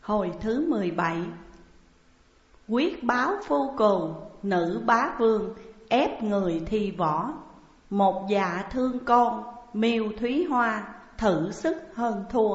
Hồi thứ 17. Quyết báo phu cù, nữ bá vương, ép người thi võ. Một dạ thương con, miêu thúy hoa, thử sức hơn thua.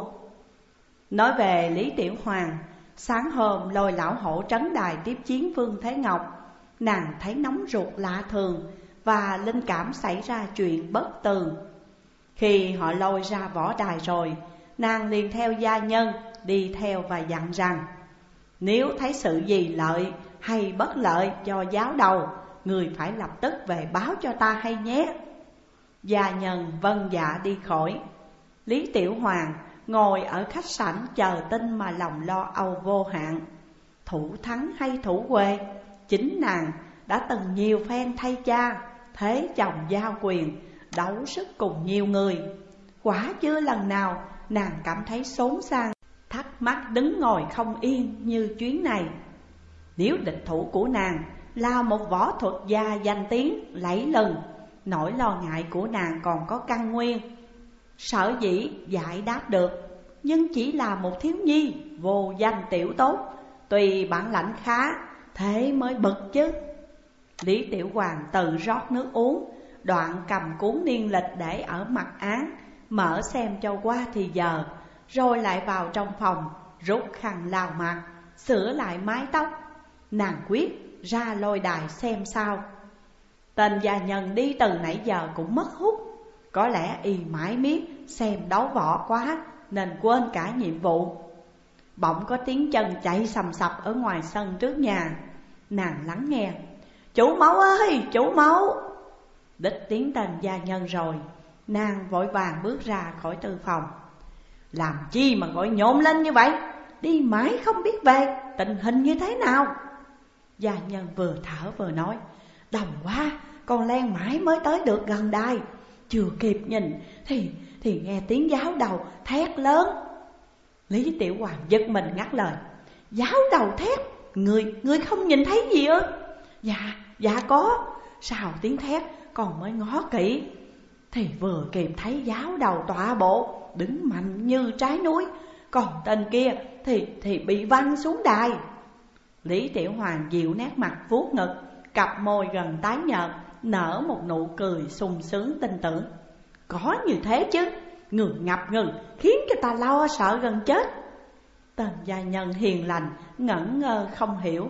Nói về Lý Tiểu Hoàng, sáng hôm lôi lão hổ trấn đài tiếp chiến Vương Thế Ngọc, nàng thấy nóng ruột lạ thường và linh cảm xảy ra chuyện bất tường. Khi họ lôi ra võ đài rồi, nàng liền theo gia nhân đi theo và dặn rằng: nếu thấy sự gì lợi hay bất lợi cho giáo đầu, người phải lập tức về báo cho ta hay nhé. Gia nhân vâng dạ đi khỏi. Lý Tiểu Hoàng ngồi ở khách sảnh chờ tin mà lòng lo âu vô hạn. Thủ thắng hay thủ quê, chính nàng đã từng nhiều phen thay cha, thế chồng giao quyền, đấu sức cùng nhiều người. Quả chưa lần nào nàng cảm thấy xốn sang, thắc mắc đứng ngồi không yên như chuyến này. Nếu địch thủ của nàng là một võ thuật gia danh tiếng lẫy lừng, nỗi lo ngại của nàng còn có căn nguyên. Sở dĩ giải đáp được, nhưng chỉ là một thiếu nhi vô danh tiểu tốt, tùy bản lãnh khá, thế mới bực chứ. Lý Tiểu Hoàng tự rót nước uống, đoạn cầm cuốn niên lịch để ở mặt án, mở xem cho qua thì giờ, rồi lại vào trong phòng, rút khăn lau mặt, sửa lại mái tóc. Nàng quyết ra lôi đài xem sao. Tên gia nhân đi từ nãy giờ cũng mất hút, có lẽ y mãi miết xem đấu võ quá nên quên cả nhiệm vụ. Bỗng có tiếng chân chạy sầm sập ở ngoài sân trước nhà. Nàng lắng nghe: chủ mẫu ơi, chủ mẫu! Đích tiếng tên gia nhân rồi, nàng vội vàng bước ra khỏi tư phòng. Làm chi mà gọi nhộn lên như vậy? Đi mãi không biết về, tình hình như thế nào? Gia nhân vừa thở vừa nói: đầm quá, con len mãi mới tới được gần đài, chưa kịp nhìn thì nghe tiếng giáo đầu thét lớn. Lý Tiểu Hoàng giật mình ngắt lời: giáo đầu thét? Người không nhìn thấy gì ư? Dạ có. Sau tiếng thét con mới ngó kỹ, thì vừa kịp thấy giáo đầu tọa bộ đứng mạnh như trái núi, còn tên kia thì bị văng xuống đài. Lý Tiểu Hoàng dịu nét mặt vuốt ngực, cặp môi gần tái nhợt, nở một nụ cười sung sướng tin tưởng. Có như thế chứ, người ngập ngừng khiến cho ta lo sợ gần chết. Tên gia nhân hiền lành ngẩn ngơ không hiểu.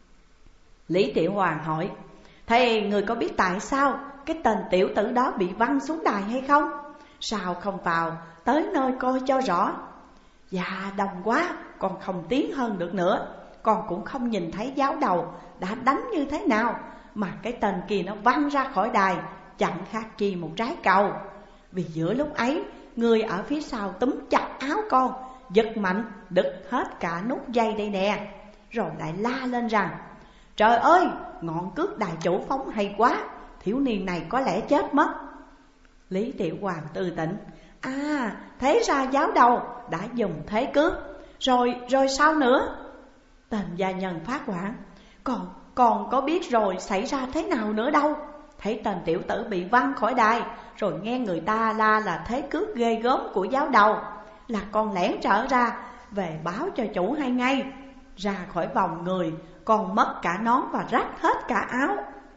Lý Tiểu Hoàng hỏi: thế người có biết tại sao cái tên tiểu tử đó bị văng xuống đài hay không? Sao không vào tới nơi coi cho rõ? Dạ đông quá, con không tiến hơn được nữa. Con cũng không nhìn thấy giáo đầu đã đánh như thế nào, mà cái tên kia nó văng ra khỏi đài chẳng khác chi một trái cầu. Vì giữa lúc ấy, người ở phía sau túm chặt áo con, giật mạnh đứt hết cả nút dây đây nè, rồi lại la lên rằng: trời ơi, ngọn cước đài chủ phóng hay quá, thiếu niên này có lẽ chết mất. Lý Tiểu Hoàng tư tỉnh: à, thế ra giáo đầu đã dùng thế cước. Rồi sao nữa? Tên gia nhân phát hoảng: Còn có biết rồi xảy ra thế nào nữa đâu. Thấy tên tiểu tử bị văng khỏi đài, rồi nghe người ta la là thế cước ghê gớm của giáo đầu, là con lẻn trở ra về báo cho chủ hay ngay. Ra khỏi vòng người, còn mất cả nón và rách hết cả áo.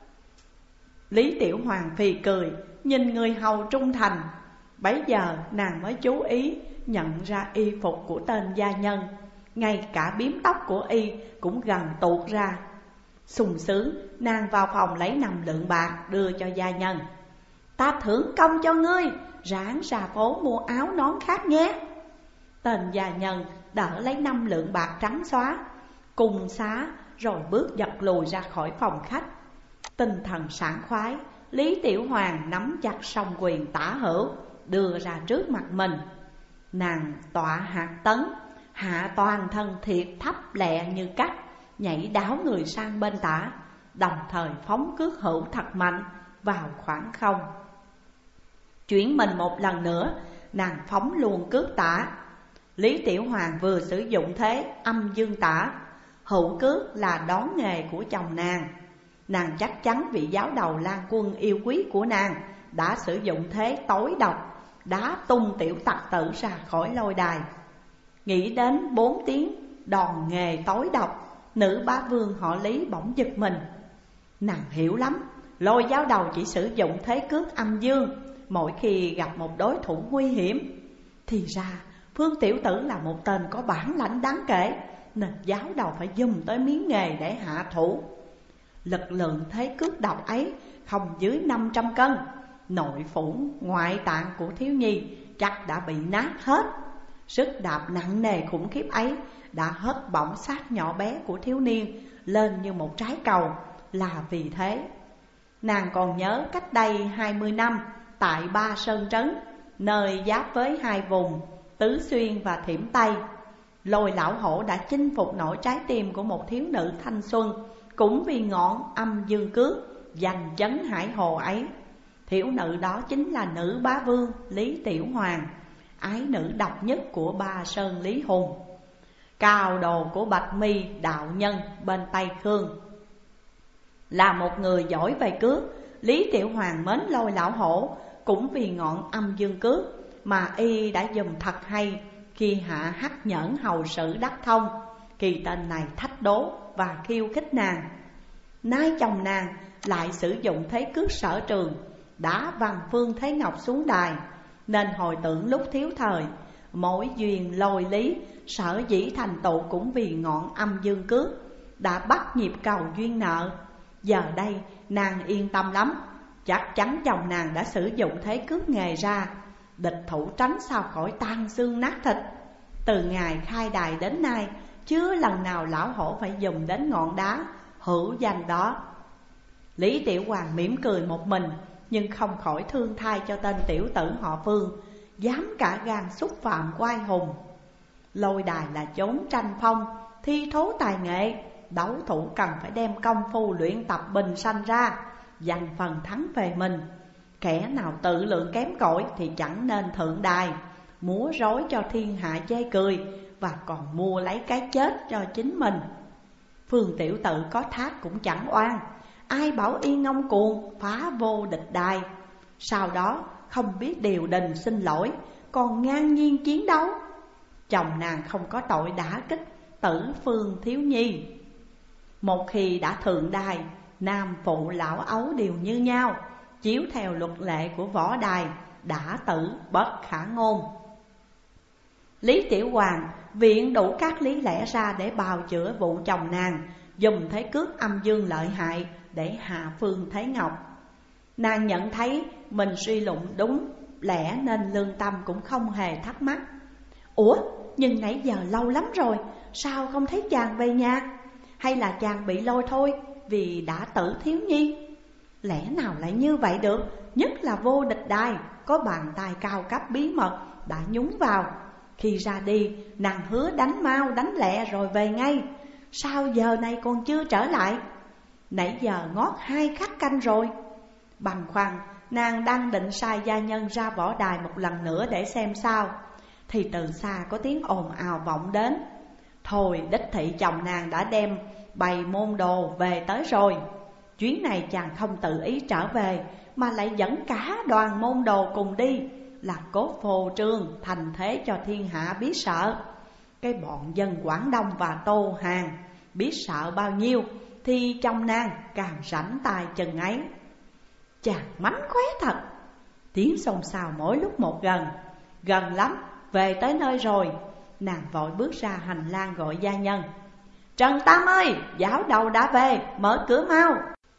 Lý Tiểu Hoàng phì cười, nhìn người hầu trung thành. Bấy giờ nàng mới chú ý nhận ra y phục của tên gia nhân, ngay cả bím tóc của y cũng gần tuột ra. Sung sướng, nàng vào phòng lấy 5 lượng bạc đưa cho gia nhân. Ta thưởng công cho ngươi, ráng ra phố mua áo nón khác nhé. Tên gia nhân đỡ lấy 5 lượng bạc trắng xóa, cùng xá rồi bước giật lùi ra khỏi phòng khách. Tinh thần sảng khoái, Lý Tiểu Hoàng nắm chặt song quyền tả hữu đưa ra trước mặt mình. Nàng tọa hạt tấn, hạ toàn thân thiệt thấp lẹ như cắt, nhảy đáo người sang bên tả, đồng thời phóng cước hữu thật mạnh vào khoảng không. Chuyển mình một lần nữa, nàng phóng luôn cước tả. Lý Tiểu Hoàng vừa sử dụng thế âm dương tả, hữu cước là đón nghề của chồng nàng. Nàng chắc chắn vị giáo đầu Lan Quân yêu quý của nàng đã sử dụng thế tối độc, đá tung tiểu tặc tử ra khỏi lôi đài. Nghĩ đến 4 tiếng đòn nghề tối độc. Nữ bá vương họ Lý bỗng giật mình. Nàng hiểu lắm, Lôi giáo đầu chỉ sử dụng thế cước âm dương mỗi khi gặp một đối thủ nguy hiểm. Thì ra Phương tiểu tử là một tên có bản lãnh đáng kể, nên giáo đầu phải dùng tới miếng nghề để hạ thủ. Lực lượng thế cước độc ấy không dưới 500 cân. Nội phủ ngoại tạng của thiếu nhi chắc đã bị nát hết. Sức đạp nặng nề khủng khiếp ấy đã hất bổng xác nhỏ bé của thiếu niên lên như một trái cầu. Là vì thế nàng còn nhớ cách đây 20 năm tại Ba Sơn Trấn, nơi giáp với hai vùng Tứ Xuyên và Thiểm Tây, Lôi lão hổ đã chinh phục nổi trái tim của một thiếu nữ thanh xuân, cũng vì ngọn âm dương cước giành chấn hải hồ ấy. Thiếu nữ đó chính là nữ bá vương Lý Tiểu Hoàng, ái nữ độc nhất của Ba Sơn Lý Hùng, cao đồ của Bạch Mi đạo nhân bên Tây Khương. Là một người giỏi về cước, Lý Tiểu Hoàng mến Lôi lão hổ cũng vì ngọn âm dương cước mà y đã dùng thật hay khi hạ Hắc Nhẫn hầu sử đắc thông. Kỳ tên này thách đố và khiêu khích nàng. Nay chồng nàng lại sử dụng thế cước sở trường, đã Văn Phương Thế Ngọc xuống đài, nên hồi tưởng lúc thiếu thời, mỗi duyên Lôi Lý sở dĩ thành tựu cũng vì ngọn âm dương cước, đã bắt nhịp cầu duyên nợ. Giờ đây nàng yên tâm lắm, chắc chắn chồng nàng đã sử dụng thế cước nghề ra, địch thủ tránh sao khỏi tan xương nát thịt. Từ ngày khai đài đến nay, chưa lần nào lão hổ phải dùng đến ngọn đá hữu danh đó. Lý Tiểu Hoàng mỉm cười một mình, nhưng không khỏi thương thai cho tên tiểu tử họ Phương, dám cả gan xúc phạm oai hùng. Lôi đài là chốn tranh phong, thi thố tài nghệ, đấu thủ cần phải đem công phu luyện tập bình sanh ra, giành phần thắng về mình. Kẻ nào tự lượng kém cỏi thì chẳng nên thượng đài, múa rối cho thiên hạ chê cười, và còn mua lấy cái chết cho chính mình. Phương tiểu tử có thác cũng chẳng oan, ai bảo y ngông cuồng phá vô địch đài, sau đó không biết điều đình xin lỗi, còn ngang nhiên chiến đấu. Chồng nàng không có tội đả kích tử Phương thiếu nhi. Một khi đã thượng đài, nam phụ lão ấu đều như nhau, chiếu theo luật lệ của võ đài, đã tử bất khả ngôn. Lý Tiểu Hoàng viện đủ các lý lẽ ra để bào chữa vụ chồng nàng dùng thế cước âm dương lợi hại để hạ Phương Thế Ngọc. Nàng nhận thấy mình suy luận đúng lẽ nên lương tâm cũng không hề thắc mắc. Ủa, nhưng nãy giờ lâu lắm rồi, sao không thấy chàng về nhà? Hay là chàng bị lôi thôi vì đã tử thiếu nhi? Lẽ nào lại như vậy được? Nhất là vô địch đài có bàn tay cao cấp bí mật đã nhúng vào. Khi ra đi, nàng hứa đánh mau đánh lẹ rồi về ngay. Sao giờ này còn chưa trở lại? Nãy giờ ngót 2 khắc canh rồi. Băn khoăn, nàng đang định sai gia nhân ra võ đài một lần nữa để xem sao, thì từ xa có tiếng ồn ào vọng đến. Thôi đích thị chồng nàng đã đem bày môn đồ về tới rồi. Chuyến này chàng không tự ý trở về, mà lại dẫn cả đoàn môn đồ cùng đi, là cốt phô trương thành thế cho thiên hạ biết sợ. Cái bọn dân Quảng Đông và Tô Hàn biết sợ bao nhiêu, thì chồng nàng càng rảnh tay chừng ấy. Chàng mánh khóe thật. Tiếng xôn xao mỗi lúc một gần. Gần lắm, về tới nơi rồi. Nàng vội bước ra hành lang gọi gia nhân. Trần Tam ơi, giáo đầu đã về, mở cửa mau.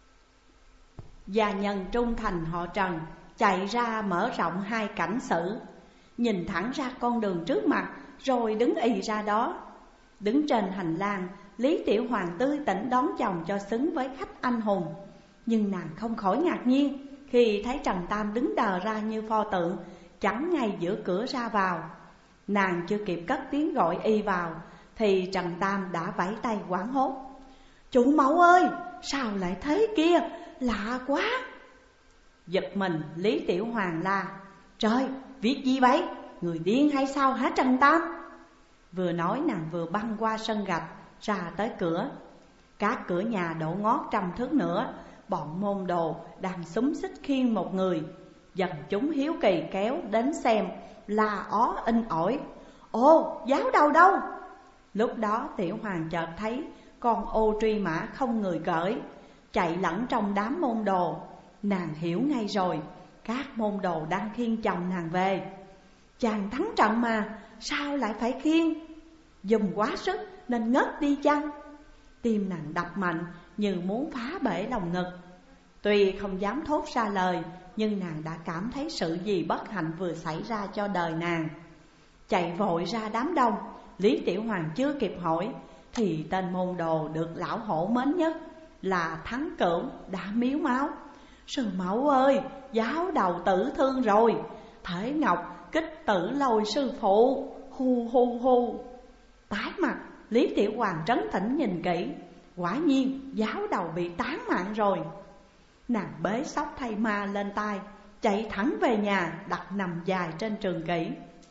Gia nhân trung thành họ Trần chạy ra mở rộng 2 cảnh sử, nhìn thẳng ra con đường trước mặt, rồi đứng ì ra đó. Đứng trên hành lang, Lý Tiểu Hoàng tươi tỉnh đón chồng cho xứng với khách anh hùng. Nhưng nàng không khỏi ngạc nhiên khi thấy Trần Tam đứng đờ ra như pho tượng, chắn ngay giữa cửa ra vào. Nàng chưa kịp cất tiếng gọi y vào, thì Trần Tam đã vẫy tay hoảng hốt. Chủ mẫu ơi, sao lại thế kia, lạ quá. Giật mình, Lý Tiểu Hoàng la. Trời, việc gì vậy? Người điên hay sao hả Trần Tam? Vừa nói nàng vừa băng qua sân gạch ra tới cửa. Các cửa nhà đổ ngót 100 thước nữa, bọn môn đồ đang xúm xích khiêng một người. Dần chúng hiếu kỳ kéo đến xem, la ó in ỏi. Ồ, giáo đầu đâu? Lúc đó Tiểu Hoàng chợt thấy con ô truy mã không người cởi, chạy lẫn trong đám môn đồ. Nàng hiểu ngay rồi, các môn đồ đang khiêng chồng nàng về. Chàng thắng trận mà, sao lại phải khiêng? Dùng quá sức nên ngất đi chăng? Tim nàng đập mạnh như muốn phá bể lòng ngực. Tuy không dám thốt ra lời, nhưng nàng đã cảm thấy sự gì bất hạnh vừa xảy ra cho đời nàng. Chạy vội ra đám đông, Lý Tiểu Hoàng chưa kịp hỏi thì tên môn đồ được lão hổ mến nhất là Thắng Cửu đã miếu máu. Sư mẫu ơi, giáo đầu tử thương rồi, Thể Ngọc kích tử lôi sư phụ, hu hu hu. Tái mặt, Lý Tiểu Hoàng trấn tĩnh nhìn kỹ, quả nhiên giáo đầu bị tán mạng rồi. Nàng bế xóc thay ma lên tay, chạy thẳng về nhà đặt nằm dài trên trường kỷ.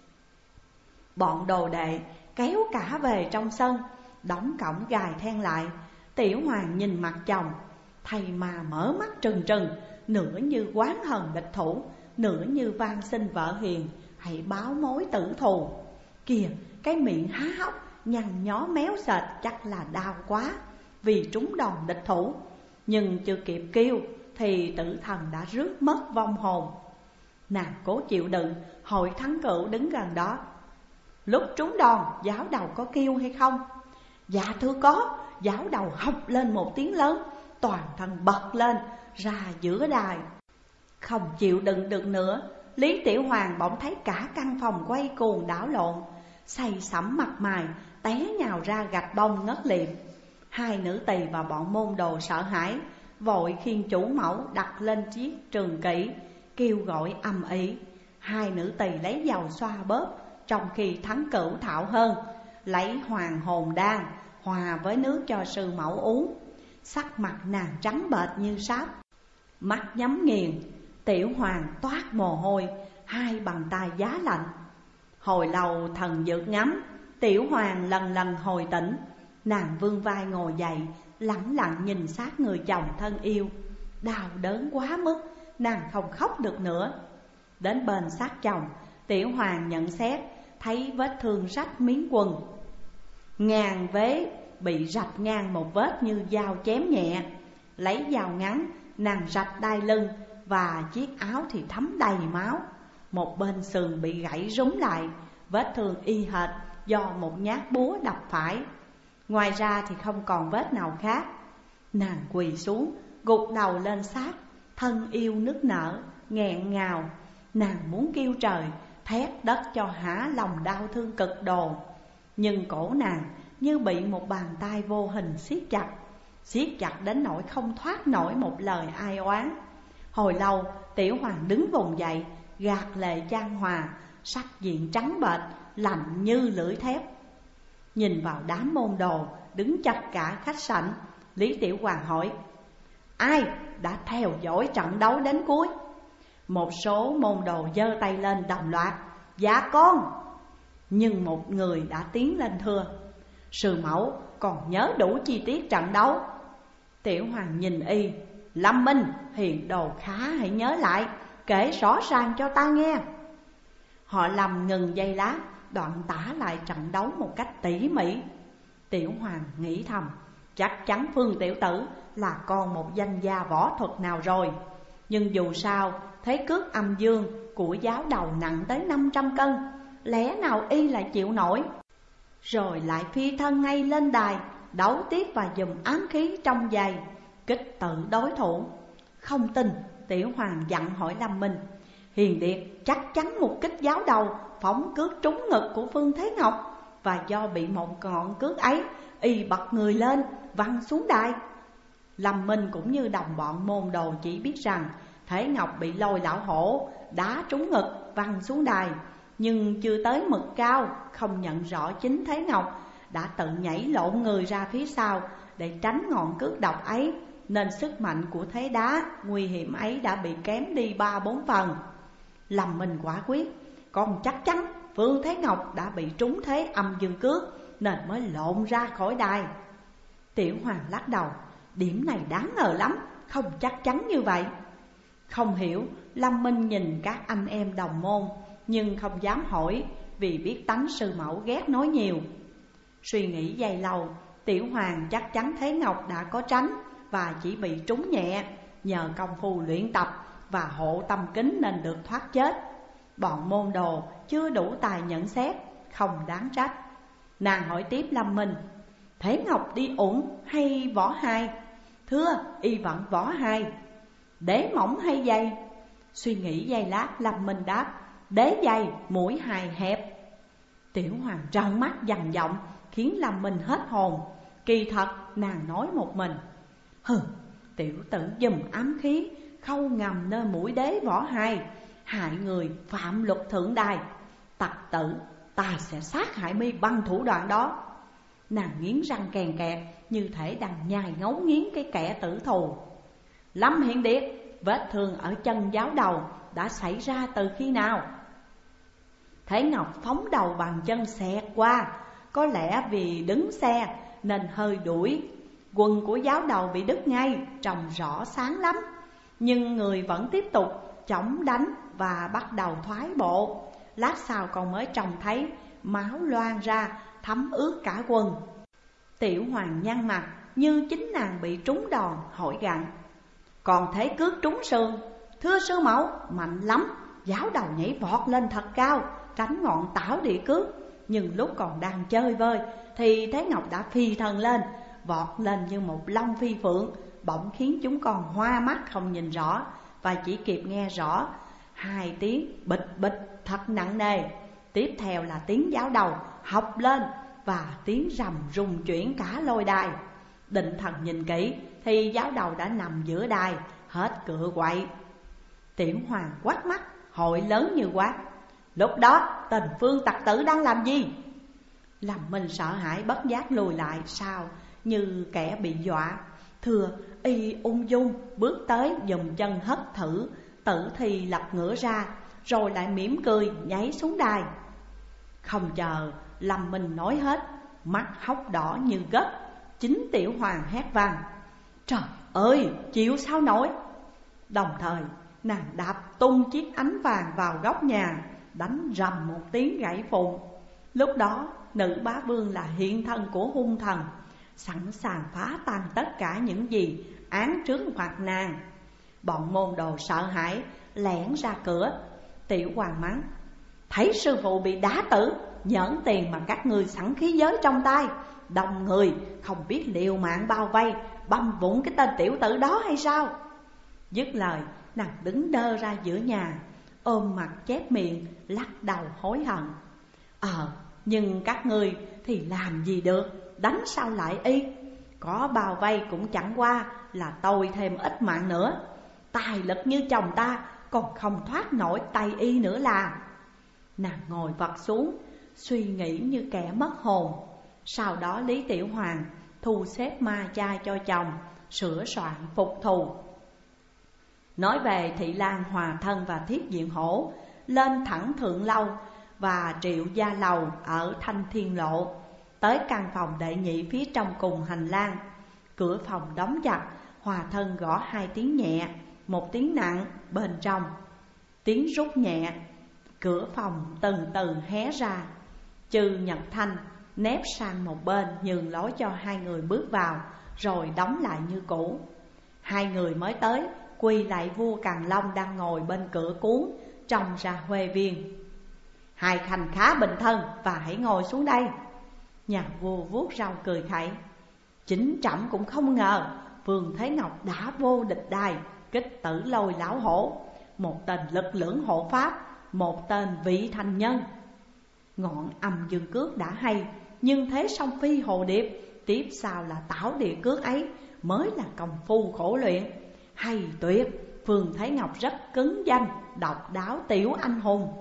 Bọn đồ đệ kéo cả về trong sân, đóng cổng gài then lại. Tiểu Hoàng nhìn mặt chồng, thầy mà mở mắt trừng trừng, nửa như oán hờn địch thủ, nửa như van xin vợ hiền hãy báo mối tử thù. Kìa, cái miệng há hốc nhăn nhó méo sệt chắc là đau quá vì trúng đòn địch thủ. Nhưng chưa kịp kêu thì tử thần đã rước mất vong hồn. Nàng cố chịu đựng hỏi Thắng Cửu đứng gần đó: lúc trúng đòn giáo đầu có kêu hay không? Dạ thưa có. Giáo đầu hộc lên một tiếng lớn, toàn thân bật lên ra giữa đài. Không chịu đựng được nữa, Lý Tiểu Hoàng bỗng thấy cả căn phòng quay cuồng đảo lộn, say sẩm mặt mày, té nhào ra gạch bông ngất liệm. Hai nữ tỳ và bọn môn đồ sợ hãi, vội khiêng chủ mẫu đặt lên chiếc trường kỷ, kêu gọi ầm ĩ. Hai nữ tỳ lấy dầu xoa bóp, trong khi Thắng Cửu thạo hơn, lấy hoàng hồn đan hòa với nước cho sư mẫu uống. Sắc mặt nàng trắng bệch như sáp, mắt nhắm nghiền. Tiểu Hoàng toát mồ hôi, hai bàn tay giá lạnh. Hồi lâu thần dược ngắm, Tiểu Hoàng lần lần hồi tỉnh. Nàng vươn vai ngồi dậy, lẳng lặng nhìn sát người chồng thân yêu. Đau đớn quá mức, nàng không khóc được nữa. Đến bên xác chồng, Tiểu Hoàng nhận xét thấy vết thương rách miếng quần, ngang vế bị rạch ngang một vết như dao chém nhẹ. Lấy dao ngắn, nàng rạch đai lưng và chiếc áo thì thấm đầy máu. Một bên sườn bị gãy rúm lại, vết thương y hệt do một nhát búa đập phải. Ngoài ra thì không còn vết nào khác. Nàng quỳ xuống, gục đầu lên xác, thân yêu nức nở, nghẹn ngào. Nàng muốn kêu trời, thét đất cho hả lòng đau thương cực độ. Nhưng cổ nàng như bị một bàn tay vô hình siết chặt đến nỗi không thoát nổi một lời ai oán. Hồi lâu, Tiểu Hoàng đứng vùng dậy, gạt lệ chan hòa, sắc diện trắng bệch, lạnh như lưỡi thép. Nhìn vào đám môn đồ đứng chật cả khách sảnh, Lý Tiểu Hoàng hỏi: ai đã theo dõi trận đấu đến cuối? Một số môn đồ giơ tay lên đồng loạt: dạ con. Nhưng một người đã tiến lên thưa: sư mẫu còn nhớ đủ chi tiết trận đấu? Tiểu Hoàng nhìn y: Lâm Minh, hiền đồ khá, hãy nhớ lại, kể rõ ràng cho ta nghe. Họ Lâm ngừng giây lát, đoạn tả lại trận đấu một cách tỉ mỉ. Tiểu Hoàng nghĩ thầm, chắc chắn Phương tiểu tử là con một danh gia võ thuật nào rồi. Nhưng dù sao, thế cước âm dương của giáo đầu nặng tới 500 cân, lẽ nào y lại chịu nổi? Rồi lại phi thân ngay lên đài, đấu tiếp và dùng ám khí trong giày, kích tự đối thủ. Không tin, Tiểu Hoàng dặn hỏi Lâm Minh: Hiền Điệt chắc chắn một kích giáo đầu phóng cước trúng ngực của Phương Thế Ngọc, và do bị một ngọn cước ấy, y bật người lên, văng xuống đài. Lâm Minh cũng như đồng bọn môn đồ chỉ biết rằng Thế Ngọc bị lôi lão hổ đá trúng ngực, văng xuống đài, nhưng chưa tới mực cao, không nhận rõ chính Thế Ngọc đã tự nhảy lộn người ra phía sau để tránh ngọn cước độc ấy, nên sức mạnh của thế đá nguy hiểm ấy đã bị kém đi 3-4 phần. Lâm Minh quả quyết, còn chắc chắn Phương Thế Ngọc đã bị trúng thế âm dương cước nên mới lộn ra khỏi đài. Tiểu Hoàng lắc đầu: điểm này đáng ngờ lắm, không chắc chắn như vậy. Không hiểu, Lâm Minh nhìn các anh em đồng môn nhưng không dám hỏi, vì biết tánh sư mẫu ghét nói nhiều. Suy nghĩ giây lâu, Tiểu Hoàng chắc chắn Thế Ngọc đã có tránh và chỉ bị trúng nhẹ, nhờ công phu luyện tập và hộ tâm kính nên được thoát chết. Bọn môn đồ chưa đủ tài nhận xét, không đáng trách. Nàng hỏi tiếp Lâm Minh: Thế Ngọc đi ủng hay võ hai? Thưa, y vận võ hai. Đế mỏng hay dày? Suy nghĩ giây lát, Lâm Minh đáp: đế dày, mũi hài hẹp. Tiểu Hoàng trợn mắt dằn giọng, khiến Lâm Minh hết hồn. Kỳ thật nàng nói một mình: hừ, tiểu tử dùm ám khí, khâu ngầm nơi mũi đế võ hai, hại người phạm luật thượng đài. Tặc tử, ta sẽ sát hại mi bằng thủ đoạn đó. Nàng nghiến răng kèn kẹt, như thể đang nhai ngấu nghiến cái kẻ tử thù. Lâm Hiền Điệt, vết thương ở chân giáo đầu đã xảy ra từ khi nào? Thế Ngọc phóng đầu bằng chân xẹt qua, có lẽ vì đứng xe nên hơi đuổi. Quần của giáo đầu bị đứt ngay, trông rõ sáng lắm. Nhưng người vẫn tiếp tục chổng đánh và bắt đầu thoái bộ. Lát sau còn mới trông thấy máu loang ra, thấm ướt cả quần. Tiểu Hoàng nhăn mặt như chính nàng bị trúng đòn, hỏi gặng: còn thấy cước trúng sườn? Thưa sư mẫu, mạnh lắm. Giáo đầu nhảy vọt lên thật cao, tránh ngọn tảo địa cước. Nhưng lúc còn đang chơi vơi thì Thế Ngọc đã phi thân lên, vọt lên như một long phi phượng, bỗng khiến chúng còn hoa mắt không nhìn rõ, và chỉ kịp nghe rõ hai tiếng bịch bịch thật nặng nề. Tiếp theo là tiếng giáo đầu học lên và tiếng rầm rung chuyển cả lôi đài. Định thần nhìn kỹ thì giáo đầu đã nằm giữa đài, hết cựa quậy. Tiểu Hoàng quát mắt, hội lớn như quát: lúc đó Tình Phương tặc tử đang làm gì? Lâm Minh sợ hãi bất giác lùi lại sau như kẻ bị dọa. Thưa, y ung dung bước tới dùng chân hất thử, tử thi lật ngửa ra, rồi lại mỉm cười nhảy xuống đài. Không chờ Lâm Minh nói hết, mắt hốc đỏ như gấc, chính Tiểu Hoàng hét vang: trời ơi, chịu sao nổi! Đồng thời nàng đạp tung chiếc ánh vàng vào góc nhà, đánh rầm một tiếng gãy phụng. Lúc đó nữ bá vương là hiện thân của hung thần, sẵn sàng phá tan tất cả những gì án trước mặt nàng. Bọn môn đồ sợ hãi lẻn ra cửa. Tiểu Hoàng mắng: thấy sư phụ bị đá tử, nhẫn tiền mà các ngươi sẵn khí giới trong tay, đông người không biết liều mạng bao vây băm vụn cái tên tiểu tử đó hay sao? Dứt lời, nàng đứng đơ ra giữa nhà, ôm mặt chép miệng, lắc đầu hối hận. Nhưng các ngươi thì làm gì được, đánh sao lại y? Có bao vây cũng chẳng qua là tôi thêm ít mạng nữa. Tài lực như chồng ta còn không thoát nổi tay y nữa là. Nàng ngồi vật xuống, suy nghĩ như kẻ mất hồn. Sau đó Lý Tiểu Hoàng thu xếp ma chay cho chồng, sửa soạn phục thù. Nói về Thị Lan, Hòa Thân và Thiết Diện Hổ, lên thẳng Thượng Lâu và Triệu Gia Lầu ở Thanh Thiên Lộ, tới căn phòng đệ nhị phía trong cùng hành lang. Cửa phòng đóng chặt, Hòa Thân gõ hai tiếng nhẹ, một tiếng nặng bên trong. Tiếng rút nhẹ, cửa phòng từ từ hé ra. Chư Nhật Thanh nép sang một bên, nhường lối cho hai người bước vào, rồi đóng lại như cũ. Hai người mới tới quỳ lại vua Càn Long đang ngồi bên cửa cuốn, trông ra huê viên. Hai khanh khá bình thân và hãy ngồi xuống đây. Nhà vua vuốt râu cười khẩy: chính trẫm cũng không ngờ Vương Thế Ngọc đã vô địch đài, kích tử Lôi Lão Hổ, một tên lực lưỡng hộ pháp, một tên vị thành nhân. Ngọn âm dương cước đã hay, nhưng thế song phi hồ điệp, tiếp sau là tảo địa cước ấy mới là công phu khổ luyện. Hay tuyệt, Vương Thế Ngọc rất cứng danh, độc đáo tiểu anh hùng.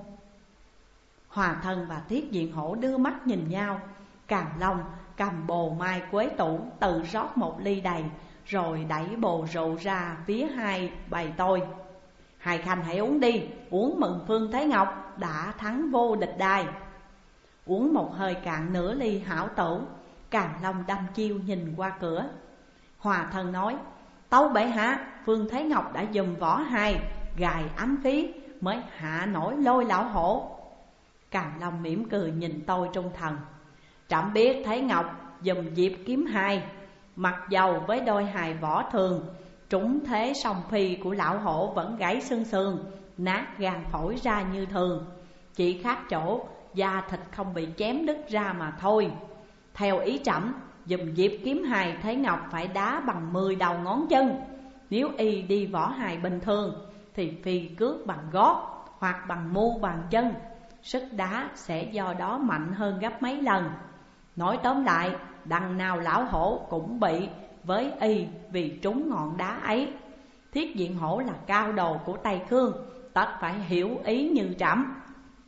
Hòa Thân và Thiết Diện Hổ đưa mắt nhìn nhau. Càn Long cầm bồ mai quế tủ, tự rót một ly đầy, rồi đẩy bồ rượu ra phía hai bày tôi: hai khanh hãy uống đi, uống mừng Vương Thế Ngọc đã thắng vô địch đài. Uống một hơi cạn nửa ly hảo tẩu, Càn Long đăm chiêu nhìn qua cửa. Hòa Thân nói: tâu bệ hạ, Vương Thế Ngọc đã dùng võ hai gài ám khí mới hạ nổi Lôi Lão Hổ. Càn Long mỉm cười nhìn tôi trung thần: Trẫm biết Thế Ngọc dùm Diệp Kiếm Hài, mặc dầu với đôi hài võ thường, trúng thế song phi của lão hổ vẫn gãy xương sườn, nát gan phổi ra như thường. Chỉ khác chỗ da thịt không bị chém đứt ra mà thôi. Theo ý trẫm, dùm Diệp Kiếm Hài Thế Ngọc phải đá bằng 10 đầu ngón chân. Nếu y đi võ hài bình thường thì phi cước bằng gót hoặc bằng mu bàn chân, sức đá sẽ do đó mạnh hơn gấp mấy lần. Nói tóm lại, đằng nào lão hổ cũng bị với y vì trúng ngọn đá ấy. Thiết Diện Hổ là cao đồ của Tây Khương, tất phải hiểu ý như trẫm.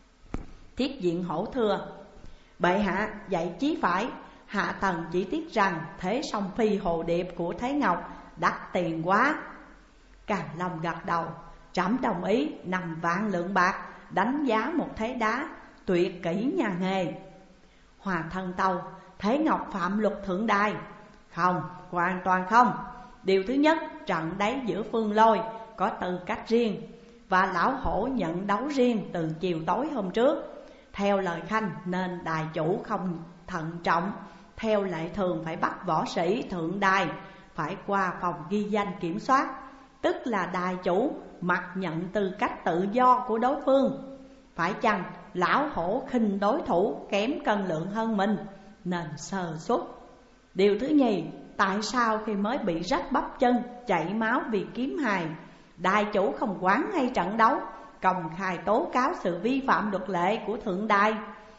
Thiết Diện Hổ thưa: bệ hạ dạy chí phải, hạ thần chỉ tiếc rằng thế song phi hồ điệp của Thế Ngọc đắt tiền quá. Càn Long gật đầu: trẫm đồng ý 5 vạn lượng bạc đánh giá một thế đá, tuyệt kỹ nhà nghề. Hòa Thân Tâu: Thế Ngọc phạm luật thượng đài. Không, hoàn toàn không. Điều thứ nhất, trận đáy giữa Phương Lôi có tư cách riêng, và lão hổ nhận đấu riêng từ chiều tối hôm trước. Theo lời khanh nên đài chủ không thận trọng, theo lệ thường phải bắt võ sĩ thượng đài phải qua phòng ghi danh kiểm soát, tức là đài chủ mặc nhận tư cách tự do của đối phương. Phải chăng lão hổ khinh đối thủ kém cân lượng hơn mình nên sơ suất? Điều thứ nhì, tại sao khi mới bị rách bắp chân, chảy máu vì kiếm hài, đài chủ không quản ngay trận đấu, công khai tố cáo sự vi phạm luật lệ của thượng đài?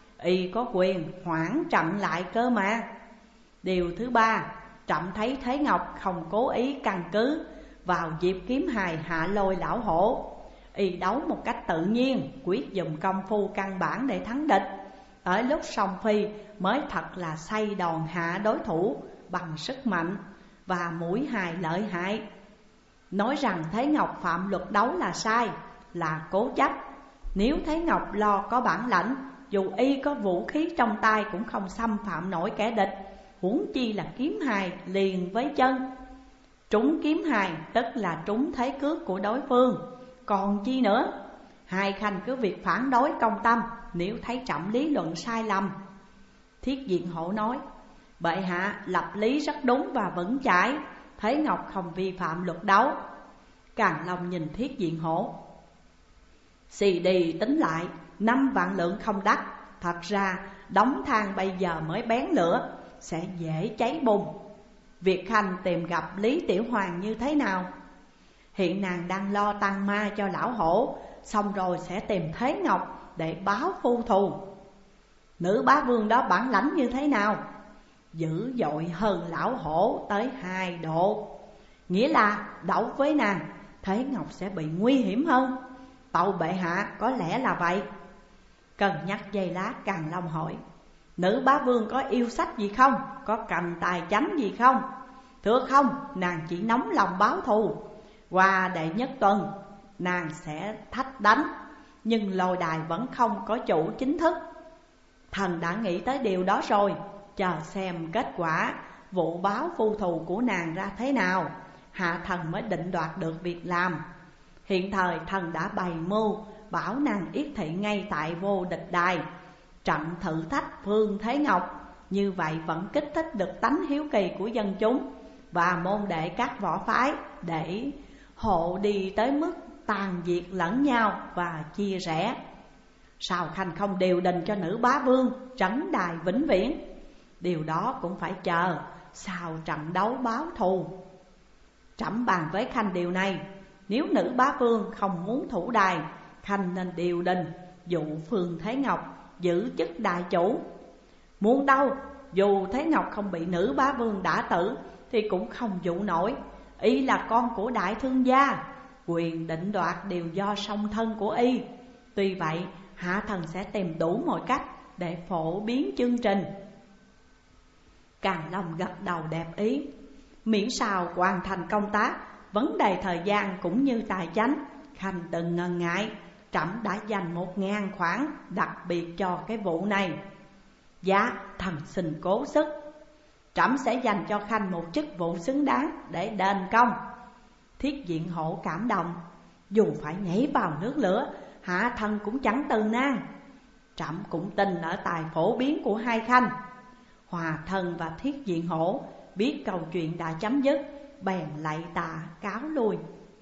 Y có quyền hoãn trận lại cơ mà. Điều thứ ba, trẫm thấy Thế Ngọc không cố ý căn cứ vào Diệp Kiếm Hài hạ lôi lão hổ. Y đấu một cách tự nhiên, quyết dùng công phu căn bản để thắng địch. Ở lúc song phi mới thật là xây đòn hạ đối thủ bằng sức mạnh và mũi hài lợi hại. Nói rằng Thế Ngọc phạm luật đấu là sai, là cố chấp. Nếu Thế Ngọc lo có bản lãnh, dù y có vũ khí trong tay cũng không xâm phạm nổi kẻ địch, huống chi là kiếm hài liền với chân. Trúng kiếm hài tức là trúng thế cước của đối phương, còn chi nữa. Hai khanh cứ việc phản đối công tâm nếu thấy trẫm lý luận sai lầm. Thiết Diện Hổ nói: bệ hạ lập lý rất đúng và vững chãi, Thế Ngọc không vi phạm luật đấu. Càn Long nhìn Thiết Diện Hổ: xì đi tính lại 5 vạn lượng không đắt. Thật ra đóng than bây giờ mới bén lửa, sẽ dễ cháy bùng. Việc khanh tìm gặp Lý Tiểu Hoàng như thế nào? Hiện nàng đang lo tăng ma cho lão hổ, xong rồi sẽ tìm Thế Ngọc để báo phu thù. Nữ bá vương đó bản lãnh như thế nào? Dữ dội hơn lão hổ tới 2 độ. Nghĩa là đấu với nàng, Thế Ngọc sẽ bị nguy hiểm hơn. Tâu bệ hạ có lẽ là vậy. Cần nhắc giây lát, Càn Long hỏi: nữ bá vương có yêu sách gì không? Có cầm tài chánh gì không? Thưa không, nàng chỉ nóng lòng báo thù. Qua đệ nhất tuần nàng sẽ thách đánh, nhưng lôi đài vẫn không có chủ chính thức. Thần đã nghĩ tới điều đó rồi, chờ xem kết quả vụ báo phu thù của nàng ra thế nào, hạ thần mới định đoạt được việc làm. Hiện thời thần đã bày mưu bảo nàng yết thị ngay tại vô địch đài, trận thử thách Phương Thế Ngọc. Như vậy vẫn kích thích được tánh hiếu kỳ của dân chúng và môn đệ các võ phái, để hộ đi tới mức tàn diệt lẫn nhau và chia rẽ. Sao khanh không điều đình cho nữ bá vương trấn đài vĩnh viễn? Điều đó cũng phải chờ sau trận đấu báo thù. Trẫm bàn với khanh điều này, nếu nữ bá vương không muốn thủ đài, khanh nên điều đình dụ Phương Thế Ngọc giữ chức đại chủ. Muốn đâu, dù Thế Ngọc không bị nữ bá vương đả tử thì cũng không dụ nổi. Y là con của đại thương gia, quyền định đoạt đều do song thân của y. Tuy vậy, hạ thần sẽ tìm đủ mọi cách để phổ biến chương trình. Càn Long gật đầu đẹp ý. Miễn sao hoàn thành công tác, vấn đề thời gian cũng như tài chánh, khanh đừng ngần ngại. Trẫm đã dành 1000 khoản đặc biệt cho cái vụ này. Dạ, thần xin cố sức. Trẫm sẽ dành cho khanh một chức vụ xứng đáng để đền công. Thiết Diện Hổ cảm động: dù phải nhảy vào nước lửa, hạ thần cũng chẳng từ nan. Trẫm cũng tin ở tài phổ biến của hai khanh. Hòa Thân và Thiết Diện Hổ biết câu chuyện đã chấm dứt, bèn lạy tạ cáo lui.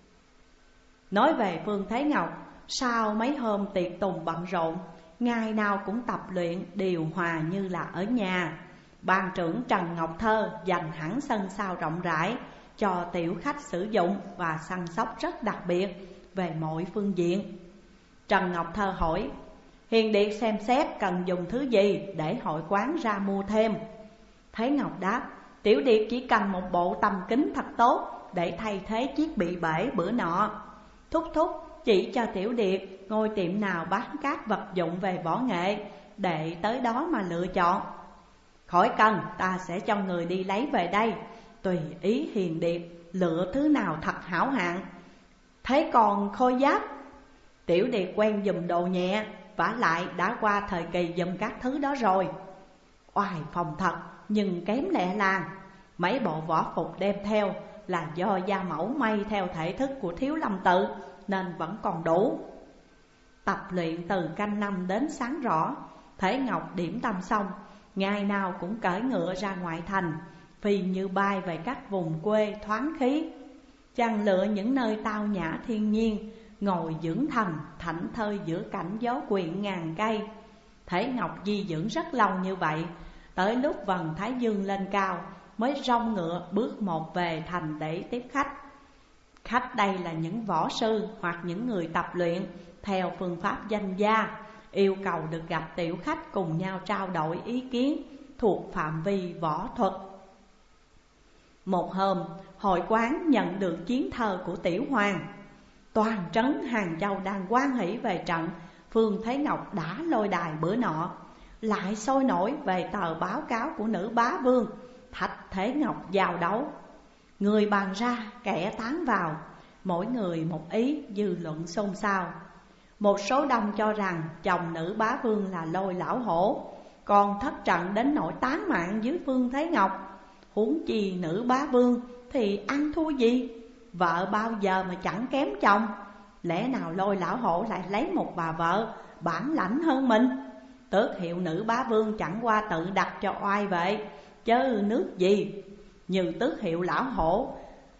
Nói về Phương Thế Ngọc, sau mấy hôm tiệc tùng bận rộn, ngày nào cũng tập luyện điều hòa như là ở nhà. Ban trưởng Trần Ngọc Thơ dành hẳn sân sau rộng rãi cho tiểu khách sử dụng và săn sóc rất đặc biệt về mọi phương diện. Trần Ngọc Thơ hỏi: Hiền Điệt xem xét cần dùng thứ gì để hội quán ra mua thêm? Thế Ngọc đáp: Tiểu Điệt chỉ cần một bộ tầm kính thật tốt để thay thế chiếc bị bể bữa nọ. Thúc thúc chỉ cho Tiểu Điệt ngôi tiệm nào bán các vật dụng về võ nghệ, để tới đó mà lựa chọn. Khỏi cần, ta sẽ cho người đi lấy về đây, tùy ý Hiền Điệt lựa thứ nào thật hảo hạng. Thế còn khôi giáp? Tiểu Điệt quen dùm đồ nhẹ, vả lại đã qua thời kỳ dùm các thứ đó rồi. Oai phòng thật nhưng kém lẹ làng. Mấy bộ võ phục đem theo là do gia mẫu may theo thể thức của Thiếu Lâm Tự, nên vẫn còn đủ. Tập luyện từ canh năm đến sáng rõ, Thế Ngọc điểm tâm xong, ngày nào cũng cởi ngựa ra ngoại thành, phi như bay về các vùng quê thoáng khí. Chàng lựa những nơi tao nhã thiên nhiên, ngồi dưỡng thần thảnh thơi giữa cảnh gió quyện ngàn cây. Thế Ngọc di dưỡng rất lâu như vậy, tới lúc vầng thái dương lên cao mới rong ngựa bước một về thành để tiếp khách. Khách đây là những võ sư hoặc những người tập luyện theo phương pháp danh gia, yêu cầu được gặp tiểu khách cùng nhau trao đổi ý kiến thuộc phạm vi võ thuật. Một hôm, hội quán nhận được chiến thơ của Tiểu Hoàng. Toàn trấn Hàng Châu đang hoan hỷ về trận Phương Thế Ngọc đã lôi đài bữa nọ, lại sôi nổi về tờ báo cáo của nữ bá vương thạch Thế Ngọc giao đấu. Người bàn ra kẻ tán vào, mỗi người một ý, dư luận xôn xao. Một số đông cho rằng chồng nữ bá vương là Lôi Lão Hổ, còn thất trận đến nỗi tán mạng dưới Phương Thế Ngọc. Huống chi nữ bá vương thì ăn thua gì, vợ bao giờ mà chẳng kém chồng. Lẽ nào Lôi Lão Hổ lại lấy một bà vợ bản lãnh hơn mình? Tước hiệu nữ bá vương chẳng qua tự đặt cho oai vệ, chớ nước gì. Như tước hiệu Lão Hổ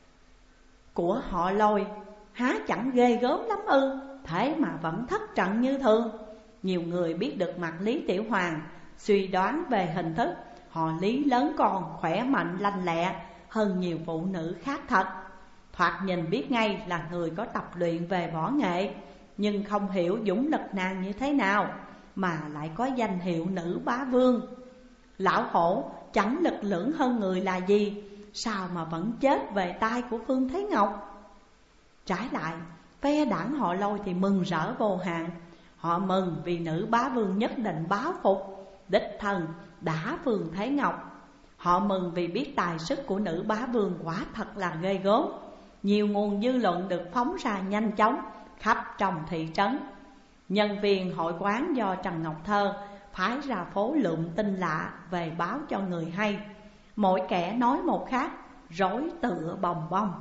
của họ Lôi, há chẳng ghê gớm lắm ư? Thế mà vẫn thất trận như thường. Nhiều người biết được mặt Lý Tiểu Hoàng, suy đoán về hình thức họ Lý lớn con, khỏe mạnh lanh lẹ hơn nhiều phụ nữ khác thật. Thoạt nhìn biết ngay là người có tập luyện về võ nghệ, nhưng không hiểu dũng lực nàng như thế nào mà lại có danh hiệu nữ bá vương. Lão Hổ chẳng lực lưỡng hơn người là gì, sao mà vẫn chết về tay của Phương Thế Ngọc? Trái lại, phe đảng họ Lôi thì mừng rỡ vô hạn. Họ mừng vì nữ bá vương nhất định báo phục, đích thân đã Phương Thế Ngọc. Họ mừng vì biết tài sức của nữ bá vương quả thật là ghê gớm. Nhiều nguồn dư luận được phóng ra nhanh chóng khắp trong thị trấn. Nhân viên hội quán do Trần Ngọc Thơ phái ra phố lượm tin lạ về báo cho người hay. Mỗi kẻ nói một khác, rối tựa bòng bong.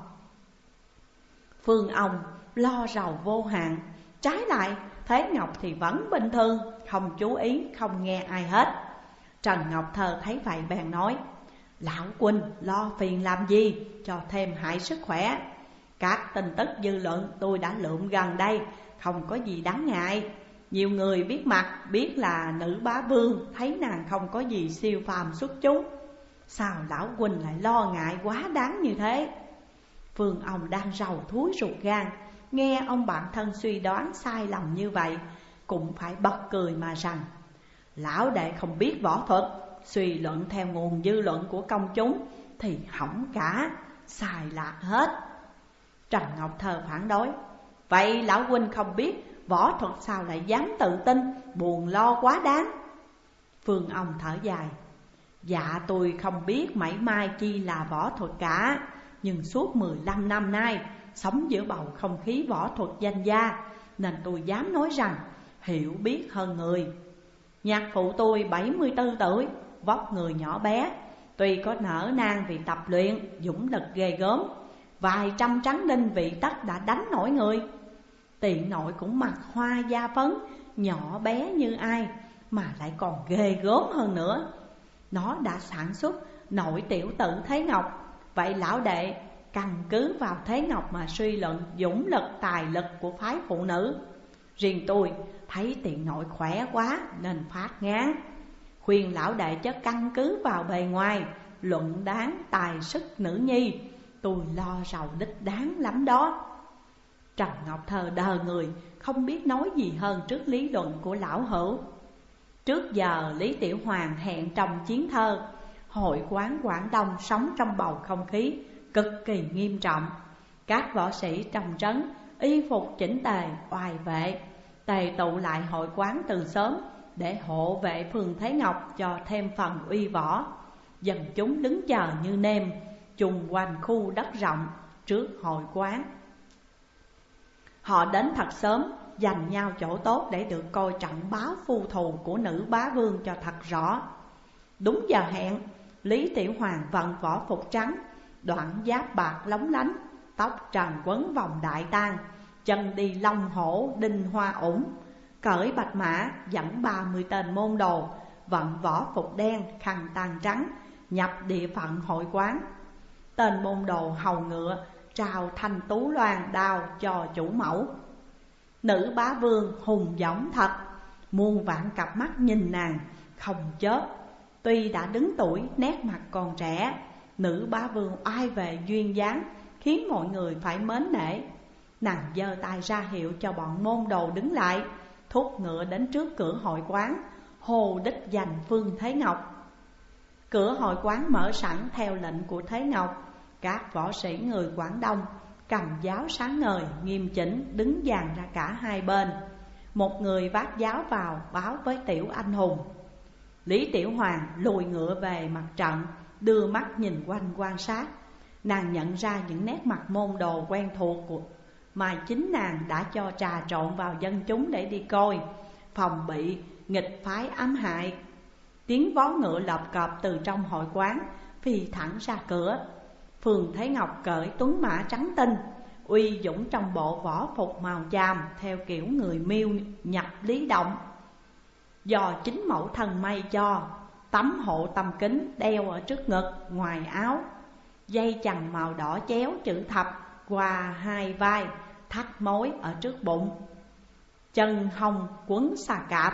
Phương ông lo rầu vô hạn. Trái lại, Thế Ngọc thì vẫn bình thường, không chú ý, không nghe ai hết. Trần Ngọc Thơ thấy vậy bèn nói: Lão huynh lo phiền làm gì cho thêm hại sức khỏe. Các tin tức dư luận tôi đã lượm gần đây, không có gì đáng ngại. Nhiều người biết mặt, biết là nữ bá vương, thấy nàng không có gì siêu phàm xuất chúng. Sao lão huynh lại lo ngại quá đáng như thế? Phương ông đang rầu thúi ruột gan, nghe ông bạn thân suy đoán sai lầm như vậy, cũng phải bật cười mà rằng: Lão đệ không biết võ thuật, suy luận theo nguồn dư luận của công chúng thì hỏng cả, sai lạc hết. Trần Ngọc Thơ phản đối: Vậy lão huynh không biết võ thuật sao lại dám tự tin, buồn lo quá đáng? Phương ông thở dài: Dạ tôi không biết mảy may chi là võ thuật cả, nhưng suốt 15 năm nay sống giữa bầu không khí võ thuật danh gia, nên tôi dám nói rằng hiểu biết hơn người. Nhạc phụ tôi 74 tuổi, vóc người nhỏ bé, tuy có nở nang vì tập luyện, dũng lực ghê gớm, vài trăm trắng đinh vị tất đã đánh nổi người. Tiện nội cũng mặc hoa da phấn, nhỏ bé như ai, mà lại còn ghê gớm hơn nữa. Nó đã sản xuất nội tiểu tử Thế Ngọc. Vậy lão đệ căn cứ vào Thế Ngọc mà suy luận dũng lực tài lực của phái phụ nữ. Riêng tôi thấy tiền nội khỏe quá nên phát ngán. Khuyên lão đệ chớ căn cứ vào bề ngoài luận đáng tài sức nữ nhi. Tôi lo rầu đích đáng lắm đó. Trần Ngọc Thơ đờ người, không biết nói gì hơn trước lý luận của lão hữu. Trước giờ Lý Tiểu Hoàng hẹn trong chiến thơ. Hội quán Quảng Đông sống trong bầu không khí cực kỳ nghiêm trọng. Các võ sĩ trong trấn y phục chỉnh tề oai vệ, tề tụ lại hội quán từ sớm để hộ vệ phường Thế Ngọc cho thêm phần uy võ. Dân chúng đứng chờ như nêm chung quanh khu đất rộng trước hội quán. Họ đến thật sớm, dành nhau chỗ tốt để được coi trận báo phu thù của nữ bá vương cho thật rõ. Đúng giờ hẹn, Lý Tiểu Hoàng vận võ phục trắng, đoạn giáp bạc lóng lánh, tóc trần quấn vòng đại tang, chân đi long hổ đinh hoa ủng, cởi bạch mã dẫn 30 tên môn đồ, vận võ phục đen khăn tang trắng, nhập địa phận hội quán. Tên môn đồ hầu ngựa trao thanh tú loan đao cho chủ mẫu. Nữ bá vương hùng dõng thật, muôn vạn cặp mắt nhìn nàng không chớp. Tuy đã đứng tuổi nét mặt còn trẻ, nữ bá vương oai vệ duyên dáng khiến mọi người phải mến nể. Nàng giơ tay ra hiệu cho bọn môn đồ đứng lại, thúc ngựa đến trước cửa hội quán, hô đích danh Phương Thế Ngọc. Cửa hội quán mở sẵn theo lệnh của Thế Ngọc. Các võ sĩ người Quảng Đông cầm giáo sáng ngời nghiêm chỉnh đứng dàn ra cả hai bên. Một người vác giáo vào báo với Tiểu Anh Hùng. Lý Tiểu Hoàng lùi ngựa về mặt trận, đưa mắt nhìn quanh quan sát. Nàng nhận ra những nét mặt môn đồ quen thuộc mà chính nàng đã cho trà trộn vào dân chúng để đi coi, phòng bị nghịch phái ám hại. Tiếng vó ngựa lợp cọp từ trong hội quán phi thẳng ra cửa. Phường Thế Ngọc cởi tuấn mã trắng tinh, uy dũng trong bộ võ phục màu chàm theo kiểu người Miêu nhập Lý Động. Do chính mẫu thần may cho, tấm hộ tầm kính đeo ở trước ngực ngoài áo, dây chằng màu đỏ chéo chữ thập qua hai vai, thắt mối ở trước bụng. Chân hông quấn xà cạp,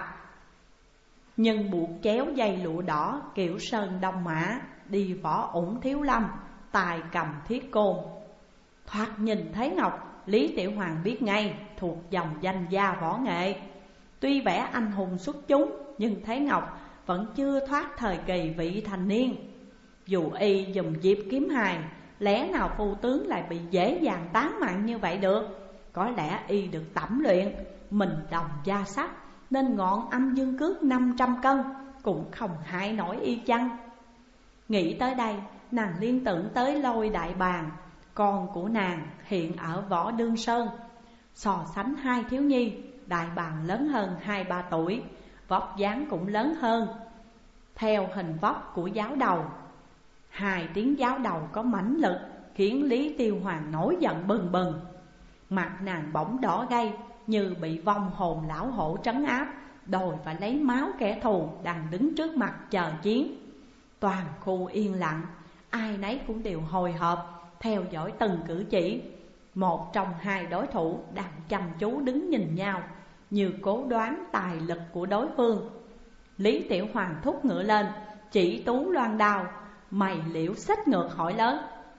nhưng buộc chéo dây lụa đỏ kiểu sơn đông mã, đi võ ủng thiếu lâm, tài cầm thiết côn. Thoạt nhìn Thế Ngọc, Lý Tiểu Hoàng biết ngay thuộc dòng danh gia võ nghệ. Tuy vẻ anh hùng xuất chúng, nhưng Thế Ngọc vẫn chưa thoát thời kỳ vị thành niên. Dù y dùng diệp kiếm hài, lẽ nào phu tướng lại bị dễ dàng tán mạng như vậy được? Có lẽ y được tẩm luyện, mình đồng gia sắc, nên ngọn âm dương cước 500 cân cũng không hại nổi y chăng? Nghĩ tới đây, nàng liên tưởng tới Lôi Đại Bàng, con của nàng hiện ở Võ Đương Sơn. So sánh hai thiếu nhi, Đại Bàng lớn hơn 2-3 tuổi, vóc dáng cũng lớn hơn, theo hình vóc của giáo đầu. Hai tiếng giáo đầu có mãnh lực khiến Lý Tiêu Hoàng nổi giận bừng bừng. Mặt nàng bỗng đỏ gay như bị vong hồn lão hổ trấn áp, đòi phải lấy máu kẻ thù đang đứng trước mặt chờ chiến. Toàn khu yên lặng, ai nấy cũng đều hồi hộp theo dõi từng cử chỉ. Một trong hai đối thủ đang chăm chú đứng nhìn nhau, như cố đoán tài lực của đối phương. Lý Tiểu Hoàng thúc ngựa lên, chỉ tú loan đao, mày liễu xích ngược hỏi lớn.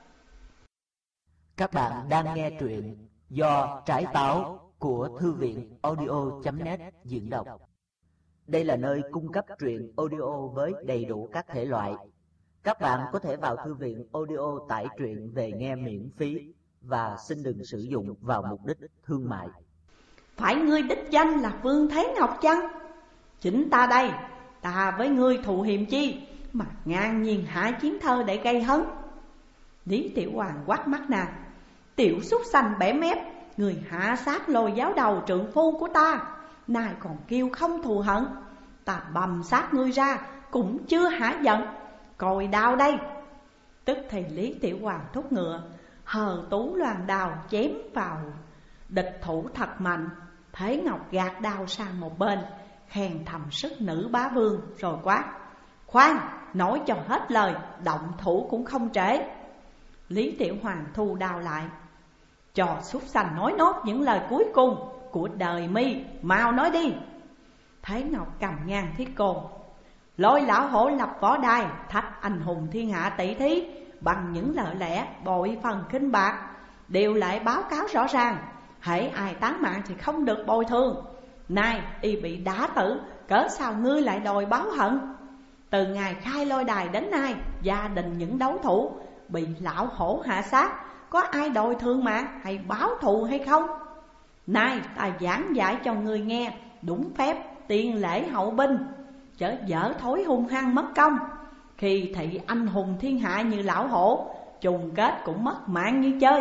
Các bạn đang nghe truyện do Trái Táo của Thư viện audio.net diễn đọc. Đây là nơi cung cấp truyện audio với đầy đủ các thể loại. Các bạn có thể vào thư viện audio tải truyện về nghe miễn phí và xin đừng sử dụng vào mục đích thương mại. Phải ngươi đích danh là Phương Thế Ngọc chăng? Chính ta đây, ta với ngươi thù hiềm chi mà ngang nhiên hạ chiến thơ để gây hấn? Lý Tiểu Hoàng quát mắt nàng. Tiểu súc sanh bẻ mép, người hạ sát Lôi giáo đầu trượng phu của ta, nay còn kêu không thù hận. Ta bầm sát ngươi ra cũng chưa hả giận, coi đao đây. Tức thì Lý Tiểu Hoàng thúc ngựa, hờ tú loan đao chém vào địch thủ thật mạnh. Thế Ngọc gạt đao sang một bên, khen thầm sức nữ bá vương rồi quát. Khoan, nói cho hết lời, động thủ cũng không trễ. Lý Tiểu Hoàng thu đao lại. Trò súc sanh nói nốt những lời cuối cùng của đời mi, mau nói đi. Thái Ngọc cầm ngang thiết côn. Lôi lão hổ lập võ đài, thách anh hùng thiên hạ tỷ thí bằng những lời lẽ bội phần khinh bạc, đều lại báo cáo rõ ràng. hễ ai tán mạng thì không được bồi thường. Nay y bị đá tử, cớ sao ngươi lại đòi báo hận? Từ ngày khai lôi đài đến nay, gia đình những đấu thủ bị lão hổ hạ sát, có ai đòi thương mạng hay báo thù hay không? Nay ta giảng giải cho ngươi nghe đúng phép tiền lễ hậu binh, chớ dở thối hung hăng mất công. Khi thị anh hùng thiên hạ như lão hổ, trùng kết cũng mất mạng như chơi.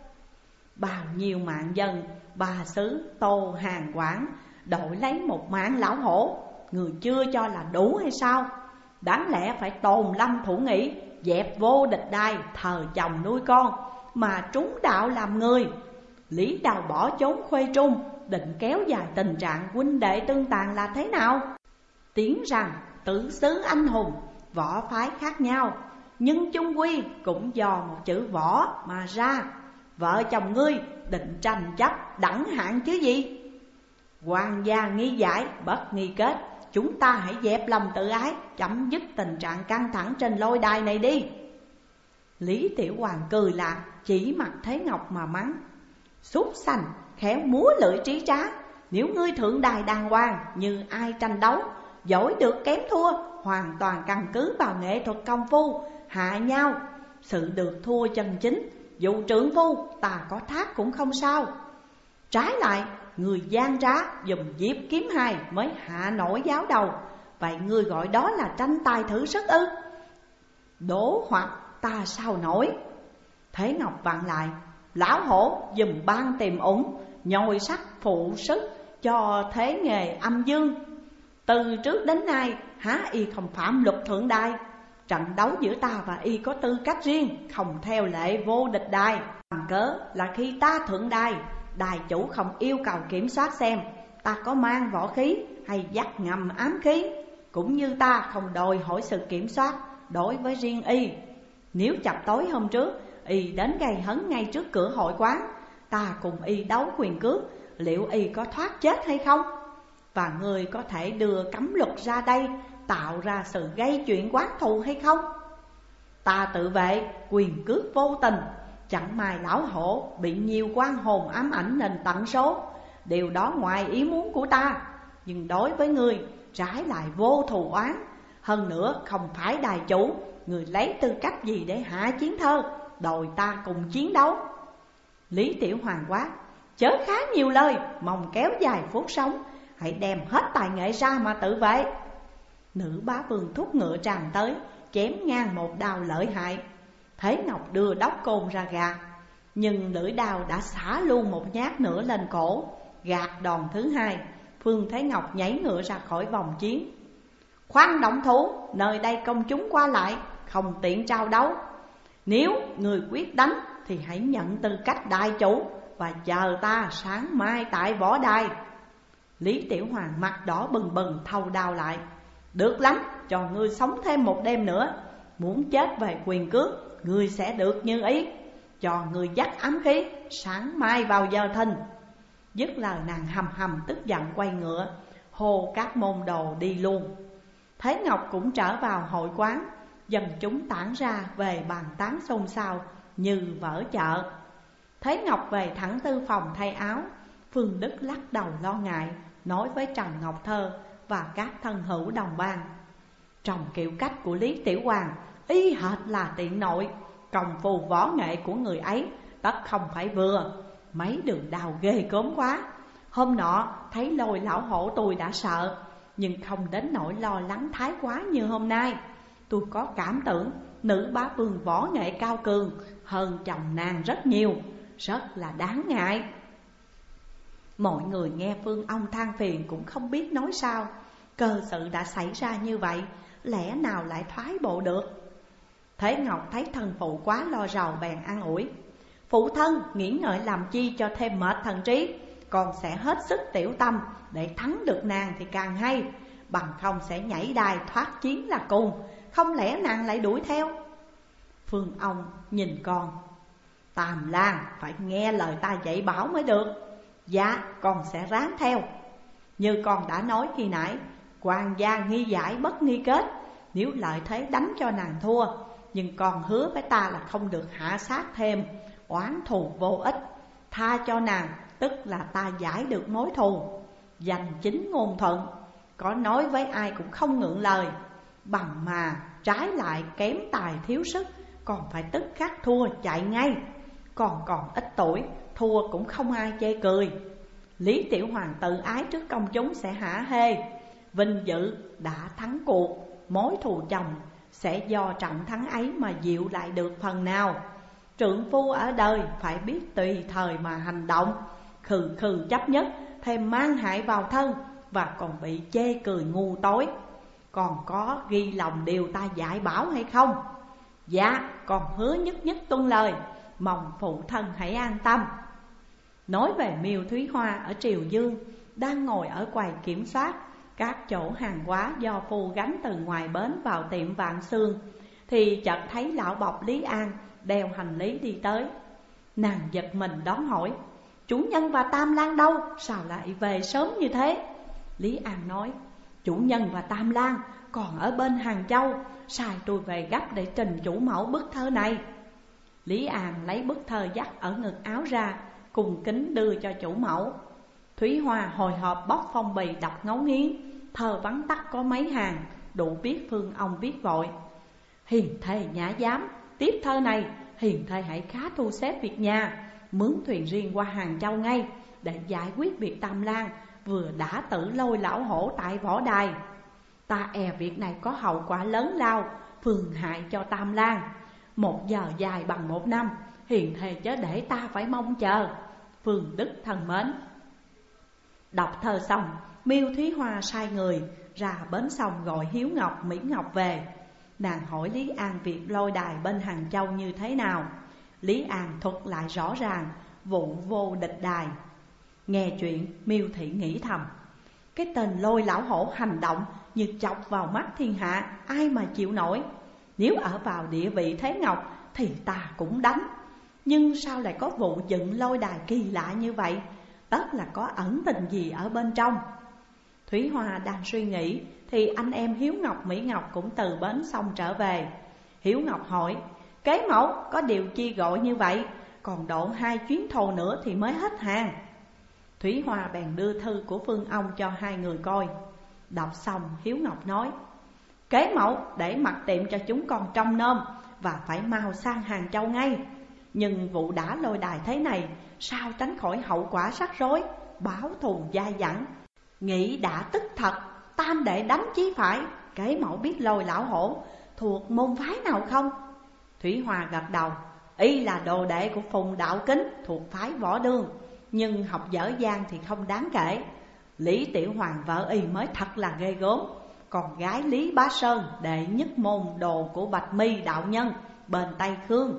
Bao nhiêu mạng dân, Ba xứ Tô Hàn Quảng đổi lấy một mạng lão hổ, người chưa cho là đủ hay sao? Đáng lẽ phải tồn lâm thủ nghĩ, dẹp vô địch đai, thờ chồng nuôi con, mà trúng đạo làm người. Lý Đào bỏ trốn Khuê Trung, định kéo dài tình trạng huynh đệ tương tàn là thế nào? Tiếng rằng tứ xứ anh hùng, võ phái khác nhau, nhưng chung quy cũng do một chữ võ mà ra. Vợ chồng ngươi định tranh chấp đẳng hạng chứ gì? Hoàng gia nghi giải bất nghi kết, chúng ta hãy dẹp lòng tự ái, chấm dứt tình trạng căng thẳng trên lôi đài này đi. Lý Tiểu Hoàng cười lạc, chỉ mặt Thế Ngọc mà mắng. Súc sanh, khéo múa lưỡi trí trá. Nếu ngươi thượng đài đàng hoàng như ai tranh đấu, giỏi được kém thua hoàn toàn căn cứ vào nghệ thuật công phu hạ nhau. Sự được thua chân chính, dù trượng phu ta có thác cũng không sao. Trái lại, người gian trá dùng diệp kiếm hài mới hạ nổi giáo đầu. Vậy ngươi gọi đó là tranh tài thử sức ư? Đố hoặc ta sao nổi. Thế Ngọc vặn lại. Lão hổ dùm ban tìm ủng, nhồi sắt phụ sức cho thế nghề âm dương. Từ trước đến nay há y không phạm luật thượng đài. Trận đấu giữa ta và y có tư cách riêng, không theo lệ vô địch đài. Bằng cớ là khi ta thượng đài, đài chủ không yêu cầu kiểm soát xem ta có mang võ khí hay dắt ngầm ám khí, cũng như ta không đòi hỏi sự kiểm soát đối với riêng y. Nếu chập tối hôm trước y đến gây hấn ngay trước cửa hội quán, ta cùng y đấu quyền cước, liệu y có thoát chết hay không? Và người có thể đưa cấm luật ra đây, tạo ra sự gây chuyện oán thù hay không? Ta tự vệ, quyền cước vô tình, chẳng may lão hổ bị nhiều quan hồn ám ảnh nên tận số. Điều đó ngoài ý muốn của ta, nhưng đối với người trái lại vô thù oán. Hơn nữa không phải đài chủ, người lấy tư cách gì để hạ chiến thơ, đòi ta cùng chiến đấu? Lý Tiểu Hoàng quát. Chớ khá nhiều lời, mong kéo dài phút sống, hãy đem hết tài nghệ ra mà tự vệ. Nữ bá vương thúc ngựa tràn tới, chém ngang một đao lợi hại. Thế Ngọc đưa đốc côn ra gạt, nhưng lưỡi đao đã xả luôn một nhát nữa lên cổ, gạt đòn thứ hai. Phương Thế Ngọc nhảy ngựa ra khỏi vòng chiến. Khoan động thủ, nơi đây công chúng qua lại, không tiện trao đấu. Nếu người quyết đánh thì hãy nhận tư cách đại chủ và chờ ta sáng mai tại võ đài. Lý Tiểu Hoàng mặt đỏ bừng bừng thâu đao lại. Được lắm, cho ngươi sống thêm một đêm nữa. Muốn chết về quyền cước, ngươi sẽ được như ý. Cho ngươi dắt ám khí, sáng mai vào giờ thìn. Dứt lời nàng hầm hầm tức giận quay ngựa, hô các môn đồ đi luôn. Thế Ngọc cũng trở vào hội quán, dân chúng tản ra về bàn tán xôn xao như vỡ chợ. Thế Ngọc về thẳng tư phòng thay áo. Phương Đức lắc đầu lo ngại, nói với Trần Ngọc Thơ và các thân hữu đồng bang. Trong kiểu cách của Lý Tiểu Hoàng, y hệt là tiện nội. Công phu võ nghệ của người ấy tất không phải vừa. Mấy đường đào ghê gớm quá. Hôm nọ thấy lôi lão hổ tôi đã sợ, nhưng không đến nỗi lo lắng thái quá như hôm nay. Tôi có cảm tưởng nữ bá vương võ nghệ cao cường hơn chồng nàng rất nhiều, rất là đáng ngại. Mọi người nghe Phương Ông than phiền cũng không biết nói sao. Cơ sự đã xảy ra như vậy, lẽ nào lại thoái bộ được? Thế Ngọc thấy thân phụ quá lo rầu bèn an ủi. Phụ thân nghĩ ngợi làm chi cho thêm mệt thần trí, con sẽ hết sức tiểu tâm để thắng được nàng thì càng hay. bằng không sẽ nhảy đài thoát chiến là cùng. Không lẽ nàng lại đuổi theo? Phương Ông nhìn con: Tam Lang phải nghe lời ta dạy bảo mới được. Dạ, con sẽ ráng theo. Như con đã nói khi nãy, quan gia nghi giải bất nghi kết. Nếu lợi thế đánh cho nàng thua, nhưng con hứa với ta là không được hạ sát thêm, oán thù vô ích. Tha cho nàng, tức là ta giải được mối thù. Dành chính ngôn thuận, có nói với ai cũng không ngượng lời. Bằng mà trái lại kém tài thiếu sức, còn phải tức khắc thua chạy ngay. Còn ít tuổi, thua cũng không ai chê cười. Lý Tiểu Hoàng tự ái trước công chúng sẽ hả hê. Vinh dự đã thắng cuộc, mối thù chồng sẽ do trận thắng ấy mà dịu lại được phần nào. Trượng phu ở đời phải biết tùy thời mà hành động. Khừ khừ chấp nhất, thêm mang hại vào thân, và còn bị chê cười ngu tối. Còn có ghi lòng điều ta dạy bảo hay không? Dạ, còn hứa nhất nhất tuân lời, mong phụ thân hãy an tâm. Nói về Miêu Thúy Hoa ở Triều Dương, đang ngồi ở quầy kiểm soát các chỗ hàng hóa do phu gánh từ ngoài bến vào tiệm Vạn Xương, thì chợt thấy lão bộc Lý An đeo hành lý đi tới. Nàng giật mình đón hỏi: Chủ nhân và Tam Lang đâu? Sao lại về sớm như thế? Lý An nói: Chủ nhân và Tam Lang còn ở bên Hàng Châu, sai tôi về gấp để trình chủ mẫu bức thơ này. Lý An lấy bức thơ dắt ở ngực áo ra, cùng kính đưa cho chủ mẫu. Thúy Hoa hồi hộp bóc phong bì đọc ngấu nghiến. Thơ vắn tắt có mấy hàng, đủ biết Phương Ông viết vội: Hiền thê nhã giám, tiếp thơ này hiền thê hãy khá thu xếp việc nhà, mướn thuyền riêng qua Hàng Châu ngay, để giải quyết việc Tam Lang vừa đã tử lôi lão hổ tại võ đài. Ta e việc này có hậu quả lớn lao, phương hại cho Tam Lang. 1 giờ dài bằng 1 năm, hiền thề chớ để ta phải mong chờ. Phương Đức thân mến. Đọc thơ xong, Miêu Thúy Hoa sai người ra bến sông gọi Hiếu Ngọc, Mỹ Ngọc về. Nàng hỏi Lý An việc lôi đài bên Hàng Châu như thế nào. Lý An thuật lại rõ ràng vụ vô địch đài. Nghe chuyện, Miêu Thị nghĩ thầm: Cái tên lôi lão hổ hành động như chọc vào mắt thiên hạ, ai mà chịu nổi. Nếu ở vào địa vị Thế Ngọc thì ta cũng đánh. Nhưng sao lại có vụ dựng lôi đài kỳ lạ như vậy? Tất là có ẩn tình gì ở bên trong. Thúy Hoa đang suy nghĩ thì anh em Hiếu Ngọc, Mỹ Ngọc cũng từ bến sông trở về. Hiếu Ngọc hỏi: Kế mẫu có điều chi gọi như vậy? Còn độ 2 chuyến thồ nữa thì mới hết hàng. Thúy Hoa bèn đưa thư của Phương Ông cho hai người coi. Đọc xong, Hiếu Ngọc nói: Kế mẫu để mặc tiệm cho chúng con trông nom, và phải mau sang Hàng Châu ngay. Nhưng vụ đã lôi đài thế này, sao tránh khỏi hậu quả rắc rối, báo thù dai dẳng. Nghĩ đã tức thật, tam đệ đánh chí phải. Kế mẫu biết lôi lão hổ thuộc môn phái nào không? Thúy Hoa gật đầu: Y là đồ đệ của Phùng Đạo Kính, thuộc phái Võ Đương, nhưng học dở dang thì không đáng kể. Lý Tiểu Hoàng vợ Y mới thật là ghê gớm. Còn gái Lý Bá Sơn, đệ nhất môn đồ của Bạch Mi đạo nhân bên Tây Khương.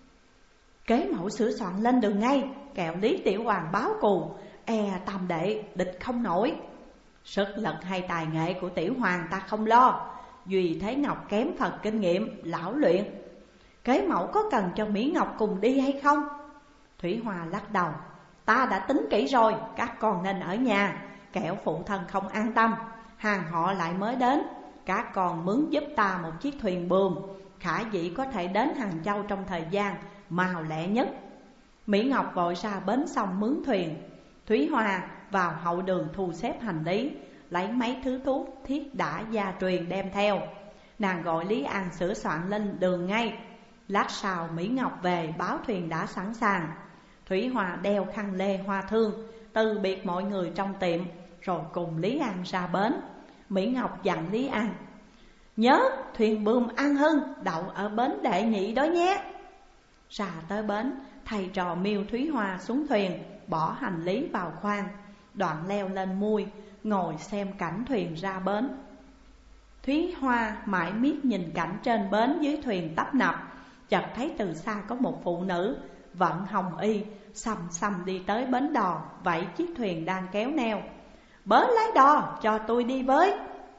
Kế mẫu sửa soạn lên đường ngay, kẹo Lý Tiểu Hoàng báo cù, e tam đệ địch không nổi. Sức lực hay tài nghệ của Tiểu Hoàng ta không lo, duy Thế Ngọc kém phần kinh nghiệm lão luyện. Kế mẫu có cần cho Mỹ Ngọc cùng đi hay không? Thúy Hoa lắc đầu: Ta đã tính kỹ rồi, các con nên ở nhà, kẻo phụ thân không an tâm. Hàng họ lại mới đến, các con mướn giúp ta một chiếc thuyền buồm, khả dĩ có thể đến Hàng Châu trong thời gian mau lẹ nhất. Mỹ Ngọc vội ra bến sông mướn thuyền. Thúy Hoa vào hậu đường thu xếp hành lý, lấy mấy thứ thuốc thiết đã gia truyền đem theo. Nàng gọi Lý An sửa soạn lên đường ngay. Lát sau Mỹ Ngọc về báo thuyền đã sẵn sàng. Thúy Hoa đeo khăn lê hoa thương, từ biệt mọi người trong tiệm, rồi cùng Lý An ra bến. Mỹ Ngọc dặn Lý An: Nhớ thuyền buồm An Hưng đậu ở bến Đệ Nhị đó nhé. Ra tới bến, thầy trò Miêu Thúy Hoa xuống thuyền, bỏ hành lý vào khoang, đoạn leo lên mui, ngồi xem cảnh thuyền ra bến. Thúy Hoa mãi miết nhìn cảnh trên bến dưới thuyền tấp nập. Chợt thấy từ xa có một phụ nữ vận hồng y xăm xăm đi tới bến đò, vẫy chiếc thuyền đang kéo neo: Bớ lái đò cho tôi đi với.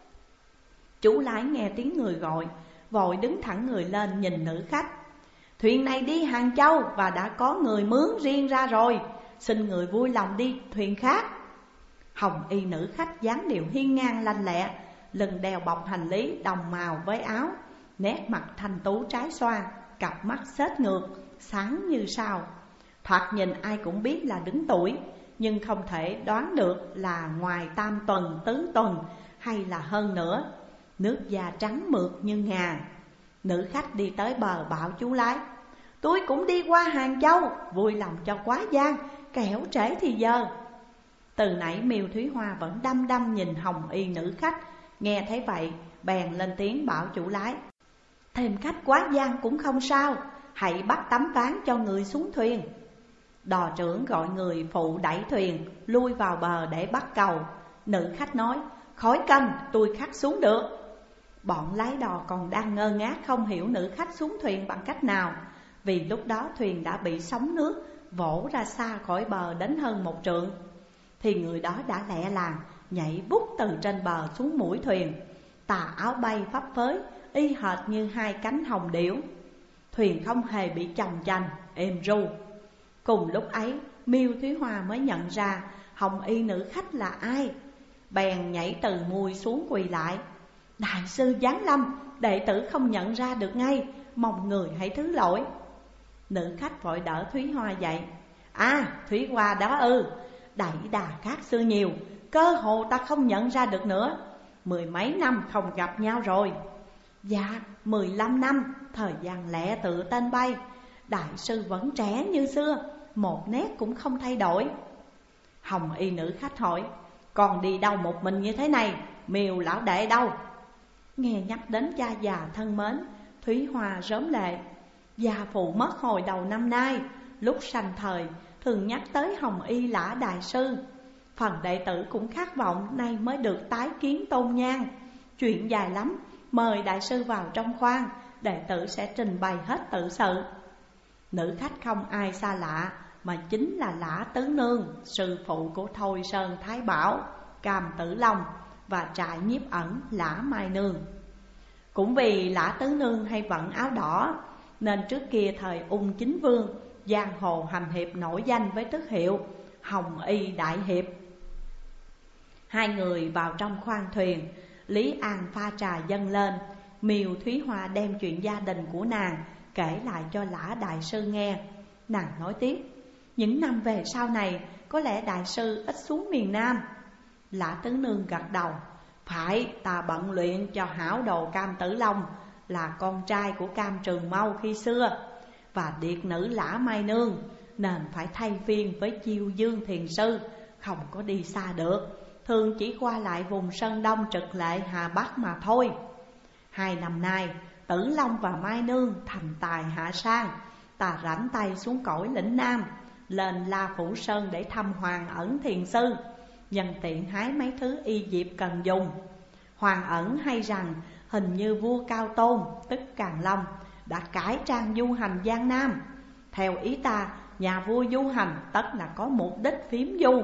Chú lái nghe tiếng người gọi, vội đứng thẳng người lên nhìn nữ khách. Thuyền này đi Hàng Châu và đã có người mướn riêng ra rồi, xin người vui lòng đi thuyền khác. Hồng y nữ khách dáng điệu hiên ngang lanh lẹ, lưng đeo bọc hành lý đồng màu với áo, nét mặt thanh tú trái xoan, cặp mắt xếch ngược, sáng như sao. Thoạt nhìn ai cũng biết là đứng tuổi, nhưng không thể đoán được là ngoài tam tuần, tứ tuần hay là hơn nữa. Nước da trắng mượt như ngà. Nữ khách đi tới bờ bảo chú lái: tôi cũng đi qua Hàng Châu, vui lòng cho quá gian, kẻo trễ thì giờ. Từ nãy Miêu Thúy Hoa vẫn đăm đăm nhìn hồng y nữ khách, nghe thấy vậy bèn lên tiếng bảo chủ lái: thêm khách quá gian cũng không sao, hãy bắt tấm ván cho người xuống thuyền. Đò trưởng gọi người phụ đẩy thuyền lui vào bờ để bắt cầu. Nữ khách nói: khỏi cần, tôi khắc xuống được. Bọn lái đò còn đang ngơ ngác không hiểu nữ khách xuống thuyền bằng cách nào, vì lúc đó thuyền đã bị sóng nước vỗ ra xa khỏi bờ đến hơn 1 trượng. Thì người đó đã lẹ làng nhảy vút từ trên bờ xuống mũi thuyền, tà áo bay phấp phới y hệt như 2 cánh hồng điểu. Thuyền không hề bị chồng chành, êm ru. Cùng lúc ấy Miêu Thúy Hoa mới nhận ra hồng y nữ khách là ai, bèn nhảy từ mui xuống quỳ lại: đại sư giáng lâm, đệ tử không nhận ra được ngay, mong người hãy thứ lỗi. Nữ khách vội đỡ Thúy Hoa dậy: Thúy Hoa đó ư, đẩy đà khác xưa nhiều, cơ hồ ta không nhận ra được nữa. 10 mấy năm không gặp nhau rồi. Dạ 15 năm, thời gian lẹ tự tên bay. Đại sư vẫn trẻ như xưa, một nét cũng không thay đổi. Hồng y nữ khách hỏi: còn đi đâu một mình như thế này, Miêu lão đệ đâu? Nghe nhắc đến cha già thân mến, Thúy Hoa rớm lệ. Gia phụ mất hồi đầu năm nay, lúc sanh thời thường nhắc tới hồng y lã đại sư. Phần đệ tử cũng khát vọng nay mới được tái kiến tôn nhan. Chuyện dài lắm, mời đại sư vào trong khoang, đệ tử sẽ trình bày hết tự sự. Nữ khách không ai xa lạ, mà chính là Lã Tứ Nương, sư phụ của Thôi Sơn Thái Bảo, Cam Tử Long và trại nhiếp ẩn Lã Mai Nương. Cũng vì Lã Tứ Nương hay vận áo đỏ, nên trước kia thời Ung Chính Vương, giang hồ hành hiệp nổi danh với tước hiệu Hồng Y Đại Hiệp. Hai người vào trong khoang thuyền, Lý An pha trà dâng lên. Miêu Thúy Hoa đem chuyện gia đình của nàng kể lại cho Lã đại sư nghe. Nàng nói tiếp: những năm về sau này, có lẽ đại sư ít xuống miền Nam. Lã Tứ Nương gật đầu: phải, ta bận luyện cho hảo đồ Cam Tử Long, là con trai của Cam Trường Mâu khi xưa, và điệt nữ Lã Mai Nương, nên phải thay phiên với Chiêu Dương thiền sư, không có đi xa được, thường chỉ qua lại vùng Sơn Đông Trực Lệ Hà Bắc mà thôi. 2 năm nay, Tử Long và Mai Nương thành tài hạ sang, ta rảnh tay xuống cõi lĩnh Nam, lên La Phủ Sơn để thăm Hoàng Ẩn thiền sư, nhân tiện hái mấy thứ y diệp cần dùng. Hoàng Ẩn hay rằng hình như vua Cao Tôn, tức Càn Long, đã cải trang du hành Giang Nam. Theo ý ta, nhà vua du hành tất là có mục đích phiếm du.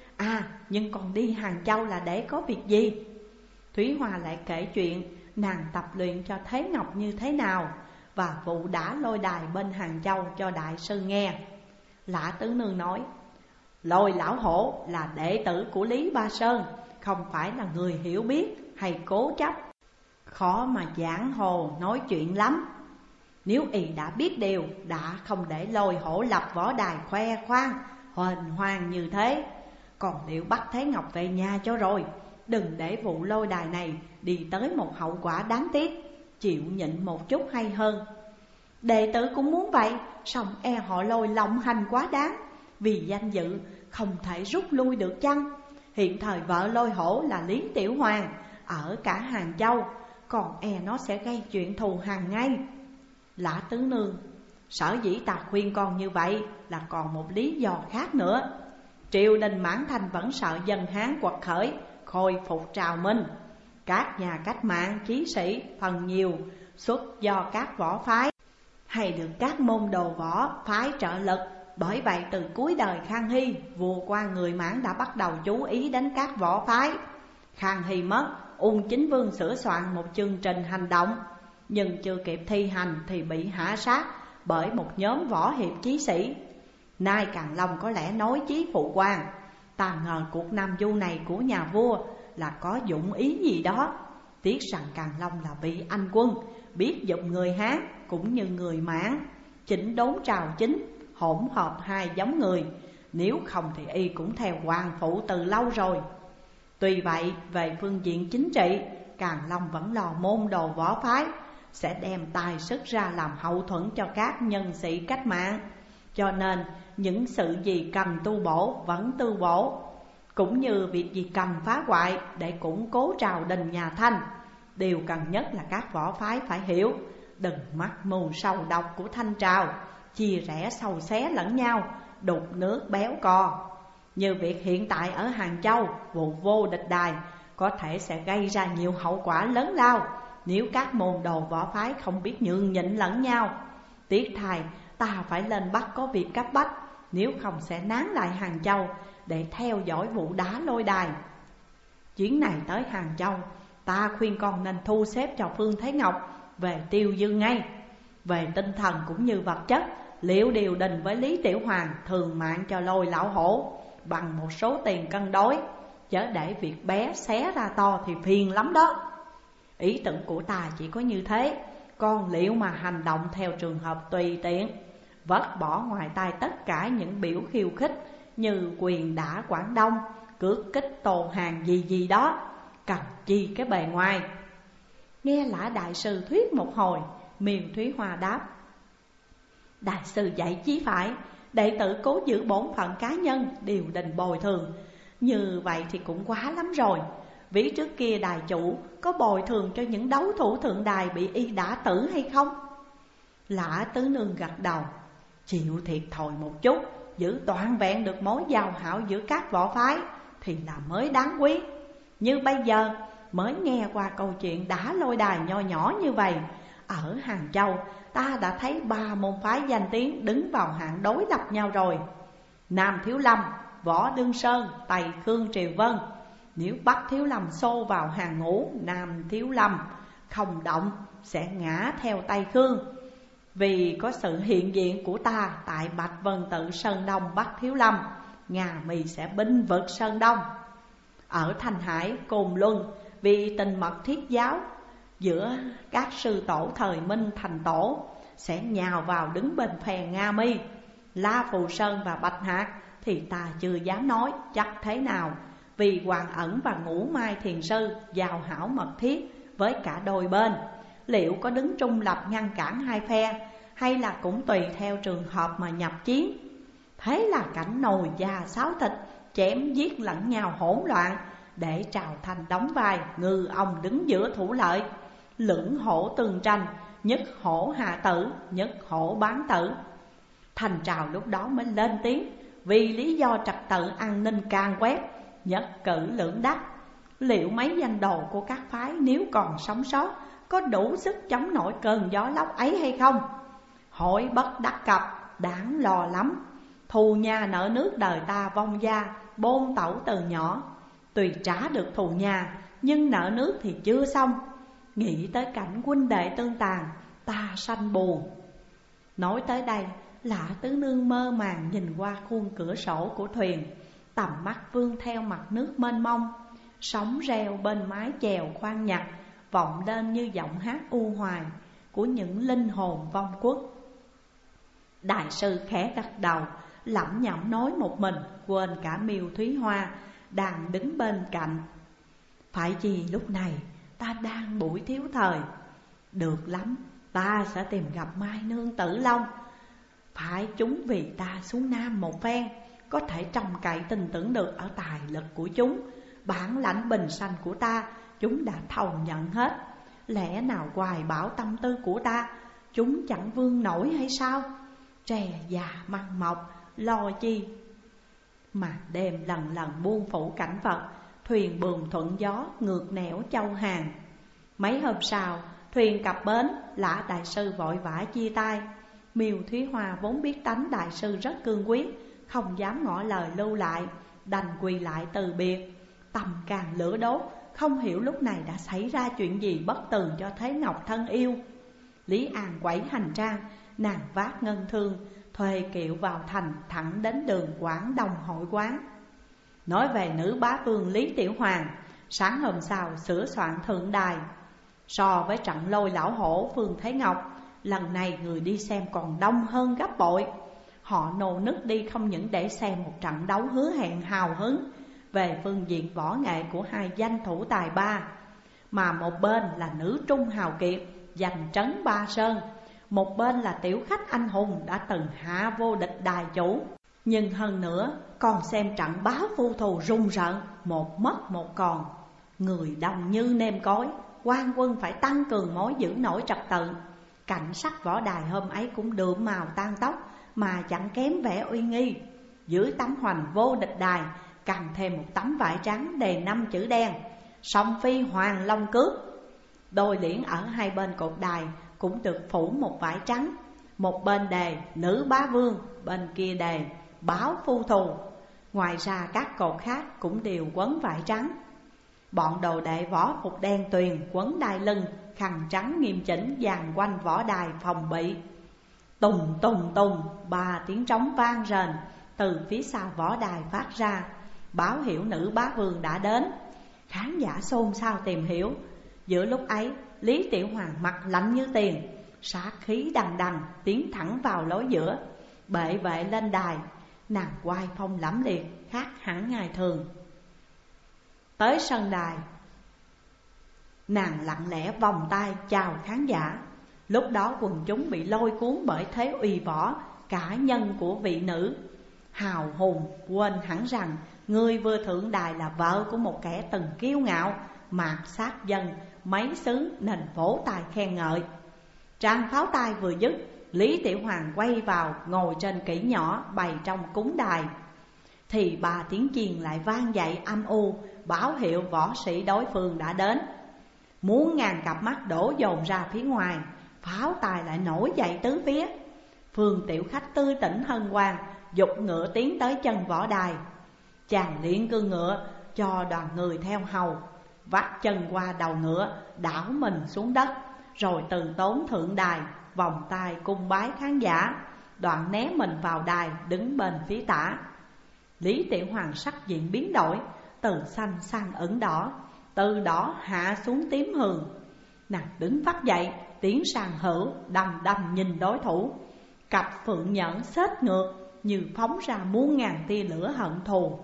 Nhưng còn đi Hàng Châu là để có việc gì? Thúy Hoa lại kể chuyện nàng tập luyện cho Thế Ngọc như thế nào, và vụ đã lôi đài bên Hàng Châu cho đại sư nghe. Lã Tứ Nương nói: Lôi lão hổ là đệ tử của Lý Ba Sơn, không phải là người hiểu biết hay cố chấp, khó mà giảng hồ nói chuyện lắm. Nếu y đã biết điều, đã không để Lôi hổ lập võ đài khoe khoang huênh hoang như thế. Còn liệu bắt Thế Ngọc về nhà cho rồi, đừng để vụ lôi đài này đi tới một hậu quả đáng tiếc. Chịu nhịn một chút hay hơn. Đệ tử cũng muốn vậy, song e họ Lôi lộng hành quá đáng, vì danh dự không thể rút lui được chăng? Hiện thời vợ Lôi hổ là Lý Tiểu Hoàng ở cả Hàng Châu, còn e nó sẽ gây chuyện thù hằn ngay. Lã Tứ Nương: sở dĩ ta khuyên con như vậy là còn một lý do khác nữa. Triều đình Mãn Thành vẫn sợ dân Hán quật khởi, khôi phục trào minh. Các nhà cách mạng chí sĩ phần nhiều xuất do các võ phái, hay được các môn đồ võ phái trợ lực. Bởi vậy từ cuối đời Khang Hy, vua quan người Mãn đã bắt đầu chú ý đến các võ phái. Khang Hy mất, Ung Chính Vương sửa soạn một chương trình hành động, nhưng chưa kịp thi hành thì bị hạ sát bởi một nhóm võ hiệp chí sĩ. Nay Càn Long có lẽ nói chí phụ quan, ta ngờ cuộc Nam Du này của nhà vua là có dụng ý gì đó. Tiếc rằng Càn Long là vị anh quân, biết dùng người Hán cũng như người Mãn, chỉnh đốn trào chính, hỗn hợp hai giống người. Nếu không thì y cũng theo hoàng phụ từ lâu rồi. Tuy vậy, về phương diện chính trị, Càn Long vẫn lo môn đồ võ phái sẽ đem tài sức ra làm hậu thuẫn cho các nhân sĩ cách mạng. Cho nên những sự gì cần tu bổ vẫn tu bổ, cũng như việc gì cần phá hoại để củng cố triều đình nhà Thanh. Điều cần nhất là các võ phái phải hiểu, đừng mắc mưu sâu độc của Thanh trào, chia rẽ sâu xé lẫn nhau, đục nước béo co. Như việc hiện tại ở Hàng Châu, vụ vô địch đài có thể sẽ gây ra nhiều hậu quả lớn lao nếu các môn đồ võ phái không biết nhường nhịn lẫn nhau. Tiếc thay, ta phải lên Bắc có việc cấp bách, nếu không sẽ nán lại Hàng Châu để theo dõi vụ đá lôi đài. Chuyến này tới Hàng Châu, ta khuyên con nên thu xếp cho Phương Thế Ngọc về Tiêu Dương ngay. Về tinh thần cũng như vật chất, liệu điều đình với Lý Tiểu Hoàng thường mạng cho Lôi Lão Hổ bằng một số tiền cân đối, chớ để việc bé xé ra to thì phiền lắm đó. Ý tưởng của ta chỉ có như thế, còn liệu mà hành động theo trường hợp tùy tiện, vứt bỏ ngoài tai tất cả những biểu khiêu khích như quyền đả Quảng Đông, cướp kích Tô Hàng gì gì đó, cần chi cái bề ngoài. Nghe Lã đại sư thuyết một hồi, Miêu Thúy Hoa đáp: đại sư dạy chí phải, đệ tử cố giữ bổn phận cá nhân, điều đình bồi thường. Như vậy thì cũng quá lắm rồi. Ví trước kia đài chủ có bồi thường cho những đấu thủ thượng đài bị y đả tử hay không? Lã tứ nương gật đầu: chịu thiệt thòi một chút, giữ toàn vẹn được mối giao hảo giữa các võ phái thì là mới đáng quý. Như bây giờ mới nghe qua câu chuyện đá lôi đài nho nhỏ như vậy, ở Hàng Châu ta đã thấy 3 môn phái danh tiếng đứng vào hạng đối lập nhau rồi: Nam Thiếu Lâm, Võ Đương Sơn, Tây Khương Triều Vân. Nếu Bắc Thiếu Lâm xô vào hàng ngũ Nam Thiếu Lâm không động sẽ ngã theo Tây Khương. Vì có sự hiện diện của ta tại Bạch Vân Tự Sơn Đông Bắc Thiếu Lâm, Nga Mi sẽ binh vực Sơn Đông. Ở Thanh Hải, Cồn Luân, vì tình mật thiết giáo giữa các sư tổ thời Minh thành tổ sẽ nhào vào đứng bên phe Nga Mi. La Phù Sơn và Bạch Hạc thì ta chưa dám nói chắc thế nào, vì Hoàng Ẩn và Ngũ Mai Thiền Sư giao hảo mật thiết với cả đôi bên. Liệu có đứng trung lập ngăn cản hai phe, hay là cũng tùy theo trường hợp mà nhập chiến? Thế là cảnh nồi da sáo thịt, chém giết lẫn nhau hỗn loạn, để Trào Thanh đóng vai ngư ông đứng giữa thủ lợi. Lưỡng hổ tương tranh, nhất hổ hạ tử, nhất hổ bán tử. Thành Trào lúc đó mới lên tiếng, vì lý do trật tự an ninh can quét, nhất cử lưỡng đắc. Liệu mấy danh đồ của các phái nếu còn sống sót có đủ sức chống nổi cơn gió lốc ấy hay không? Hỏi bất đắc cập, đáng lo lắm. Thù nhà nợ nước đời ta vong gia, bôn tẩu từ nhỏ. Tuy trả được thù nhà, nhưng nợ nước thì chưa xong. Nghĩ tới cảnh huynh đệ tương tàn, ta sanh buồn. Nói tới đây, Lã tứ nương mơ màng nhìn qua khuôn cửa sổ của thuyền, tầm mắt vươn theo mặt nước mênh mông. Sóng reo bên mái chèo khoan nhặt vọng lên như giọng hát u hoài của những linh hồn vong quốc. Đại sư khẽ gật đầu, lẩm nhẩm nói một mình, quên cả Miêu Thúy Hoa đang đứng bên cạnh. Phải chi lúc này ta đang buổi thiếu thời? Được lắm, ta sẽ tìm gặp Mai Nương Tử Long. Phải chúng vì ta xuống Nam một phen, có thể trông cậy tin tưởng được ở tài lực của chúng. Bản lãnh bình sanh của ta chúng đã thầu nhận hết. Lẽ nào hoài bảo tâm tư của ta chúng chẳng vương nổi hay sao? Tre già măng mọc lo chi? Màn đêm lần lần buông phủ cảnh vật, thuyền buồm thuận gió ngược nẻo châu Hàn. Mấy hôm sau thuyền cập bến, Lã đại sư vội vã chia tay. Miêu Thúy Hoa vốn biết tánh đại sư rất cương quyết, không dám ngỏ lời lưu lại, đành quỳ lại từ biệt. Tâm càng lửa đốt, không hiểu lúc này đã xảy ra chuyện gì bất tường cho Thế Ngọc thân yêu. Lý An quẩy hành trang, nàng vác ngân thương, thuê kiệu vào thành thẳng đến đường Quảng Đông hội quán. Nói về nữ bá vương Lý Tiểu Hoàng, sáng hôm sau sửa soạn thượng đài. So với trận lôi lão hổ Phương Thế Ngọc, lần này người đi xem còn đông hơn gấp bội. Họ nô nức đi không những để xem một trận đấu hứa hẹn hào hứng về phương diện võ nghệ của hai danh thủ tài ba, mà một bên là nữ trung hào kiệt giành trấn Ba Sơn, một bên là tiểu khách anh hùng đã từng hạ vô địch đài chủ. Nhưng hơn nữa còn xem trận báo phu thù rùng rợn, một mất một còn. Người đông như nêm cối, quan quân phải tăng cường mối giữ nổi trật tự. Cảnh sắc võ đài hôm ấy cũng đượm màu tan tóc mà chẳng kém vẻ uy nghi. Dưới tấm hoành vô địch đài cầm thêm một tấm vải trắng đề 5 chữ đen: Song Phi Hoàng Long Cước. Đôi liễn ở hai bên cột đài cũng được phủ một vải trắng, một bên đề nữ bá vương, bên kia đề báo phu thù. Ngoài ra các cột khác cũng đều quấn vải trắng. Bọn đồ đệ võ phục đen tuyền quấn đai lưng, khăn trắng nghiêm chỉnh dàn quanh võ đài phòng bị. Tùng tùng tùng, 3 tiếng trống vang rền từ phía sau võ đài phát ra, báo hiệu nữ bá vương đã đến. Khán giả xôn xao tìm hiểu. Giữa lúc ấy, Lý Tiểu Hoàng mặt lạnh như tiền, sát khí đằng đằng tiến thẳng vào lối giữa. Bệ vệ lên đài, nàng oai phong lẫm liệt khác hẳn ngày thường. Tới sân đài, nàng lặng lẽ vòng tay chào khán giả. Lúc đó quần chúng bị lôi cuốn bởi thế uy võ cả nhân của vị nữ hào hùng, quên hẳn rằng người vừa thượng đài là vợ của một kẻ từng kiêu ngạo mạt sát dân mấy xứ, nên vỗ tay khen ngợi. Tràng pháo tay vừa dứt, Lý Tiểu Hoàng quay vào ngồi trên kỷ nhỏ bày trong cúng đài, thì 3 tiếng chiên lại vang dậy âm u, báo hiệu võ sĩ đối phương đã đến. Muôn ngàn cặp mắt đổ dồn ra phía ngoài, pháo tài lại nổi dậy tứ phía. Phương tiểu khách tươi tỉnh hân hoan, giục ngựa tiến tới chân võ đài. Chàng liền cương ngựa cho đoàn người theo hầu, vắt chân qua đầu ngựa, đảo mình xuống đất, rồi từ tốn thượng đài vòng tay cung bái khán giả, đoạn né mình vào đài đứng bên phía tả. Lý Tiểu Hoàng sắc diện biến đổi, từ xanh sang ửng đỏ, từ đỏ hạ xuống tím hường. Nàng đứng phát dậy, tiến sang hữu, đầm đầm nhìn đối thủ. Cặp phượng nhẫn xết ngược như phóng ra muôn ngàn tia lửa hận thù.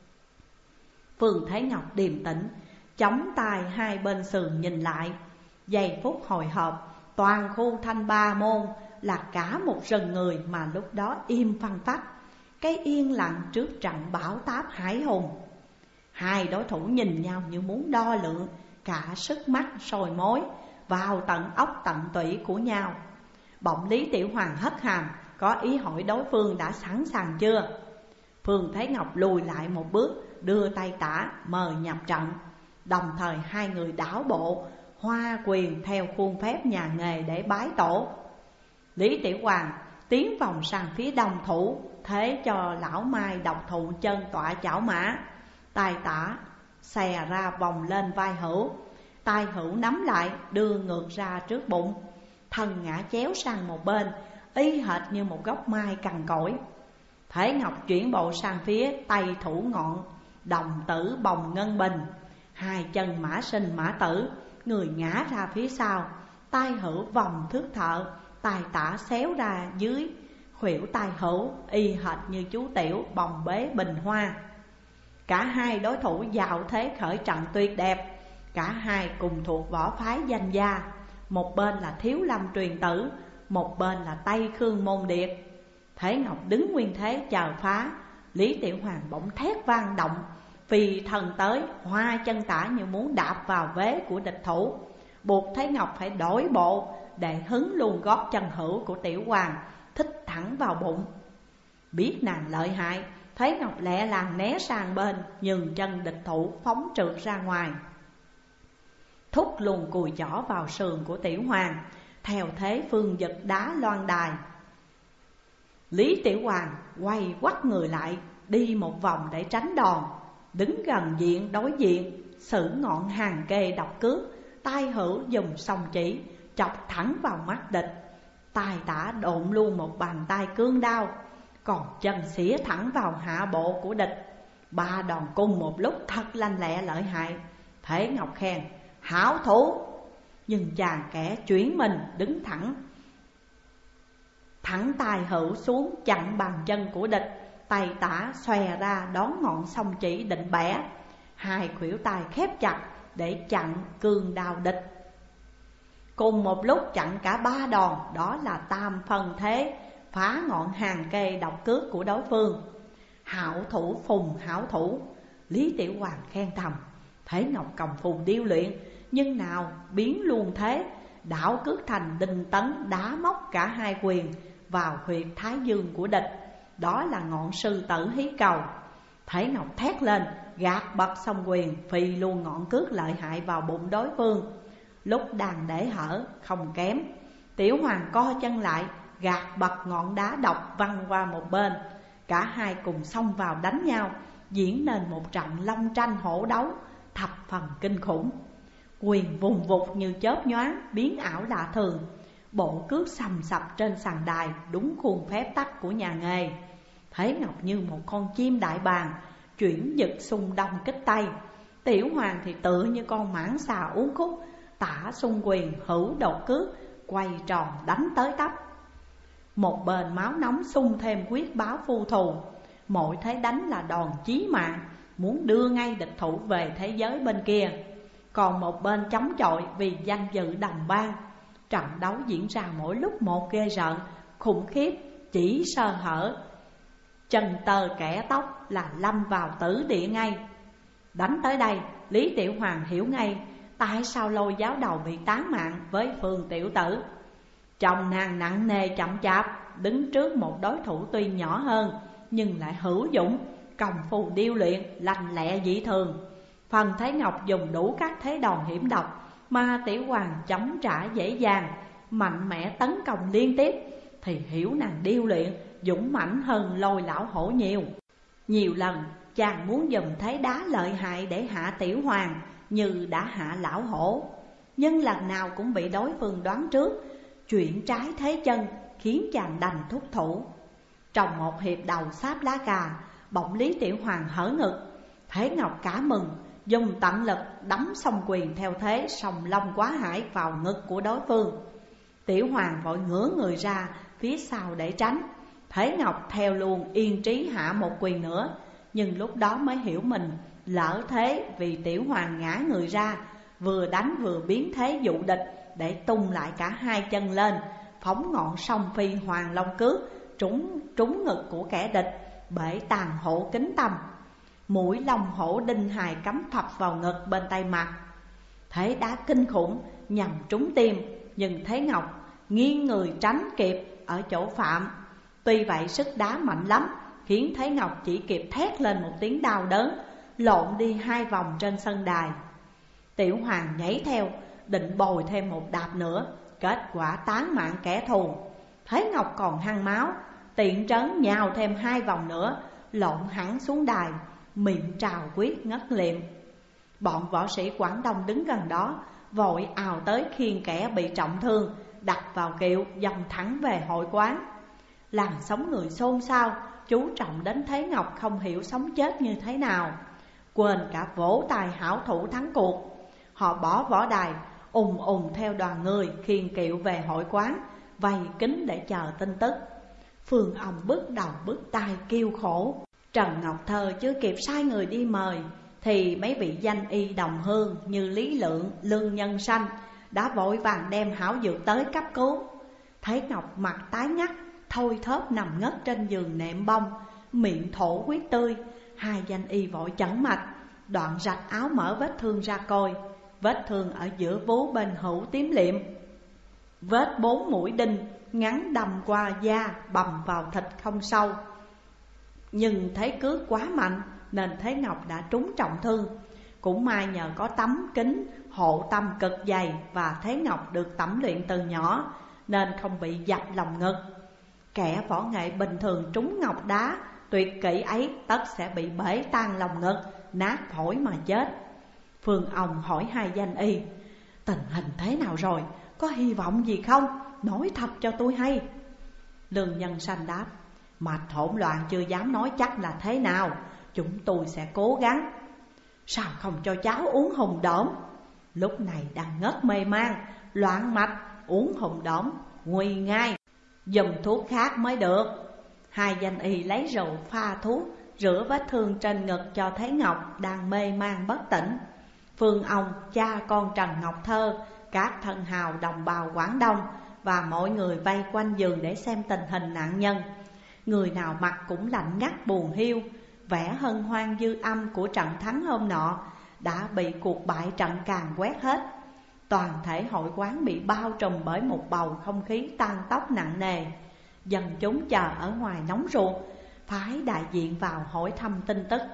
Phương Thế Ngọc điềm tĩnh, chống tay hai bên sườn nhìn lại. Giây phút hồi hộp, toàn khu Thanh Ba Môn là cả một rừng người mà lúc đó im phăng phắc, cái yên lặng trước trận bão táp hải hùng. Hai đối thủ nhìn nhau như muốn đo lượng cả sức mắt sôi mối vào tận óc tận tủy của nhau. Bỗng Lý Tiểu Hoàng hất hàm, có ý hỏi đối phương đã sẵn sàng chưa. Phương Thế Ngọc lùi lại một bước, đưa tay tả mời nhập trận. Đồng thời hai người đảo bộ hoa quyền theo khuôn phép nhà nghề để bái tổ. Lý Tiểu Hoàng tiến vòng sang phía đồng thủ, thế cho lão Mai độc thụ chân tọa chảo mã. Tay tả xè ra vòng lên vai hữu, tay hữu nắm lại đưa ngược ra trước bụng, thân ngã chéo sang một bên, y hệt như một gốc mai cằn cỗi. Thế Ngọc chuyển bộ sang phía tay thủ ngọn đồng tử bồng ngân bình, hai chân mã sinh mã tử, người ngã ra phía sau. Tay hữu vòng thước thợ, tay tả xéo ra dưới khuỷu tay hữu, y hệt như chú tiểu bồng bế bình hoa. Cả hai đối thủ dạo thế khởi trận tuyệt đẹp. Cả hai cùng thuộc võ phái danh gia, một bên là Thiếu Lâm truyền tử, một bên là Tây Khương môn điệt. Thế Ngọc đứng nguyên thế chờ phá. Lý Tiểu Hoàng bỗng thét vang động, phi thần tới, hoa chân tả như muốn đạp vào vế của địch thủ, buộc Thế Ngọc phải đổi bộ để hứng luôn gót chân hữu của Tiểu Hoàng, thích thẳng vào bụng. Biết nàng lợi hại, Thế Ngọc lẹ làng né sang bên, nhường chân địch thủ phóng trượt ra ngoài, thúc luôn cùi chỏ vào sườn của Tiểu Hoàng, theo thế phương giật đá loan đài. Lý Tiểu Hoàng quay quắt người lại, đi một vòng để tránh đòn, đứng gần diện đối diện, sử ngọn hàng kê độc cước, tay hữu dùng song chỉ chọc thẳng vào mắt địch. Tài tả độn luôn một bàn tay cương đao, còn chân xỉa thẳng vào hạ bộ của địch. 3 đòn cung một lúc thật lanh lẹ lợi hại. Thế Ngọc khen hảo thủ, nhưng chàng kẻ chuyển mình đứng thẳng tay hữu xuống chặn bàn chân của địch. Tay tả xòe ra đón ngọn song chỉ định bẻ, 2 khuỷu tay khép chặt để chặn cương đao địch. Cùng một lúc chặn cả 3 đòn, đó là tam phân thế, phá ngọn hàng kê độc cước của đối phương. Hảo thủ phùng hảo thủ, Lý Tiểu Hoàng khen thầm. Thế Ngọc công phu điêu luyện, nhưng nào biến luôn thế, đảo cước thành đinh tấn đá móc cả 2 quyền vào huyệt thái dương của địch. Đó là ngọn sư tử hí cầu. Thế Ngọc thét lên, gạt bật song quyền, phi luôn ngọn cước lợi hại vào bụng đối phương. Lúc đàn để hở không kém, Tiểu Hoàng co chân lại, gạt bật ngọn đá độc văng qua một bên. Cả hai cùng xông vào đánh nhau, diễn nên một trận long tranh hổ đấu thập phần kinh khủng. Quyền vùng vụt như chớp nhoáng, biến ảo lạ thường. Bộ cước sầm sập trên sàn đài, đúng khuôn phép tắc của nhà nghề. Thế Ngọc như một con chim đại bàng, chuyển giật xung đông kích tay. Tiểu Hoàng thì tựa như con mãng xà uốn khúc, tả xung quyền hữu đột cước, quay tròn đánh tới tấp. Một bên máu nóng xung thêm quyết báo phu thù. Mỗi thế đánh là đòn chí mạng, muốn đưa ngay địch thủ về thế giới bên kia. Còn một bên chống chọi vì danh dự đồng bang. Trận đấu diễn ra mỗi lúc một ghê rợn, khủng khiếp, chỉ sơ hở chân tơ kẻ tóc là lâm vào tử địa ngay. Đánh tới đây, Lý Tiểu Hoàng hiểu ngay tại sao Lôi giáo đầu bị tán mạng với Phương tiểu tử. Chồng nàng nặng nề chậm chạp, đứng trước một đối thủ tuy nhỏ hơn nhưng lại hữu dũng, công phu điêu luyện, lành lẹ dị thường. Phần Thế Ngọc dùng đủ các thế đòn hiểm độc mà Tiểu Hoàng chống trả dễ dàng, mạnh mẽ tấn công liên tiếp, thì hiểu nàng điêu luyện dũng mãnh hơn Lôi lão hổ nhiều. Nhiều lần chàng muốn dùng thế đá lợi hại để hạ Tiểu Hoàng như đã hạ lão hổ, nhưng lần nào cũng bị đối phương đoán trước, chuyển trái thế chân, khiến chàng đành thúc thủ. Trong một hiệp đầu sáp lá cà, bỗng Lý Tiểu Hoàng hở ngực. Thế Ngọc cả mừng, dùng tận lực đấm song quyền theo thế song long quá hải vào ngực của đối phương. Tiểu Hoàng vội ngửa người ra phía sau để tránh. Thế Ngọc theo luôn yên trí hạ một quyền nữa, nhưng lúc đó mới hiểu mình lỡ thế, vì Tiểu Hoàng ngã người ra, vừa đánh vừa biến thế dụ địch để tung lại cả 2 chân lên, phóng ngọn song phi hoàng long cước trúng ngực của kẻ địch, bể tàn hổ kính tâm. Mũi long hổ đinh hài cắm phập vào ngực bên tay mặt. Thế đá kinh khủng nhằm trúng tim, nhưng Thế Ngọc nghiêng người tránh kịp ở chỗ phạm. Tuy vậy sức đá mạnh lắm, khiến Thế Ngọc chỉ kịp thét lên một tiếng đau đớn, lộn đi 2 vòng trên sân đài. Tiểu Hoàng nhảy theo, định bồi thêm một đạp nữa, kết quả tán mạng kẻ thù. Thế Ngọc còn hăng máu, tiện trấn nhào thêm 2 vòng nữa, lộn hẳn xuống đài, miệng trào quyết ngất liệm. Bọn võ sĩ Quảng Đông đứng gần đó vội ào tới khiêng kẻ bị trọng thương, đặt vào kiệu dòng thẳng về hội quán. Làn sóng người xôn xao, chú trọng đến Thế Ngọc không hiểu sống chết như thế nào, quên cả vỗ tài hảo thủ thắng cuộc. Họ bỏ võ đài, ùng theo đoàn người khiêng kiệu về hội quán, vây kín để chờ tin tức. Phương Ông bước đầu bước tay kêu khổ. Trần Ngọc Thơ chưa kịp sai người đi mời, thì mấy vị danh y đồng hương như Lý Lượng, Lương Nhân Sanh đã vội vàng đem hảo dược tới cấp cứu. Thấy Ngọc mặt tái ngắt, thôi thóp nằm ngất trên giường nệm bông, miệng thổ huyết tươi. 2 danh y vội chẩn mạch, đoạn rạch áo mở vết thương ra coi. Vết thương ở giữa vú bên hữu tím liệm, vết 4 mũi đinh ngắn đâm qua da bầm vào thịt không sâu. Nhưng thế cước quá mạnh nên Thế Ngọc đã trúng trọng thương. Cũng may nhờ có tấm kính hộ tâm cực dày và Thế Ngọc được tẩm luyện từ nhỏ nên không bị dập lòng ngực. Kẻ võ nghệ bình thường trúng ngọc đá tuyệt kỹ ấy tất sẽ bị bể tan lòng ngực, nát phổi mà chết. Phương ông hỏi hai danh y: tình hình thế nào rồi, có hy vọng gì không, nói thật cho tôi hay. Lương Nhân Sanh đáp: mạch hỗn loạn chưa dám nói chắc là thế nào, chúng tôi sẽ cố gắng. Sao không cho cháu uống hùng đổm? Lúc này đang ngất mê man, loạn mạch, uống hùng đổm nguy ngay, dùng thuốc khác mới được. Hai danh y lấy rượu pha thuốc, rửa vết thương trên ngực cho Thế Ngọc đang mê man bất tỉnh. Phương ông, cha con Trần Ngọc Thơ, các thân hào đồng bào Quảng Đông và mọi người vây quanh giường để xem tình hình nạn nhân. Người nào mặt cũng lạnh ngắt buồn hiu, vẻ hân hoan dư âm của trận thắng hôm nọ đã bị cuộc bại trận càn quét hết. Toàn thể hội quán bị bao trùm bởi một bầu không khí tang tóc nặng nề. Dân chúng chờ ở ngoài nóng ruột, phái đại diện vào hỏi thăm tin tức.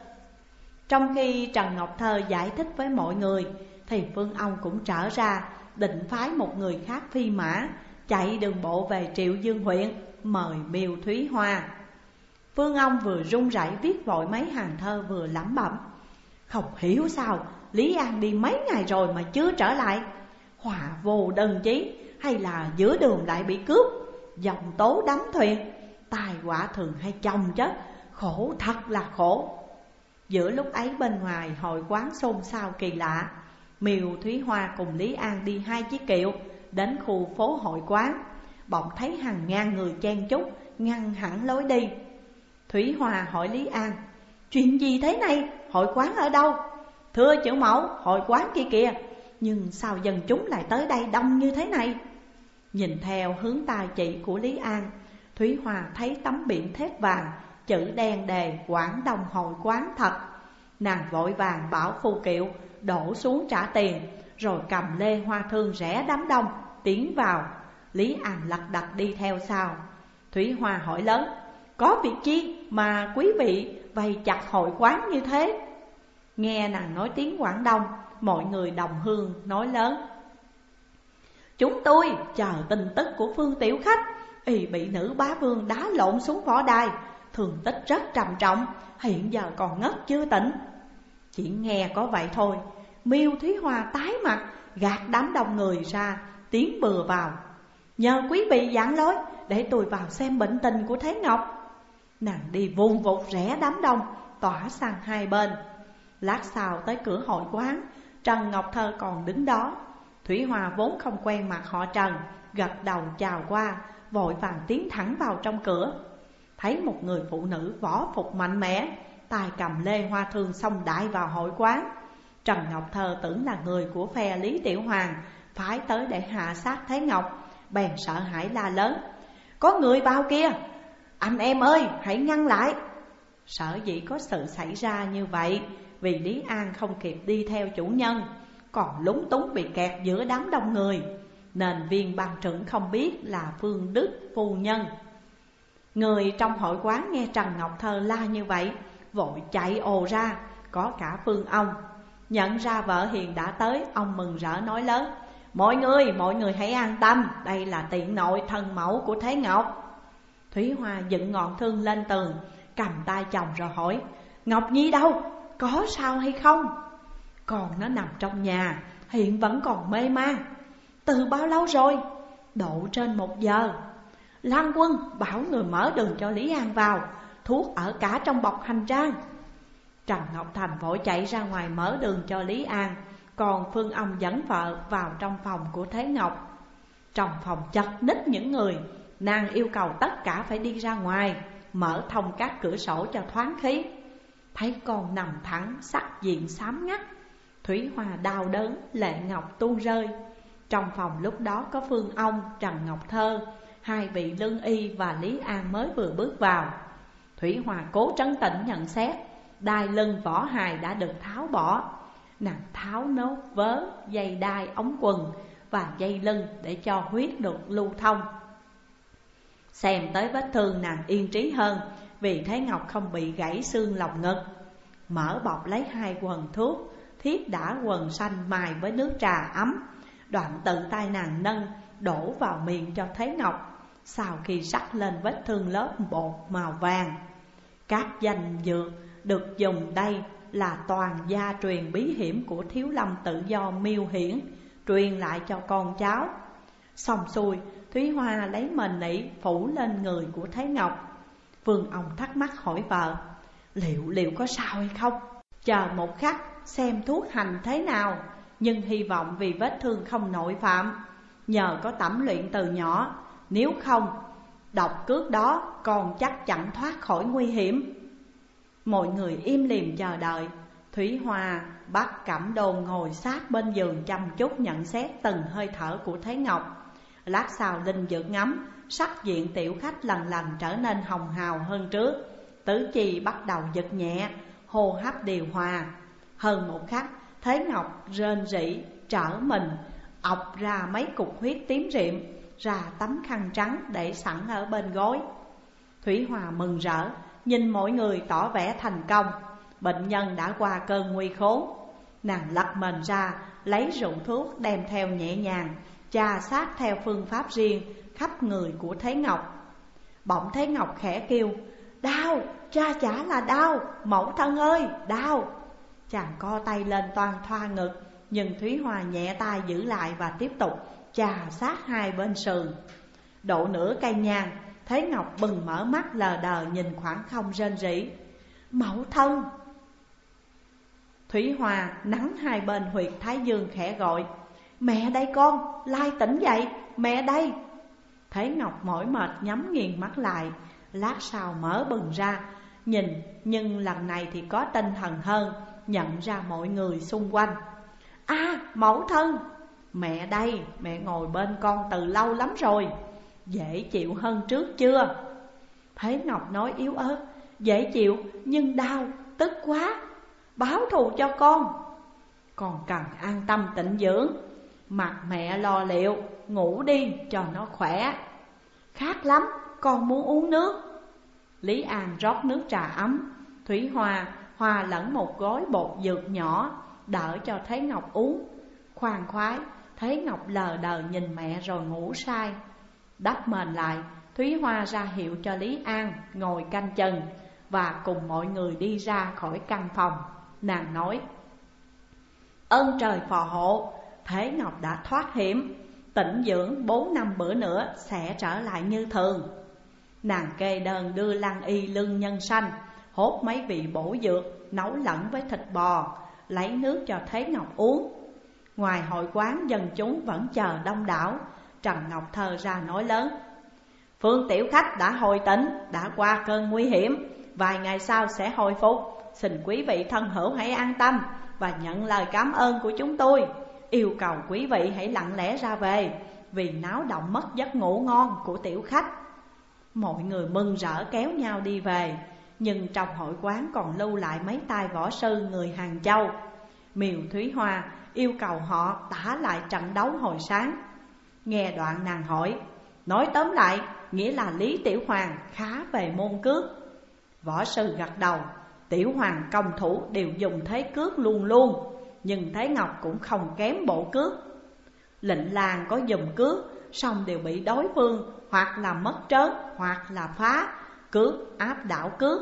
Trong khi Trần Ngọc Thơ giải thích với mọi người thì Phương ông cũng trở ra, định phái một người khác phi mã chạy đường bộ về Triệu Dương huyện mời Miêu Thúy Hoa. Phương ông vừa run rẩy viết vội mấy hàng thơ vừa lẩm bẩm: không hiểu sao Lý An đi mấy ngày rồi mà chưa trở lại, họa vô đơn chí hay là giữa đường lại bị cướp, dòng tố đắm thuyền, tai họa thường hay chồng chết, khổ thật là khổ. Giữa lúc ấy bên ngoài hội quán xôn xao kỳ lạ. Miêu Thúy Hoa cùng Lý An đi hai chiếc kiệu đến khu phố hội quán, bỗng thấy hàng ngàn người chen chúc ngăn hẳn lối đi. Thúy Hoa hỏi Lý An: chuyện gì thế này, hội quán ở đâu? Thưa chủ mẫu, hội quán kia kìa, nhưng sao dân chúng lại tới đây đông như thế này? Nhìn theo hướng tay chỉ của Lý An, Thúy Hoa thấy tấm biển thép vàng, chữ đen đề Quảng Đông hội quán thật. Nàng vội vàng bảo phu kiệu đổ xuống trả tiền, rồi cầm lê hoa thương rẽ đám đông tiến vào. Lý An lật đật đi theo sau. Thúy Hoa hỏi lớn: có việc chi mà quý vị vây chặt hội quán như thế? Nghe nàng nói tiếng Quảng Đông, mọi người đồng hương nói lớn: chúng tôi chờ tin tức của Phương tiểu khách, y bị nữ bá vương đá lộn xuống võ đài, thương tích rất trầm trọng, hiện giờ còn ngất chưa tỉnh. Chỉ nghe có vậy thôi, Miêu Thúy Hoa tái mặt, gạt đám đông người ra, tiến bừa vào: nhờ quý vị giảng lối để tôi vào xem bệnh tình của Thế Ngọc. Nàng đi vun vụt rẽ đám đông, tỏa sang hai bên. Lát sau tới cửa hội quán, Trần Ngọc Thơ còn đứng đó. Thúy Hoa vốn không quen mặt họ Trần, gật đầu chào qua, vội vàng tiến thẳng vào trong cửa. Thấy một người phụ nữ võ phục mạnh mẽ, tay cầm lê hoa thương xông đại vào hội quán. Trần Ngọc Thơ tưởng là người của phe Lý Tiểu Hoàng phái tới để hạ sát Thế Ngọc, bèn sợ hãi la lớn: có người vào kia, anh em ơi hãy ngăn lại. Sở dĩ có sự xảy ra như vậy vì Lý An không kịp đi theo chủ nhân, còn lúng túng bị kẹt giữa đám đông người, nên viên ban trưởng không biết là Phương Đức phu nhân. Người trong hội quán nghe Trần Ngọc Thơ la như vậy, vội chạy ồ ra, có cả Phương ông. Nhận ra vợ hiền đã tới, ông mừng rỡ nói lớn: mọi người hãy an tâm, đây là tiện nội thân mẫu của Thế Ngọc. Thúy Hoa dựng ngọn thương lên tường, cầm tay chồng rồi hỏi: Ngọc Nhi đâu, có sao hay không? Còn nó nằm trong nhà, hiện vẫn còn mê man. Từ bao lâu rồi? Độ trên 1 giờ. Lan Quân bảo người mở đường cho Lý An vào, thuốc ở cả trong bọc hành trang. Trần Ngọc Thành vội chạy ra ngoài mở đường cho Lý An, còn Phương ông dẫn vợ vào trong phòng của Thế Ngọc. Trong phòng chật ních những người, nàng yêu cầu tất cả phải đi ra ngoài, mở thông các cửa sổ cho thoáng khí. Thấy con nằm thẳng, sắc diện xám ngắt, Thúy Hoa đau đớn, lệ ngọc tuôn rơi. Trong phòng lúc đó có Phương ông, Trần Ngọc Thơ, hai vị lương y và Lý An mới vừa bước vào. Thúy Hoa cố trấn tĩnh nhận xét, đai lưng võ hài đã được tháo bỏ. Nàng tháo nốt vớ, dây đai ống quần và dây lưng để cho huyết được lưu thông. Xem tới vết thương nàng yên trí hơn, vì Thế Ngọc không bị gãy xương lồng ngực. Mở bọc lấy 2 quần thuốc, thiết đã quần xanh mài với nước trà ấm, đoạn tự tay nàng nâng đổ vào miệng cho Thế Ngọc. Sau khi sắc lên vết thương lớp bột màu vàng, các danh dược được dùng đây là toàn gia truyền bí hiểm của Thiếu Lâm Tự Do Miêu Hiển, truyền lại cho con cháu. Xong xuôi, Thúy Hoa lấy mền nỉ phủ lên người của Thế Ngọc. Vương ông thắc mắc hỏi vợ, liệu có sao hay không? Chờ một khắc xem thuốc hành thế nào, nhưng hy vọng vì vết thương không nội phạm, nhờ có tẩm luyện từ nhỏ, nếu không độc cước đó còn chắc chẳng thoát khỏi nguy hiểm. Mọi người im lìm chờ đợi. Thúy Hoa bắt Cẩm Đôn ngồi sát bên giường chăm chút nhận xét từng hơi thở của Thế Ngọc. Lát sau Linh Dược ngắm, sắc diện tiểu khách lần lần trở nên hồng hào hơn trước. Tứ chi bắt đầu giật nhẹ, hô hấp điều hòa. Hơn một khắc, Thế Ngọc rên rỉ, trở mình, ọc ra mấy cục huyết tím riệm, ra tấm khăn trắng để sẵn ở bên gối. Thúy Hoa mừng rỡ, nhìn mọi người tỏ vẻ thành công. Bệnh nhân đã qua cơn nguy khốn. Nàng lật mền ra, lấy rượu thuốc đem theo nhẹ nhàng, chà sát theo phương pháp riêng khắp người của Thế Ngọc. Bỗng Thế Ngọc khẽ kêu, đau, cha chả là đau, mẫu thân ơi, đau. Chàng co tay lên toan thoa ngực, nhưng Thúy Hoa nhẹ tay giữ lại và tiếp tục chà sát hai bên sườn. Độ nửa cây nhang, Thế Ngọc bừng mở mắt lờ đờ nhìn khoảng không rên rỉ, mẫu thân. Thúy Hoa nắn hai bên huyệt thái dương khẽ gọi, mẹ đây con, lai tỉnh dậy, mẹ đây. Thế Ngọc mỏi mệt nhắm nghiền mắt lại, lát sau mở bừng ra, nhìn nhưng lần này thì có tinh thần hơn, nhận ra mọi người xung quanh. Mẫu thân, mẹ đây, mẹ ngồi bên con từ lâu lắm rồi, dễ chịu hơn trước chưa? Thế Ngọc nói yếu ớt, dễ chịu nhưng đau, tức quá, báo thù cho con cần an tâm tịnh dưỡng. Mặt mẹ lo liệu, ngủ đi cho nó khỏe. Khát lắm, con muốn uống nước. Lý An rót nước trà ấm. Thúy Hoa hòa lẫn một gói bột dược nhỏ, đỡ cho Thế Ngọc uống. Khoan khoái, Thế Ngọc lờ đờ nhìn mẹ rồi ngủ say. Đắp mền lại, Thúy Hoa ra hiệu cho Lý An ngồi canh chừng và cùng mọi người đi ra khỏi căn phòng. Nàng nói, ơn trời phò hộ, Thế Ngọc đã thoát hiểm, tĩnh dưỡng 4-5 bữa nữa sẽ trở lại như thường. Nàng kê đơn đưa lăng y lưng nhân sanh, hốt mấy vị bổ dược, nấu lẫn với thịt bò, lấy nước cho Thế Ngọc uống. Ngoài hội quán dân chúng vẫn chờ đông đảo. Trần Ngọc Thơ ra nói lớn, Phương tiểu khách đã hồi tỉnh, đã qua cơn nguy hiểm, vài ngày sau sẽ hồi phục. Xin quý vị thân hữu hãy an tâm và nhận lời cảm ơn của chúng tôi. Yêu cầu quý vị hãy lặng lẽ ra về, vì náo động mất giấc ngủ ngon của tiểu khách. Mọi người mừng rỡ kéo nhau đi về, nhưng trong hội quán còn lưu lại mấy tay võ sư người Hàng Châu. Miều Thúy Hoa yêu cầu họ tả lại trận đấu hồi sáng. Nghe đoạn nàng hỏi, nói tóm lại nghĩa là Lý Tiểu Hoàng khá về môn cước. Võ sư gật đầu, Tiểu Hoàng công thủ đều dùng thế cước luôn luôn, nhưng Thế Ngọc cũng không kém bộ cước. Lệnh Lang có dùng cước, song đều bị đối phương hoặc là mất trớn hoặc là phá cước áp đảo cước.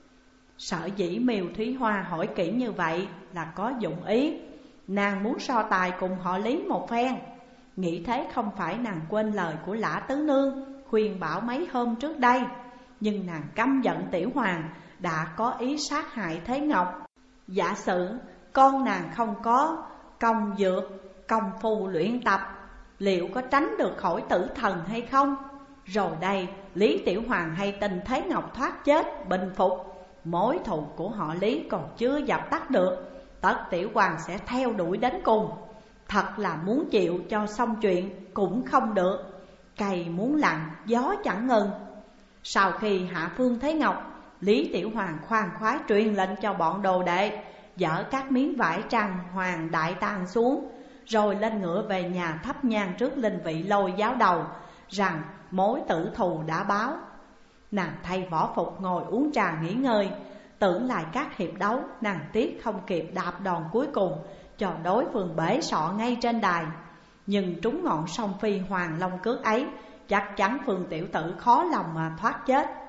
Sở dĩ Miều Thúy Hoa hỏi kỹ như vậy là có dụng ý. Nàng muốn so tài cùng họ Lý một phen. Nghĩ thế không phải nàng quên lời của Lã Tứ Nương khuyên bảo mấy hôm trước đây, nhưng nàng căm giận Tiểu Hoàng đã có ý sát hại Thế Ngọc. Giả sử con nàng không có công dược, công phu luyện tập, liệu có tránh được khỏi tử thần hay không? Rồi đây Lý Tiểu Hoàng hay tin Thế Ngọc thoát chết bình phục, mối thù của họ Lý còn chưa dập tắt được, tất Tiểu Hoàng sẽ theo đuổi đến cùng. Thật là muốn chịu cho xong chuyện cũng không được, cày muốn lặng gió chẳng ngừng. Sau khi hạ phương Thế Ngọc, Lý Tiểu Hoàng khoan khoái truyền lệnh cho bọn đồ đệ dỡ các miếng vải trang hoàng đại tang xuống, rồi lên ngựa về nhà thắp nhang trước linh vị Lôi giáo đầu, rằng mối tử thù đã báo. Nàng thay võ phục ngồi uống trà nghỉ ngơi. Tưởng lại các hiệp đấu, nàng tiếc không kịp đạp đòn cuối cùng cho đối phương bể sọ ngay trên đài. Nhưng trúng ngọn song phi hoàng long cước ấy, chắc chắn Phương tiểu tử khó lòng mà thoát chết.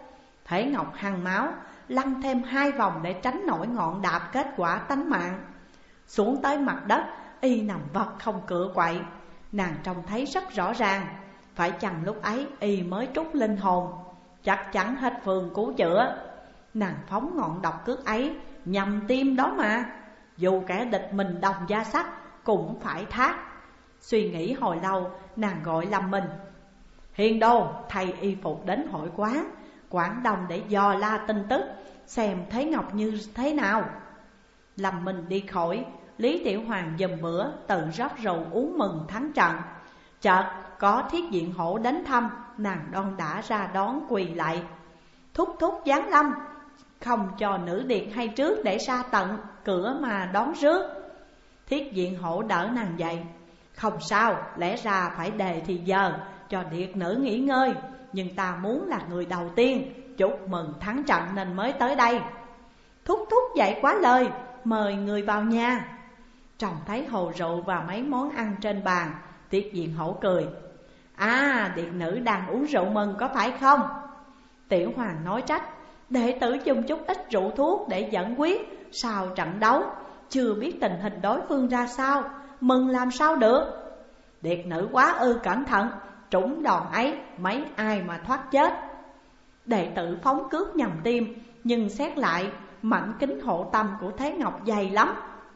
Thế Ngọc hăng máu, lăn thêm 2 vòng để tránh nổi ngọn đạp kết quả tánh mạng. Xuống tới mặt đất, y nằm vật không cựa quậy. Nàng trông thấy rất rõ ràng, phải chăng lúc ấy y mới trút linh hồn, chắc chắn hết phương cứu chữa. Nàng phóng ngọn độc cước ấy nhằm tim đó mà, dù kẻ địch mình đồng da sắt cũng phải thác. Suy nghĩ hồi lâu, nàng gọi Lâm Minh. Hiền Đô thay y phục đến hội quán Quảng Đông để dò la tin tức, xem Thế Ngọc như thế nào. Lâm Minh đi khỏi, Lý Tiểu Hoàng dùm bữa tự rót rượu uống mừng thắng trận. Chợt có Thiết Diện Hổ đến thăm, nàng đon đã ra đón quỳ lại. Thúc thúc giáng lâm, không cho nữ điệt hay trước để ra tận cửa mà đón rước. Thiết Diện Hổ đỡ nàng dậy. Không sao, lẽ ra phải đề thì giờ cho điệt nữ nghỉ ngơi, nhưng ta muốn là người đầu tiên chúc mừng thắng trận nên mới tới đây. Thúc thúc dậy quá lời, mời người vào nhà. Trông thấy hồ rượu và mấy món ăn trên bàn, Thiết Diện Hổ cười. Điệt nữ đang uống rượu mừng có phải không? Tiểu Hoàng nói trách. Đệ tử dùng chút ít rượu thuốc để dẫn quyết sau trận đấu, chưa biết tình hình đối phương ra sao, mừng làm sao được. Điệt nữ quá cẩn thận, trúng đòn ấy mấy ai mà thoát chết. Đệ tử phóng cước nhằm tim, nhưng xét lại mảnh kính hộ tâm của Thế Ngọc dày lắm.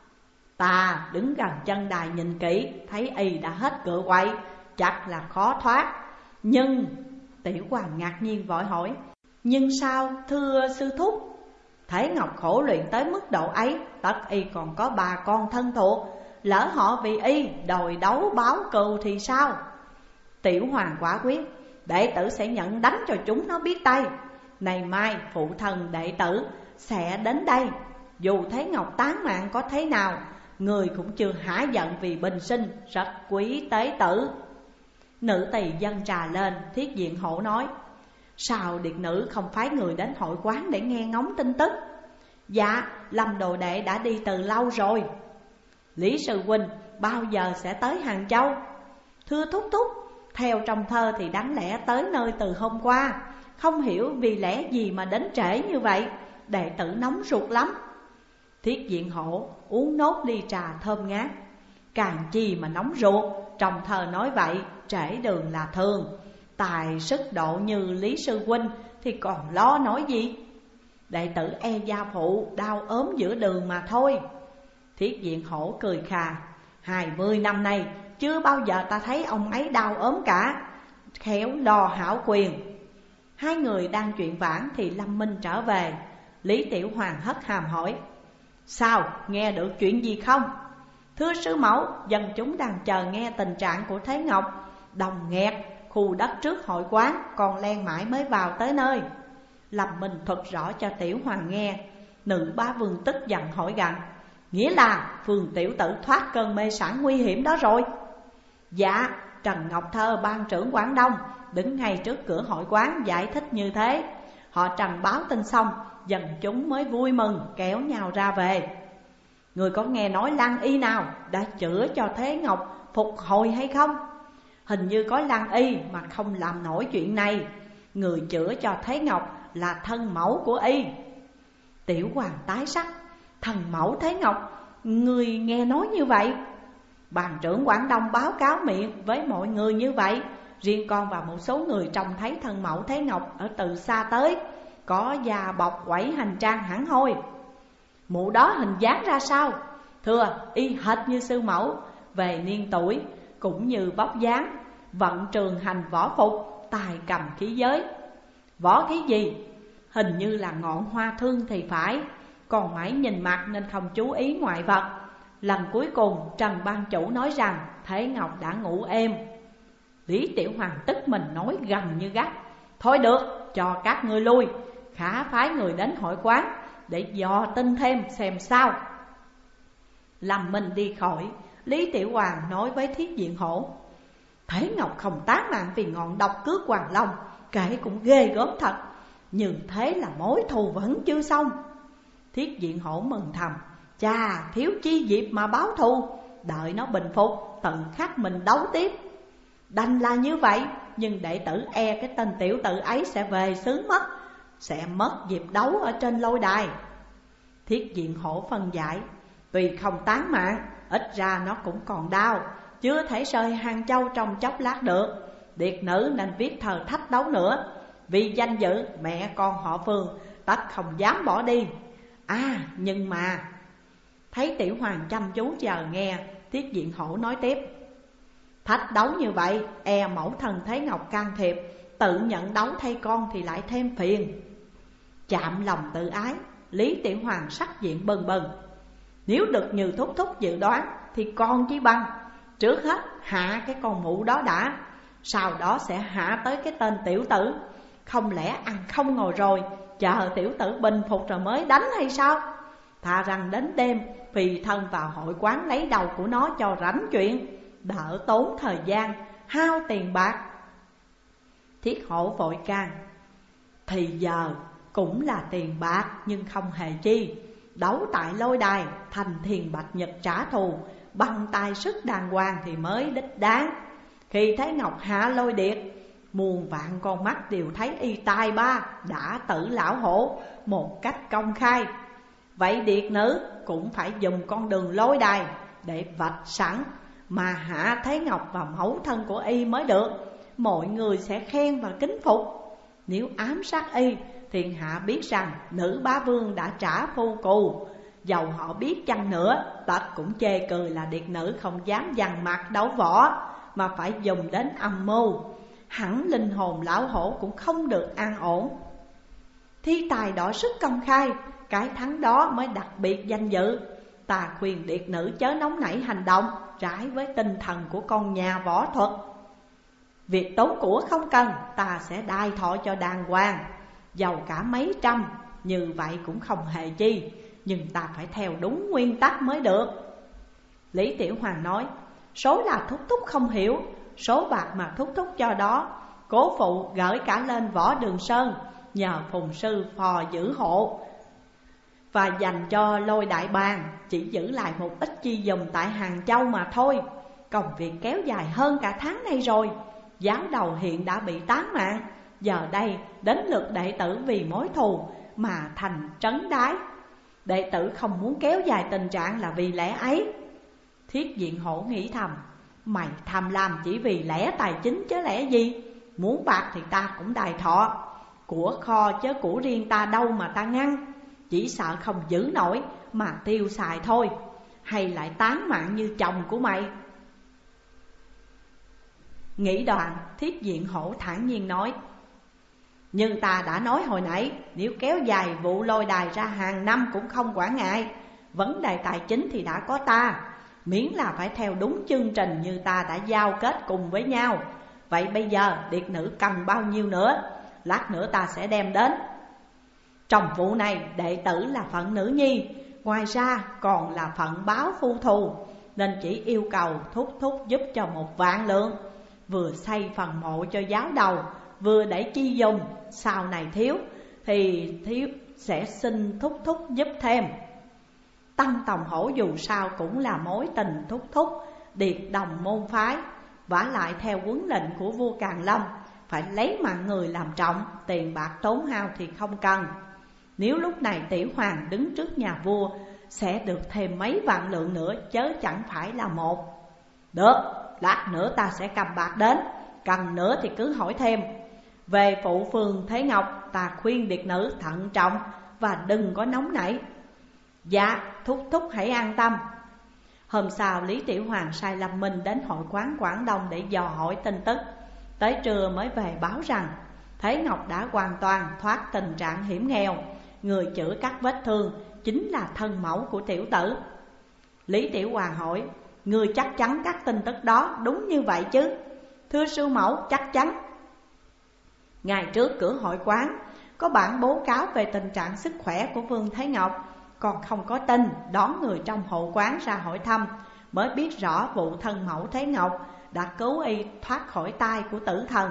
Ta đứng gần chân đài nhìn kỹ, thấy y đã hết cựa quậy, chắc là khó thoát. Nhưng Tiểu Hoàng ngạc nhiên vội hỏi. Nhưng sao thưa sư thúc? Thế Ngọc khổ luyện tới mức độ ấy, tất y còn có bà con thân thuộc, lỡ họ vì y đòi đấu báo cừu thì sao? Tiểu Hoàng quả quyết. Đệ tử sẽ nhận đánh cho chúng nó biết tay. Ngày mai phụ thân đệ tử sẽ đến đây. Dù Thế Ngọc tán mạng có thế nào, người cũng chưa hả giận vì bình sinh, rất quý tế tử. Nữ tỳ dâng trà lên, Thiết Diện Hổ nói. Sao điệt nữ không phái người đến hội quán để nghe ngóng tin tức? Dạ, Lâm đồ đệ đã đi từ lâu rồi. Lý sư huynh bao giờ sẽ tới Hàng Châu? Thưa thúc thúc, theo trong thơ thì đáng lẽ tới nơi từ hôm qua, không hiểu vì lẽ gì mà đến trễ như vậy, đệ tử nóng ruột lắm. Thiết Diện Hổ uống nốt ly trà thơm ngát. Càng chi mà nóng ruột, trong thơ nói vậy, trễ đường là thường. Tài sức độ như Lý sư huynh thì còn lo nói gì? Đệ tử e gia phụ đau ốm giữa đường mà thôi. Thiết Diện Hổ cười khà. 20 năm nay chưa bao giờ ta thấy ông ấy đau ốm cả, khéo lo hảo quyền. Hai người đang chuyện vãn thì Lâm Minh trở về. Lý Tiểu Hoàng hất hàm hỏi. Sao, nghe được chuyện gì không? Thưa sư mẫu, dân chúng đang chờ nghe tình trạng của Thế Ngọc. Đồng nghẹt, khu đất trước hội quán, còn len mãi mới vào tới nơi. Lâm Minh thuật rõ cho Tiểu Hoàng nghe. Nữ bá vương tức giận hỏi gặng. Nghĩa là Phương tiểu tử thoát cơn mê sản nguy hiểm đó rồi? Dạ, Trần Ngọc Thơ ban trưởng Quảng Đông đứng ngay trước cửa hội quán giải thích như thế. Họ Trần báo tin xong, dân chúng mới vui mừng kéo nhau ra về. Người có nghe nói lăng y nào đã chữa cho Thế Ngọc phục hồi hay không? Hình như có lăng y mà không làm nổi chuyện này. Người chữa cho Thế Ngọc là thân mẫu của y. Tiểu Hoàng tái sắc. Thần mẫu Thế Ngọc, người nghe nói như vậy? Bàn trưởng Quảng Đông báo cáo miệng với mọi người như vậy. Riêng con và một số người trông thấy thân mẫu Thế Ngọc ở từ xa tới, có da bọc quẩy hành trang hẳn hoi. Mụ đó hình dáng ra sao? Thưa, y hệt như sư mẫu, về niên tuổi cũng như bóc dáng, vận trường hành võ phục, tài cầm khí giới. Võ khí gì? Hình như là ngọn hoa thương thì phải. Còn mãi nhìn mặt nên không chú ý ngoại vật. Lần cuối cùng Trần ban chủ nói rằng Thế Ngọc đã ngủ êm. Lý Tiểu Hoàng tức mình nói gần như gắt. Thôi được, cho các ngươi lui, khả phái người đến hội quán để dò tin thêm xem sao. Lâm Minh đi khỏi, Lý Tiểu Hoàng nói với Thiết Diện Hổ. Thế Ngọc không tán mạng vì ngọn độc cước Hoàng Long, kể cũng ghê gớm thật. Như thế là mối thù vẫn chưa xong. Thiết Diện Hổ mừng thầm. Chà, thiếu chi dịp mà báo thù, đợi nó bình phục, tự khắc mình đấu tiếp. Đành là như vậy, nhưng đệ tử e cái tên tiểu tử ấy sẽ về xứ mất. sẽ mất dịp đấu ở trên lôi đài. Thiết Diện Hổ phân giải: tuy không tán mạng, ít ra nó cũng còn đau, chưa thể rời Hàng Châu trong chốc lát được. Điệt nữ nên viết thờ thách đấu nữa. Vì danh dự mẹ con họ Phương, tất không dám bỏ đi. Nhưng mà thấy Tiểu Hoàng chăm chú chờ nghe, Thiết Diện Hổ nói tiếp: thách đấu như vậy, e mẫu thân Thế Ngọc can thiệp, tự nhận đấu thay con thì lại thêm phiền. Chạm lòng tự ái, Lý Tiểu Hoàng sắc diện bừng bừng: nếu được như thúc thúc dự đoán thì con chỉ bằng trước hết hạ cái con mụ đó đã, sau đó sẽ hạ tới cái tên tiểu tử. Không lẽ ăn không ngồi rồi chờ tiểu tử bình phục rồi mới đánh hay sao? Thà rằng đến đêm phi thân vào hội quán lấy đầu của nó cho rảnh chuyện, đỡ tốn thời gian, hao tiền bạc. Thiết Hổ vội can: thì giờ cũng là tiền bạc nhưng không hề chi. Đấu tại lôi đài, thành thiền bạch nhật trả thù, bằng tài sức đàng hoàng thì mới đích đáng. Khi Thế Ngọc hạ lôi điệt, muôn vạn con mắt đều thấy y tài ba đã tử lão hổ một cách công khai. Vậy điệt nữ cũng phải dùng con đường lôi đài để vạch sẵn mà hạ Thế Ngọc và mẫu thân của y mới được. Mọi người sẽ khen và kính phục. Nếu ám sát y, thiên hạ biết rằng nữ bá vương đã trả phu cù. Dầu họ biết chăng nữa, tất cũng chê cười là điệt nữ không dám dằn mặt đấu võ, mà phải dùng đến âm mưu. Hẳn linh hồn lão hổ cũng không được an ổn. Thi tài đỏ sức công khai, cái thắng đó mới đặc biệt danh dự. Ta khuyên điệt nữ chớ nóng nảy hành động trái với tinh thần của con nhà võ thuật. Việc tốn của không cần, ta sẽ đai thọ cho đàng hoàng. Dầu cả mấy trăm, như vậy cũng không hề chi, nhưng ta phải theo đúng nguyên tắc mới được. Lý Tiểu Hoàng nói: số là thúc thúc không hiểu, số bạc mà thúc thúc cho đó, cố phụ gửi cả lên Võ Đường Sơn, nhờ phùng sư phò giữ hộ, và dành cho lôi đại bàng, chỉ giữ lại một ít chi dùng tại Hàng Châu mà thôi. Công việc kéo dài hơn cả tháng nay rồi. Giáo đầu hiện đã bị tán mạng, giờ đây đến lượt đệ tử vì mối thù mà thành trấn đái. Đệ tử không muốn kéo dài tình trạng là vì lẽ ấy. Thiết Diện Hổ nghĩ thầm: mày tham lam chỉ vì lẽ tài chính chứ lẽ gì? Muốn bạc thì ta cũng đài thọ, của kho chứ của riêng ta đâu mà ta ngăn. Chỉ sợ không giữ nổi mà tiêu xài thôi, hay lại tán mạng như chồng của mày. Nghĩ đoạn, Thiết Diện Hổ thản nhiên nói: nhưng ta đã nói hồi nãy, nếu kéo dài vụ lôi đài ra hàng năm cũng không quản ngại. Vấn đề tài chính thì đã có ta, miễn là phải theo đúng chương trình như ta đã giao kết cùng với nhau. Vậy bây giờ điệt nữ cần bao nhiêu nữa? Lát nữa ta sẽ đem đến. Trong vụ này đệ tử là phận nữ nhi, ngoài ra còn là phận báo phu thù, nên chỉ yêu cầu thúc thúc giúp cho 1.000 lượng, vừa xây phần mộ cho giáo đầu, vừa để chi dùng. Sau này thiếu thì thiếu sẽ xin thúc thúc giúp thêm. Tăng Tòng Hổ dù sao cũng là mối tình thúc thúc, điệt đồng môn phái. Vả lại theo huấn lệnh của vua Càn Long, phải lấy mạng người làm trọng, tiền bạc tốn hao thì không cần. Nếu lúc này Tiểu Hoàng đứng trước nhà vua, sẽ được thêm mấy vạn lượng nữa, chớ chẳng phải là một. Được, lát nữa ta sẽ cầm bạc đến, cần nữa thì cứ hỏi thêm. Về phụ phường Thế Ngọc, ta khuyên điệt nữ thận trọng và đừng có nóng nảy. Dạ, thúc thúc hãy an tâm. Hôm sau Lý Tiểu Hoàng sai Lâm Minh đến hội quán Quảng Đông để dò hỏi tin tức. Tới trưa mới về báo rằng Thế Ngọc đã hoàn toàn thoát tình trạng hiểm nghèo. Người chữa các vết thương chính là thân mẫu của tiểu tử. Lý Tiểu Hoàng hỏi: người chắc chắn các tin tức đó đúng như vậy chứ? Thưa sư mẫu, chắc chắn. Ngày trước cửa hội quán có bản báo cáo về tình trạng sức khỏe của Vương Thế Ngọc, còn không có tin. Đón người trong hội quán ra hỏi thăm, mới biết rõ vụ thân mẫu Thế Ngọc đã cứu y thoát khỏi tay của tử thần.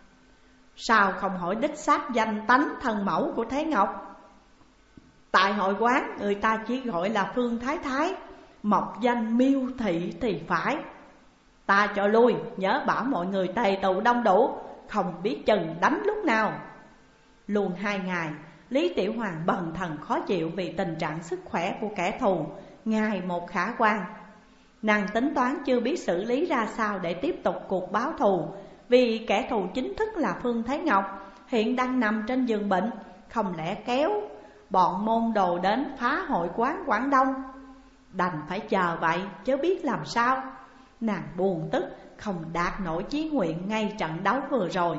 Sao không hỏi đích xác danh tánh thân mẫu của Thế Ngọc? Tại hội quán người ta chỉ gọi là Phương Thái Thái, mộc danh Miêu Thị thì phải. Ta cho lui, nhớ bảo mọi người tề tụ đông đủ, không biết chừng đánh lúc nào. Luôn 2 ngày, Lý Tiểu Hoàng bần thần khó chịu vì tình trạng sức khỏe của kẻ thù ngày một khả quan. Nàng tính toán chưa biết xử lý ra sao để tiếp tục cuộc báo thù, vì kẻ thù chính thức là Phương Thế Ngọc hiện đang nằm trên giường bệnh, không lẽ kéo bọn môn đồ đến phá hội quán Quảng Đông. Đành phải chờ vậy chứ biết làm sao. Nàng buồn tức không đạt nổi chí nguyện ngay trận đấu vừa rồi.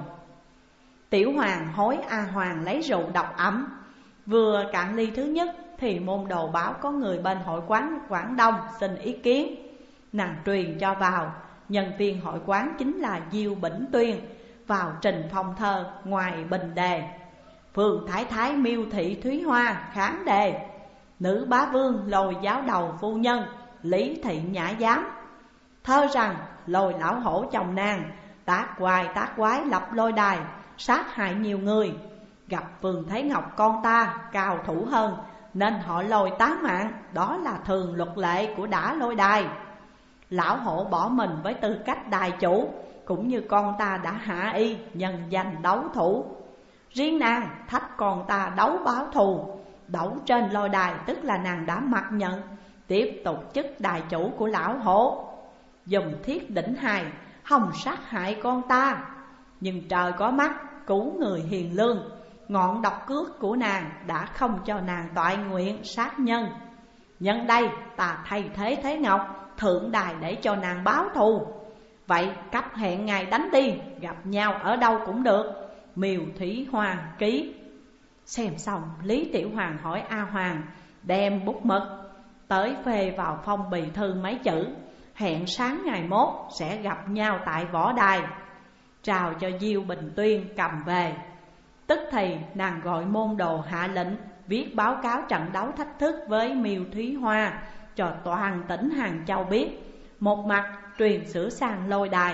Tiểu Hoàng hối A Hoàng lấy rượu độc ẩm. Vừa cạn ly thứ nhất thì môn đồ báo có người bên hội quán Quảng Đông xin ý kiến. Nàng truyền cho vào, nhân viên hội quán chính là Diêu Bỉnh Tuyên, vào trình phong thơ ngoài bình đề. Phương Thái Thái miêu thị Thúy Hoa kháng đề. Nữ bá vương lôi giáo đầu phu nhân Lý Thị Nhã giám. Thơ rằng lôi lão hổ chồng nàng tác hoài tác quái lập lôi đài, sát hại nhiều người. Gặp Phương Thế Ngọc con ta cao thủ hơn nên họ lôi tán mạng, đó là thường luật lệ của đã lôi đài. Lão hổ bỏ mình với tư cách đài chủ, cũng như con ta đã hạ y nhân danh đấu thủ. Riêng nàng thách con ta đấu báo thù, đấu trên lôi đài tức là nàng đã mặc nhận tiếp tục chức đài chủ của lão hổ. Dùng thiết đỉnh hài hòng sát hại con ta, nhưng trời có mắt cứu người hiền lương. Ngọn độc cước của nàng đã không cho nàng toại nguyện sát nhân. Nhân đây ta thay thế Thế Ngọc thượng đài để cho nàng báo thù. Vậy cấp hẹn ngày đánh đi, gặp nhau ở đâu cũng được. Miều Thúy Hoa ký. Xem xong, Lý Tiểu Hoàng hỏi A Hoàng đem bút mực tới phê vào phong bì thư mấy chữ: hẹn sáng ngày mốt sẽ gặp nhau tại võ đài. Trao cho Diêu Bình Tuyên cầm về. Tức thì nàng gọi môn đồ hạ lệnh viết báo cáo trận đấu thách thức với Miêu Thúy Hoa cho toàn tỉnh Hàng Châu biết. Một mặt truyền sửa sang lôi đài,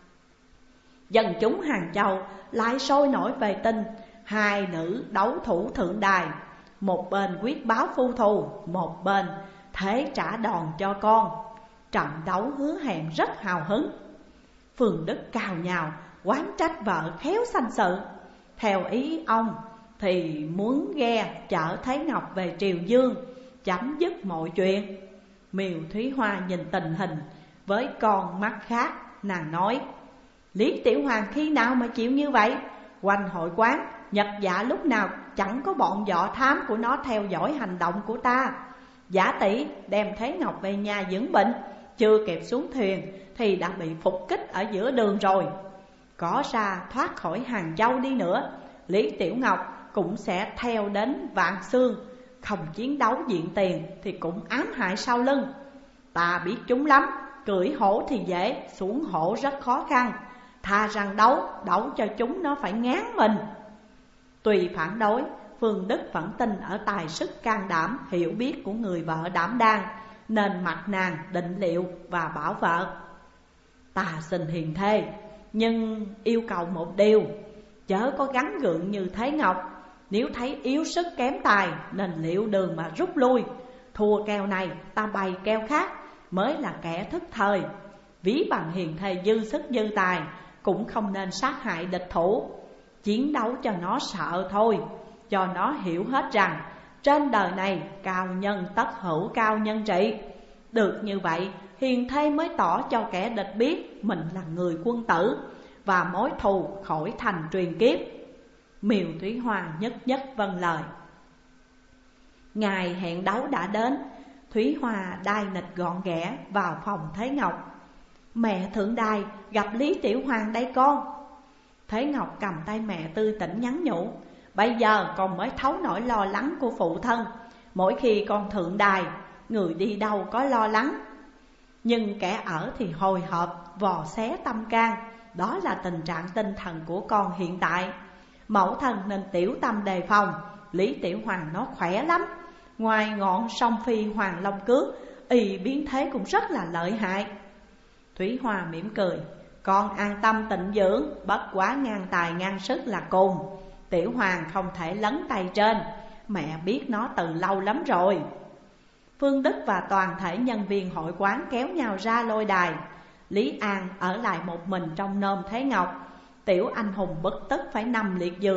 dân chúng Hàng Châu lại sôi nổi về tin hai nữ đấu thủ thượng đài. Một bên quyết báo phu thù, một bên thế trả đòn cho con. Trận đấu hứa hẹn rất hào hứng. Phương Đức cào nhào oán trách vợ khéo sanh sự. Theo ý ông thì muốn ghe chở Thế Ngọc về Triều Dương, chấm dứt mọi chuyện. Miều Thúy Hoa nhìn tình hình với con mắt khác, nàng nói: Lý Tiểu Hoàng khi nào mà chịu như vậy? Quanh hội quán Nhật Dạ lúc nào chẳng có bọn dọ thám của nó theo dõi hành động của ta. Giả tỷ đem Thế Ngọc về nhà dưỡng bệnh, chưa kịp xuống thuyền thì đã bị phục kích ở giữa đường rồi. Có ra thoát khỏi Hàng Châu đi nữa, Lý Tiểu Ngọc cũng sẽ theo đến Vạn Xương. Không chiến đấu diện tiền thì cũng ám hại sau lưng. Ta biết chúng lắm, cưỡi hổ thì dễ, xuống hổ rất khó khăn. Thà rằng đấu cho chúng nó phải ngán mình. Tùy phản đối, Phương Đức vẫn tin ở tài sức can đảm, hiểu biết của người vợ đảm đang, nên mặt nàng định liệu và bảo vợ: Ta xin hiền thê, nhưng yêu cầu một điều, chớ có gắn gượng như Thế Ngọc. Nếu thấy yếu sức kém tài nên liệu đường mà rút lui. Thua kèo này ta bày kèo khác, mới là kẻ thức thời. Ví bằng hiền thê dư sức dư tài, cũng không nên sát hại địch thủ. Chiến đấu cho nó sợ thôi, cho nó hiểu hết rằng trên đời này cao nhân tất hữu cao nhân trị. Được như vậy, hiền thê mới tỏ cho kẻ địch biết mình là người quân tử, và mối thù khỏi thành truyền kiếp. Miều Thúy Hoa nhất nhất vâng lời. Ngày hẹn đấu đã đến, Thúy Hoa đai nịch gọn ghẽ vào phòng Thế Ngọc. Mẹ thượng đài gặp Lý Tiểu Hoàng đây con. Thế Ngọc cầm tay mẹ tươi tỉnh nhắn nhủ: Bây giờ con mới thấu nỗi lo lắng của phụ thân. Mỗi khi con thượng đài, người đi đâu có lo lắng, nhưng kẻ ở thì hồi hộp, vò xé tâm can. Đó là tình trạng tinh thần của con hiện tại. Mẫu thân nên tiểu tâm đề phòng. Lý Tiểu Hoàng nó khỏe lắm, ngoài ngọn song phi hoàng long cước, y biến thế cũng rất là lợi hại. Thúy Hoa mỉm cười: Con an tâm tịnh dưỡng, bất quá ngang tài ngang sức là cùng. Tiểu Hoàng không thể lấn tay trên, mẹ biết nó từ lâu lắm rồi. Phương Đức và toàn thể nhân viên hội quán kéo nhau ra lôi đài. Lý An ở lại một mình trong nôm Thế Ngọc. Tiểu anh hùng bực tức phải nằm liệt giường,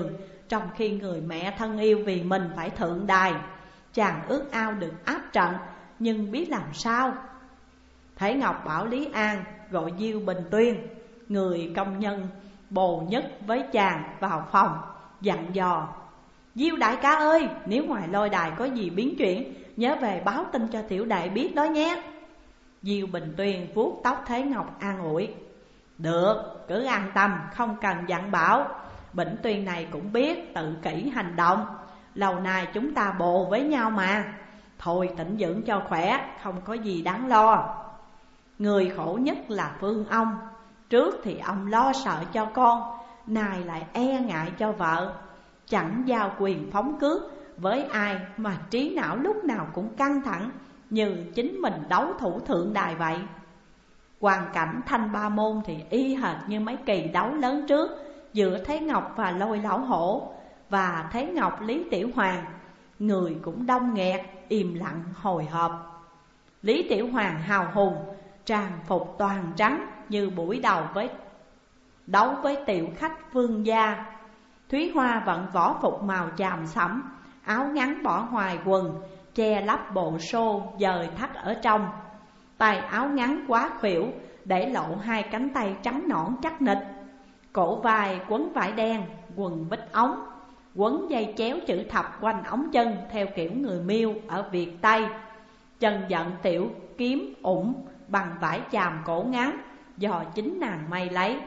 trong khi người mẹ thân yêu vì mình phải thượng đài. Chàng ước ao được áp trận, nhưng biết làm sao. Thế Ngọc bảo Lý An gọi Diêu Bình Tuyên, người công nhân bồ nhất với chàng, vào phòng dặn dò: Diêu đại ca ơi, nếu ngoài lôi đài có gì biến chuyển, nhớ về báo tin cho tiểu đệ biết đó nhé. Diêu Bình Tuyên vuốt tóc Thế Ngọc an ủi: Được, cứ an tâm, không cần dặn bảo. Bỉnh Tuyên này cũng biết tự kỷ hành động, lâu nay chúng ta bồ với nhau mà. Thôi tĩnh dưỡng cho khỏe, không có gì đáng lo. Người khổ nhất là Phương ông. Trước thì ông lo sợ cho con, nay lại e ngại cho vợ. Chẳng giao quyền phóng cướp với ai mà trí não lúc nào cũng căng thẳng, như chính mình đấu thủ thượng đài vậy. Hoàn cảnh Thanh Ba Môn thì y hệt như mấy kỳ đấu lớn trước giữa Thế Ngọc và Lôi Lão Hổ, và Thế Ngọc Lý Tiểu Hoàng. Người cũng đông nghẹt, im lặng hồi hộp. Lý Tiểu Hoàng hào hùng, trang phục toàn trắng như buổi đầu đấu với tiểu khách vương gia. Thúy Hoa vận võ phục màu chàm sẫm, áo ngắn bỏ ngoài quần, che lấp bộ xô dời thắt ở trong. Tay áo ngắn quá khuỷu, để lộ hai cánh tay trắng nõn chắc nịch. Cổ vai quấn vải đen, quần bích ống, quấn dây chéo chữ thập quanh ống chân theo kiểu người Miêu ở Việt Tây. Chân giận tiểu kiếm ủng bằng vải chàm cổ ngắn do chính nàng may lấy.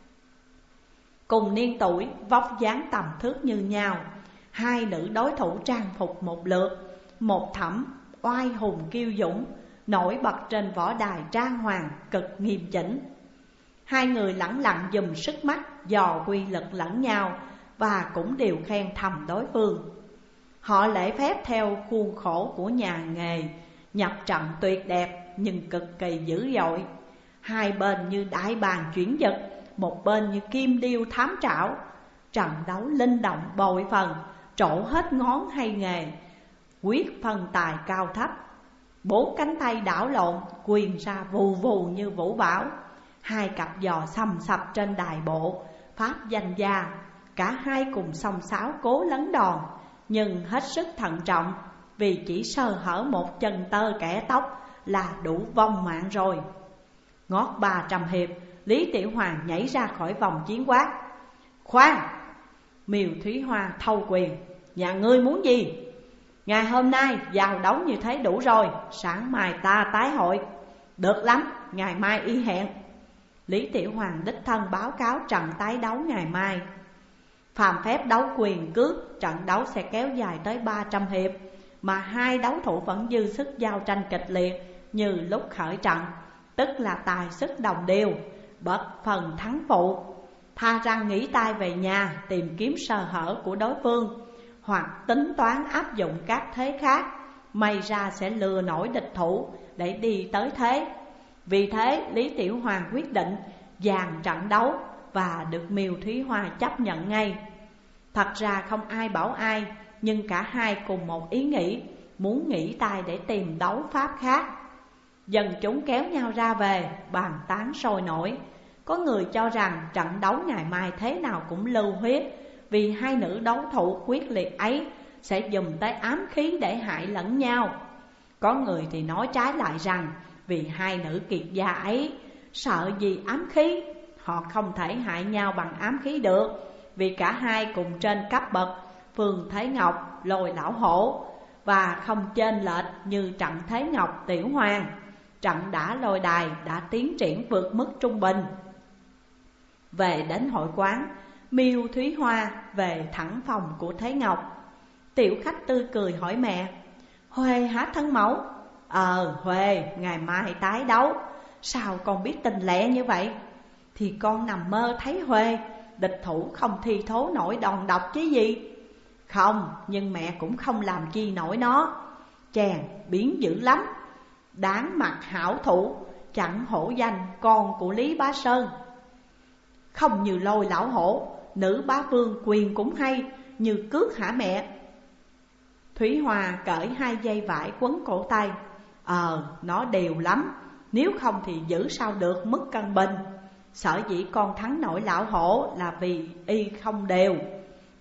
Cùng niên tuổi, vóc dáng tầm thước như nhau, hai nữ đối thủ trang phục một lượt. Một thẩm oai hùng kiêu dũng, nổi bật trên võ đài trang hoàng cực nghiêm chỉnh. Hai người lẳng lặng dùm sức mắt, dò quy lực lẫn nhau, và cũng đều khen thầm đối phương. Họ lễ phép theo khuôn khổ của nhà nghề, nhập trận tuyệt đẹp nhưng cực kỳ dữ dội. Hai bên như đại bàng chuyển giật, một bên như kim điêu thám trảo. Trận đấu linh động bội phần, trổ hết ngón hay nghề, quyết phân tài cao thấp. Bốn cánh tay đảo lộn, quyền ra vù vù như vũ bão. Hai cặp giò sầm sập trên đài bộ, pháp danh gia. Cả hai cùng xông xáo cố lấn đòn, nhưng hết sức thận trọng, vì chỉ sơ hở một chân tơ kẻ tóc là đủ vong mạng rồi. Ngót 300 hiệp, Lý Tiểu Hoàng nhảy ra khỏi vòng chiến quát: Khoan! Miêu Thúy Hoa thâu quyền: Nhà ngươi muốn gì? Ngày hôm nay vào đấu như thế đủ rồi, sáng mai ta tái hội. Được lắm, ngày mai y hẹn. Lý Tiểu Hoàng đích thân báo cáo trận tái đấu ngày mai. Phàm phép đấu quyền cước, trận đấu sẽ kéo dài tới 300 hiệp, mà hai đấu thủ vẫn dư sức giao tranh kịch liệt như lúc khởi trận, tức là tài sức đồng đều, bất phần thắng phụ. Tha rằng nghỉ tay về nhà tìm kiếm sơ hở của đối phương, hoặc tính toán áp dụng các thế khác, may ra sẽ lừa nổi địch thủ để đi tới thế. Vì thế Lý Tiểu Hoàng quyết định dàn trận đấu, và được Miêu Thúy Hoa chấp nhận ngay. Thật ra không ai bảo ai, nhưng cả hai cùng một ý nghĩ, muốn nghỉ tay để tìm đấu pháp khác. Dân chúng kéo nhau ra về, bàn tán sôi nổi. Có người cho rằng trận đấu ngày mai thế nào cũng lưu huyết, vì hai nữ đấu thủ quyết liệt ấy sẽ dùng tới ám khí để hại lẫn nhau. Có người thì nói trái lại rằng vì hai nữ kiệt gia ấy sợ gì ám khí, họ không thể hại nhau bằng ám khí được, vì cả hai cùng trên cấp bậc Phương Thế Ngọc, Lôi Lão Hổ, và không chênh lệch như trận Thế Ngọc Tiểu Hoàng. Trận đã lôi đài đã tiến triển vượt mức trung bình. Về đến hội quán, Miêu Thúy Hoa về thẳng phòng của Thế Ngọc. Tiểu khách tươi cười hỏi mẹ: Huê hả thân mẫu? Huê, ngày mai tái đấu. Sao con biết tình lẹ như vậy? Thì con nằm mơ thấy Huê, địch thủ không thi thố nổi đòn độc chứ gì. Không, nhưng mẹ cũng không làm chi nổi nó. Chàng biến dữ lắm, đáng mặt hảo thủ, chẳng hổ danh con của Lý Bá Sơn. Không như Lôi Lão Hổ, nữ bá vương quyền cũng hay, như cước hả mẹ? Thúy Hoa cởi hai dây vải quấn cổ tay. Nó đều lắm, nếu không thì giữ sao được mất cân bình. Sở dĩ con thắng nổi Lão Hổ là vì y không đều.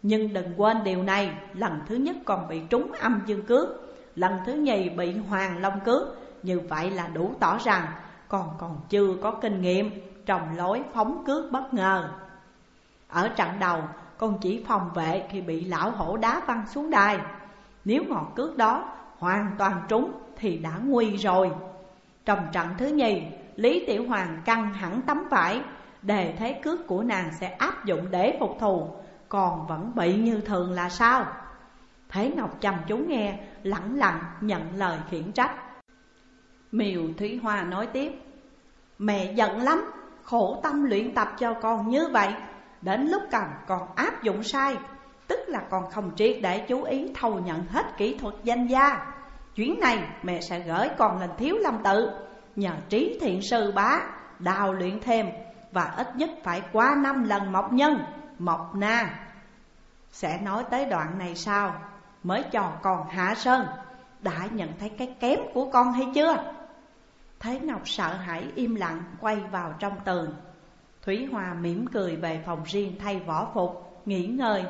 Nhưng đừng quên điều này, lần thứ nhất còn bị trúng âm dương cước, lần thứ nhì bị hoàng long cước. Như vậy là đủ tỏ rằng con còn chưa có kinh nghiệm trong lối phóng cước bất ngờ. Ở trận đầu con chỉ phòng vệ khi bị lão hổ đá văng xuống đài. Nếu ngọn cước đó hoàn toàn trúng thì đã nguy rồi. Trong trận thứ nhì, Lý Tiểu Hoàng căng hẳn tấm vải, đề thế cước của nàng sẽ áp dụng để phục thù, còn vẫn bị như thường là sao? Thế Ngọc chăm chú nghe, lẳng lặng nhận lời khiển trách. Miều Thúy Hoa nói tiếp: mẹ giận lắm, khổ tâm luyện tập cho con như vậy, đến lúc cần con áp dụng sai, tức là con không triệt để chú ý thâu nhận hết kỹ thuật danh gia. Chuyến này mẹ sẽ gửi con lên Thiếu Lâm Tự, nhờ Trí Thiện Sư Bá đào luyện thêm, và ít nhất phải qua 5 lần mộc nhân, mộc na. Sẽ nói tới đoạn này sau mới cho con hạ sơn. Đã nhận thấy cái kém của con hay chưa? Thế Ngọc sợ hãi im lặng quay vào trong tường. Thúy Hoa mỉm cười về phòng riêng thay võ phục, nghỉ ngơi.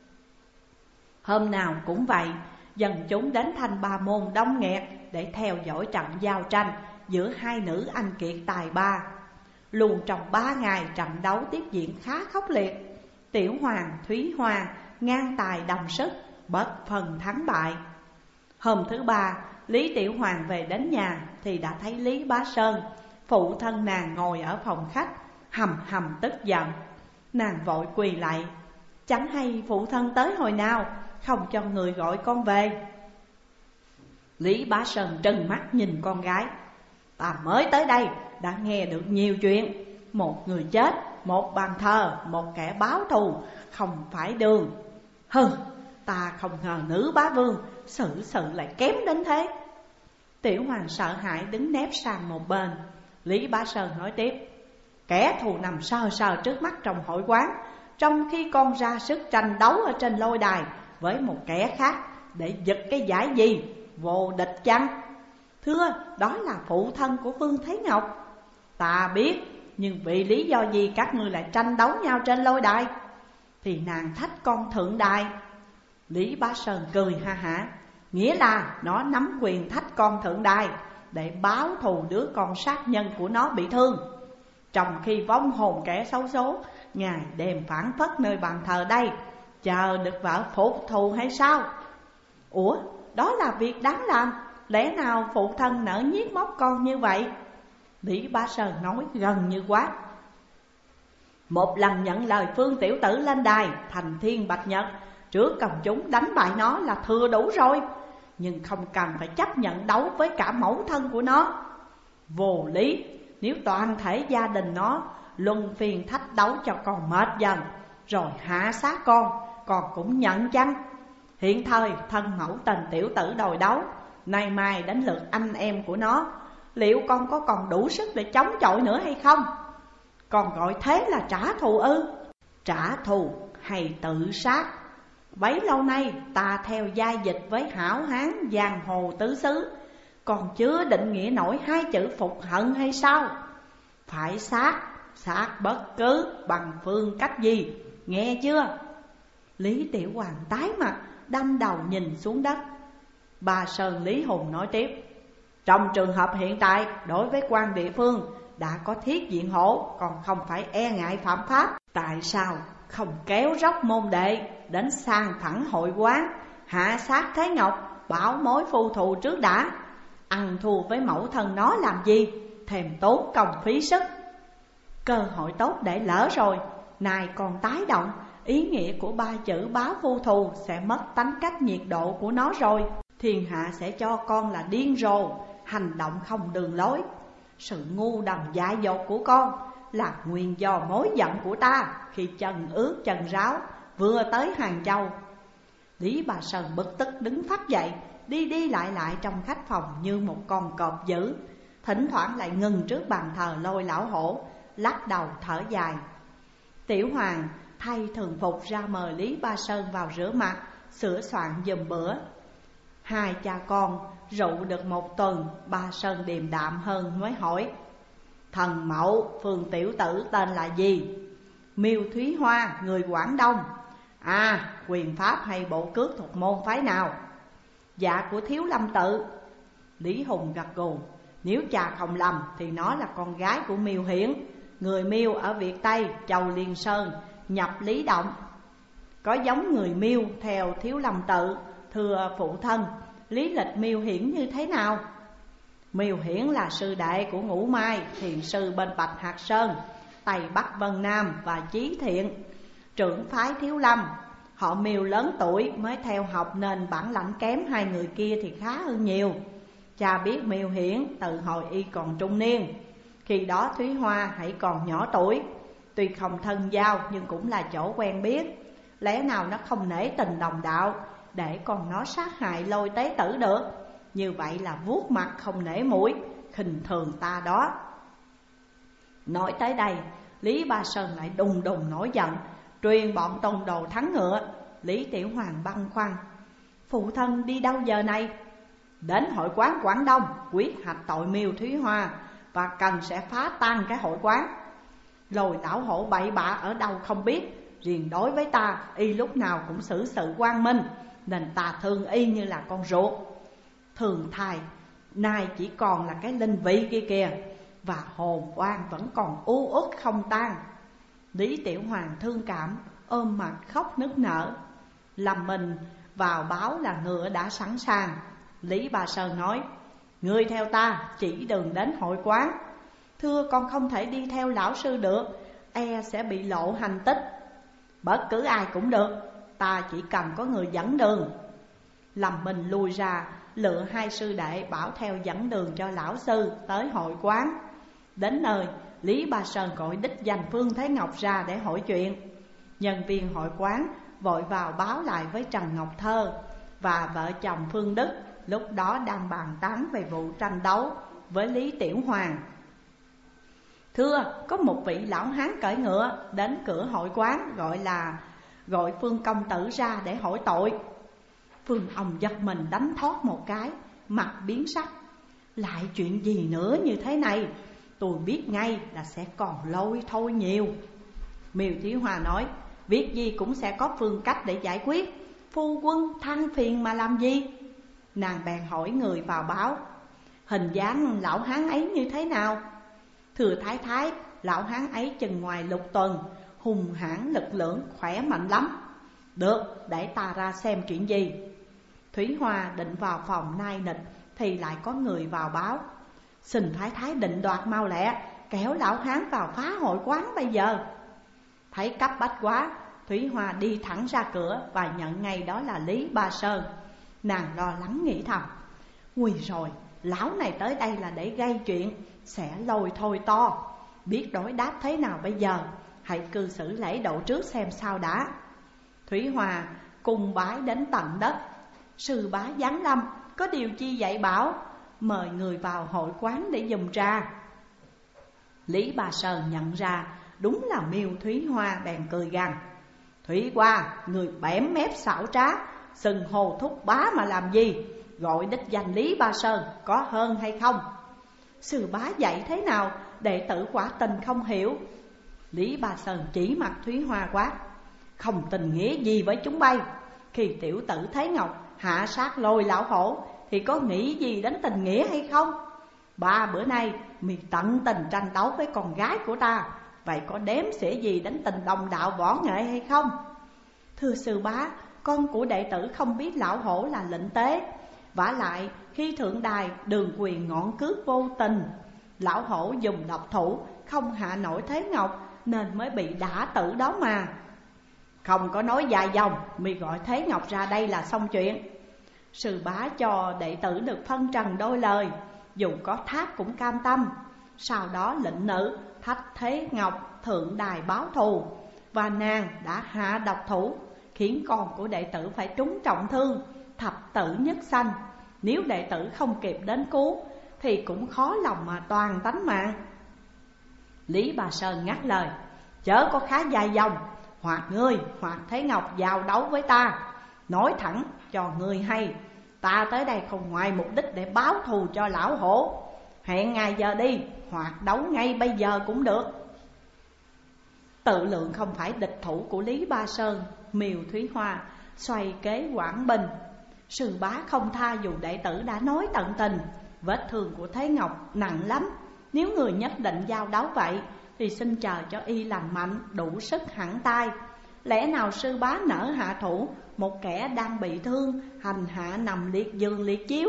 Hôm nào cũng vậy, dân chúng đến Thanh Ba Môn đông nghẹt để theo dõi trận giao tranh giữa hai nữ anh kiệt tài ba. Luôn trong 3 ngày trận đấu tiếp diễn khá khốc liệt. Tiểu Hoàng, Thúy Hoa ngang tài đồng sức, bất phần thắng bại. Hôm thứ ba, Lý Tiểu Hoàng về đến nhà thì đã thấy Lý Bá Sơn, phụ thân nàng ngồi ở phòng khách, hầm hầm tức giận. Nàng vội quỳ lại: chẳng hay phụ thân tới hồi nào, không cho người gọi con về. Lý Bá Sơn trừng mắt nhìn con gái: ta mới tới đây đã nghe được nhiều chuyện. Một người chết, một bàn thờ, một kẻ báo thù, không phải đường. Hừ, ta không ngờ nữ bá vương xử sự lại kém đến thế. Tiểu Hoàng sợ hãi đứng nép sang một bên. Lý Bá Sơn nói tiếp: kẻ thù nằm sờ sờ trước mắt trong hội quán, trong khi con ra sức tranh đấu ở trên lôi đài với một kẻ khác để giật cái giải gì vô địch chăng? Thưa, đó là phụ thân của Vương Thế Ngọc. Ta biết, nhưng vì lý do gì các ngươi lại tranh đấu nhau trên lôi đài? Thì nàng thách con thượng đài. Lý Bá Sơn cười ha hả: nghĩa là nó nắm quyền thách con thượng đài để báo thù đứa con sát nhân của nó bị thương, trong khi vong hồn kẻ xấu số ngày đêm phản phất nơi bàn thờ đây, chờ được vợ phục thù hay sao? Ủa, đó là việc đáng làm, lẽ nào phụ thân nỡ nhiếc móc con như vậy? Lý Bá Sơn nói gần như quát. Một lần nhận lời Phương tiểu tử lên đài thành thiên bạch nhật trước công chúng đánh bại nó là thừa đủ rồi, nhưng không cần phải chấp nhận đấu với cả mẫu thân của nó. Vô lý, nếu toàn thể gia đình nó luân phiên thách đấu cho con mệt dần rồi hạ sát con cũng nhận chăng? Hiện thời thân mẫu tình tiểu tử đòi đấu, nay mai đến lượt anh em của nó, liệu con có còn đủ sức để chống chọi nữa hay không? Còn gọi thế là trả thù ư? Trả thù hay tự sát? Bấy lâu nay ta theo giai dịch với hảo hán giang hồ tứ xứ, còn chưa định nghĩa nổi 2 chữ phục hận hay sao? Phải sát bất cứ bằng phương cách gì, nghe chưa? Lý Tiểu Hoàng tái mặt, đâm đầu nhìn xuống đất. Bà Sơn Lý Hùng nói tiếp: trong trường hợp hiện tại, đối với quan địa phương đã có thiết diện hộ, còn không phải e ngại phạm pháp, tại sao không kéo róc môn đệ đến sang phẳng hội quán, hạ sát Thế Ngọc, bảo mối phu thù trước đã? Ăn thua với mẫu thân nó làm gì, thèm tốn công phí sức. Cơ hội tốt để lỡ rồi, này còn tái động, ý nghĩa của 3 chữ báo phu thù sẽ mất tánh cách nhiệt độ của nó rồi. Thiên hạ sẽ cho con là điên rồ, hành động không đường lối. Sự ngu đần dại dột của con là nguyên do mối giận của ta khi chân ướt chân ráo vừa tới Hàng Châu. Lý Bà Sơn bực tức đứng phát dậy, đi lại trong khách phòng như một con cọp dữ. Thỉnh thoảng lại ngừng trước bàn thờ lôi lão hổ, lắc đầu thở dài. Tiểu Hoàng thay thường phục ra mời Lý Ba Sơn vào rửa mặt, sửa soạn giùm bữa. Hai cha con rượu được một tuần, Ba Sơn điềm đạm hơn mới hỏi: thần mẫu Phương tiểu tử tên là gì? Miêu Thúy Hoa, người Quảng Đông. À, quyền pháp hay bộ cước thuộc môn phái nào? Dạ của Thiếu Lâm Tự. Lý Hùng gật gù. Nếu cha không lầm thì nó là con gái của Miêu Hiển, người Miêu ở Việt Tây, Châu Liên Sơn, nhập Lý Động. Có giống người Miêu theo Thiếu Lâm Tự. Thưa phụ thân, lý lịch Miêu Hiển như thế nào? Miêu Hiển là sư đệ của Ngũ Mai, thiền sư bên Bạch Hạc Sơn, Tây Bắc Vân Nam và Chí Thiện, trưởng phái Thiếu Lâm. Họ Miêu lớn tuổi mới theo học nên bản lãnh kém hai người kia thì khá hơn nhiều. Cha biết Miêu Hiển từ hồi y còn trung niên, khi đó Thúy Hoa hãy còn nhỏ tuổi. Tuy không thân giao nhưng cũng là chỗ quen biết. Lẽ nào nó không nể tình đồng đạo để con nó sát hại Lôi Tế Tử được? Như vậy là vuốt mặt không nể mũi, khinh thường ta đó. Nói tới đây, Lý Ba Sơn lại đùng đùng nổi giận, truyền bọn tôn đồ thắng ngựa. Lý Tiểu Hoàng băn khoăn: phụ thân đi đâu giờ này? Đến hội quán Quảng Đông quyết hạch tội Miêu Thúy Hoa, và cần sẽ phá tan cái hội quán. Lôi lão hổ bậy bạ ở đâu không biết, riêng đối với ta y lúc nào cũng xử sự quang minh, nên ta thương y như là con ruột. Thường thai nay chỉ còn là cái linh vị kia kìa, và hồn oan vẫn còn u uất không tan. Lý Tiểu Hoàng thương cảm, ôm mặt khóc nức nở. Lâm Minh vào báo là ngựa đã sẵn sàng. Lý Ba Sơn nói: ngươi theo ta chỉ đường đến hội quán. Thưa con không thể đi theo lão sư được, e sẽ bị lộ hành tích. Bất cứ ai cũng được, ta chỉ cần có người dẫn đường. Lâm Minh lui ra, lựa hai sư đệ bảo theo dẫn đường cho lão sư tới hội quán. Đến nơi, Lý Ba Sơn gọi đích danh Phương Thế Ngọc ra để hỏi chuyện. Nhân viên hội quán vội vào báo lại với Trần Ngọc Thơ và vợ chồng Phương Đức lúc đó đang bàn tán về vụ tranh đấu với Lý Tiểu Hoàng. Thưa, có một vị lão hán cởi ngựa đến cửa hội quán, gọi Phương công tử ra để hỏi tội. Phương ông giật mình đánh thoát một cái, mặt biến sắc. Lại chuyện gì nữa như thế này? Tôi biết ngay là sẽ còn lôi thôi nhiều. Miêu Thúy Hoa nói: việc gì cũng sẽ có phương cách để giải quyết, phu quân than phiền mà làm gì? Nàng bèn hỏi người vào báo: hình dáng lão hán ấy như thế nào? Thưa thái thái, lão hán ấy chừng ngoài lục tuần, hùng hãn lực lưỡng, khỏe mạnh lắm. Được, để ta ra xem chuyện gì. Thúy Hoa định vào phòng nai nịch thì lại có người vào báo: xin thái thái định đoạt mau lẹ, kéo lão hán vào phá hội quán bây giờ. Thấy cấp bách quá, Thúy Hoa đi thẳng ra cửa và nhận ngay đó là Lý Ba Sơn. Nàng lo lắng nghĩ thầm: nguy rồi, lão này tới đây là để gây chuyện, sẽ lôi thôi to. Biết đối đáp thế nào bây giờ, hãy cư xử lễ độ trước xem sao đã. Thúy Hoa cùng bái đến tận đất: sư bá giáng lâm, có điều chi dạy bảo, mời người vào hội quán để giùm trà. Lý Ba Sơn nhận ra đúng là Miêu Thúy Hoa, bèn cười gằn: Thúy Hoa, người bẽm mép xảo trá, xưng hồ thúc bá mà làm gì? Gọi đích danh Lý Ba Sơn có hơn hay không? Sư bá dạy thế nào, đệ tử quả tình không hiểu. Lý Ba Sơn chỉ mặt Thúy Hoa quát: không tình nghĩa gì với chúng bay. Khi tiểu tử Thế Ngọc hạ sát Lôi lão hổ thì có nghĩ gì đến tình nghĩa hay không? 3 bữa nay mi tận tình tranh đấu với con gái của ta, vậy có đếm xỉa gì đến tình đồng đạo võ nghệ hay không? Thưa sư bá, con của đệ tử không biết lão hổ là lệnh tế. Vả lại khi thượng đài Đường Quyền ngọn cước vô tình, lão hổ dùng độc thủ không hạ nổi Thế Ngọc nên mới bị đả tử đó mà. Không có nói dài dòng, mi gọi Thế Ngọc ra đây là xong chuyện. Sư bá cho đệ tử được phân trần đôi lời, dù có thác cũng cam tâm. Sau đó lệnh nữ thách Thế Ngọc thượng đài báo thù, và nàng đã hạ độc thủ, khiến con của đệ tử phải trúng trọng thương, thập tử nhất sanh. Nếu đệ tử không kịp đến cứu thì cũng khó lòng mà toàn tánh mạng. Lý Bà Sơn ngắt lời: chớ có khá dài dòng, hoặc ngươi hoặc Thế Ngọc giao đấu với ta. Nói thẳng cho ngươi hay, ta tới đây không ngoài mục đích để báo thù cho lão hổ. Hẹn ngày giờ đi, hoặc đấu ngay bây giờ cũng được. Tự lượng không phải địch thủ của Lý Ba Sơn, Miêu Thúy Hoa xoay kế Quảng Bình. Sư bá không tha dù đệ tử đã nói tận tình. Vết thương của Thế Ngọc nặng lắm, nếu người nhất định giao đấu vậy thì xin chờ cho y lành mạnh đủ sức hẳn tay. Lẽ nào sư bá nỡ hạ thủ một kẻ đang bị thương, hành hạ nằm liệt giường liệt chiếu?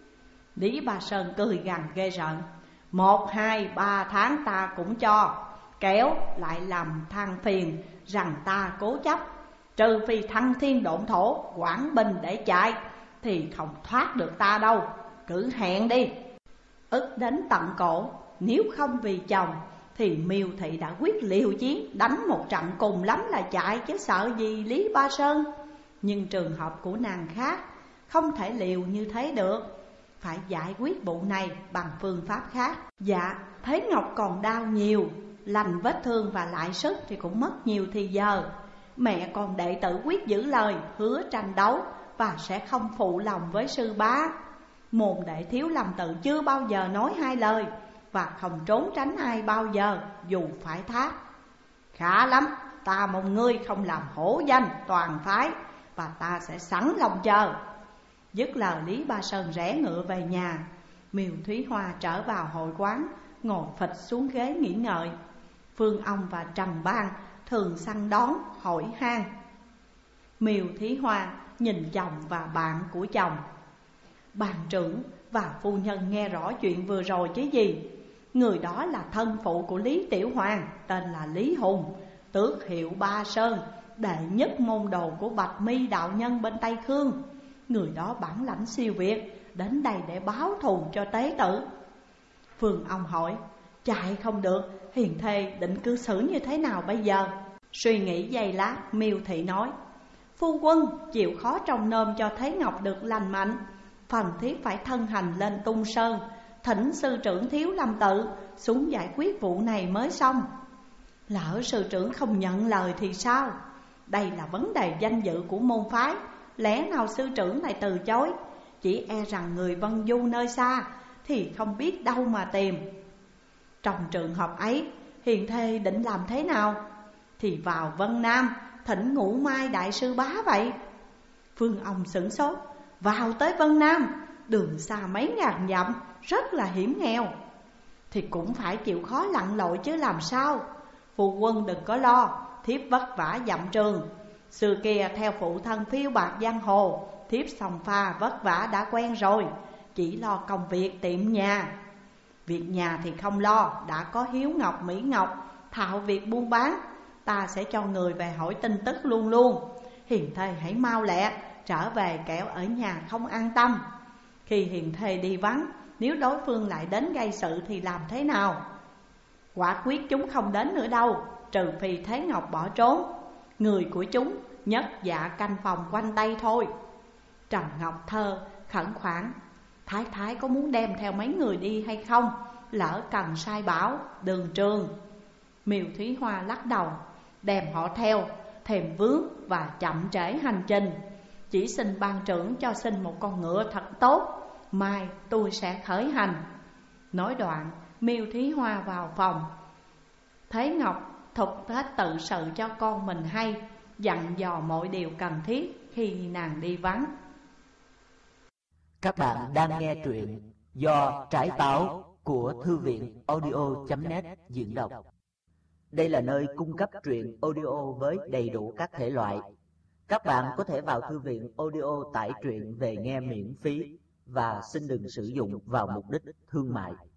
Lý Ba Sơn cười gằn ghê rợn. 1, 2, 3 tháng ta cũng cho, kéo lại làm than phiền rằng ta cố chấp. Trừ phi thăng thiên độn thổ, Quảng Bình để chạy thì không thoát được ta đâu, cứ hẹn đi. Ức đến tận cổ, nếu không vì chồng thì Miêu Thị đã quyết liều chiến, đánh một trận cùng lắm là chạy chứ sợ gì Lý Ba Sơn. Nhưng trường hợp của nàng khác, không thể liều như thế được, phải giải quyết vụ này bằng phương pháp khác. Dạ, Thế Ngọc còn đau nhiều, lành vết thương và lại sức thì cũng mất nhiều thì giờ. Mẹ còn đệ tử quyết giữ lời, hứa tranh đấu và sẽ không phụ lòng với sư bá. Môn đệ Thiếu Lâm Tự chưa bao giờ nói hai lời và không trốn tránh ai bao giờ dù phải thác. Khá lắm, ta mong ngươi không làm hổ danh toàn phái và ta sẽ sẵn lòng chờ. Dứt lời, Lý Ba Sơn rẽ ngựa về nhà. Miêu Thúy Hoa trở vào hội quán, ngồi phịch xuống ghế nghỉ ngợi. Phương Ông và Trầm Bang thường săn đón hỏi han. Miêu Thúy Hoa nhìn chồng và bạn của chồng. Bàn trưởng và phu nhân nghe rõ chuyện vừa rồi chứ gì. Người đó là thân phụ của Lý Tiểu Hoàng, tên là Lý Hùng, tước hiệu Ba Sơn, đệ nhất môn đồ của Bạch Mi đạo nhân bên Tây Khương. Người đó bản lãnh siêu việt, đến đây để báo thù cho tế tử. Phương Ông hỏi, chạy không được, hiền thê định cư xử như thế nào bây giờ? Suy nghĩ giây lát, Miêu Thị nói, phu quân chịu khó trông nom cho Thế Ngọc được lành mạnh, phần thiết phải thân hành lên Tung Sơn, thỉnh sư trưởng Thiếu Lâm Tự xuống giải quyết vụ này mới xong. Lỡ sư trưởng không nhận lời thì sao? Đây là vấn đề danh dự của môn phái, lẽ nào sư trưởng lại từ chối? Chỉ e rằng người Vân Du nơi xa thì không biết đâu mà tìm. Trong trường hợp ấy, hiền thê định làm thế nào? Thì vào Vân Nam thỉnh Ngũ Mai đại sư bá vậy. Phương Ông sửng sốt. Vào tới Vân Nam, đường xa mấy ngàn dặm, rất là hiểm nghèo. Thì cũng phải chịu khó lặn lội chứ làm sao. Phụ quân đừng có lo, thiếp vất vả dặm trường. Xưa kia theo phụ thân phiêu bạc giang hồ, thiếp sòng pha vất vả đã quen rồi, chỉ lo công việc tiệm nhà. Việc nhà thì không lo, đã có Hiếu Ngọc, Mỹ Ngọc thạo việc buôn bán. Ta sẽ cho người về hỏi tin tức luôn luôn. Hiền thê hãy mau lẹ trở về, kẻo ở nhà không an tâm. Khi hiền thê đi vắng, nếu đối phương lại đến gây sự thì làm thế nào? Quả quyết chúng không đến nữa đâu, trừ phi Thế Ngọc bỏ trốn. Người của chúng nhất dạ canh phòng quanh đây thôi. Trầm Ngọc Thơ khẩn khoản, Thái Thái có muốn đem theo mấy người đi hay không? Lỡ cần sai bảo đường trường. Miêu Thúy Hoa lắc đầu, đem họ theo thèm vướng và chậm trễ hành trình. Chỉ xin ban trưởng cho xin một con ngựa thật tốt, mai tôi sẽ khởi hành. Nói đoạn, Miêu Thúy Hoa vào phòng. Thế Ngọc thục hết tự sự cho con mình hay, dặn dò mọi điều cần thiết khi nàng đi vắng. Các bạn đang nghe truyện do Trái Táo của Thư viện audio.net diễn đọc. Đây là nơi cung cấp truyện audio với đầy đủ các thể loại. Các bạn có thể vào thư viện audio tải truyện về nghe miễn phí và xin đừng sử dụng vào mục đích thương mại.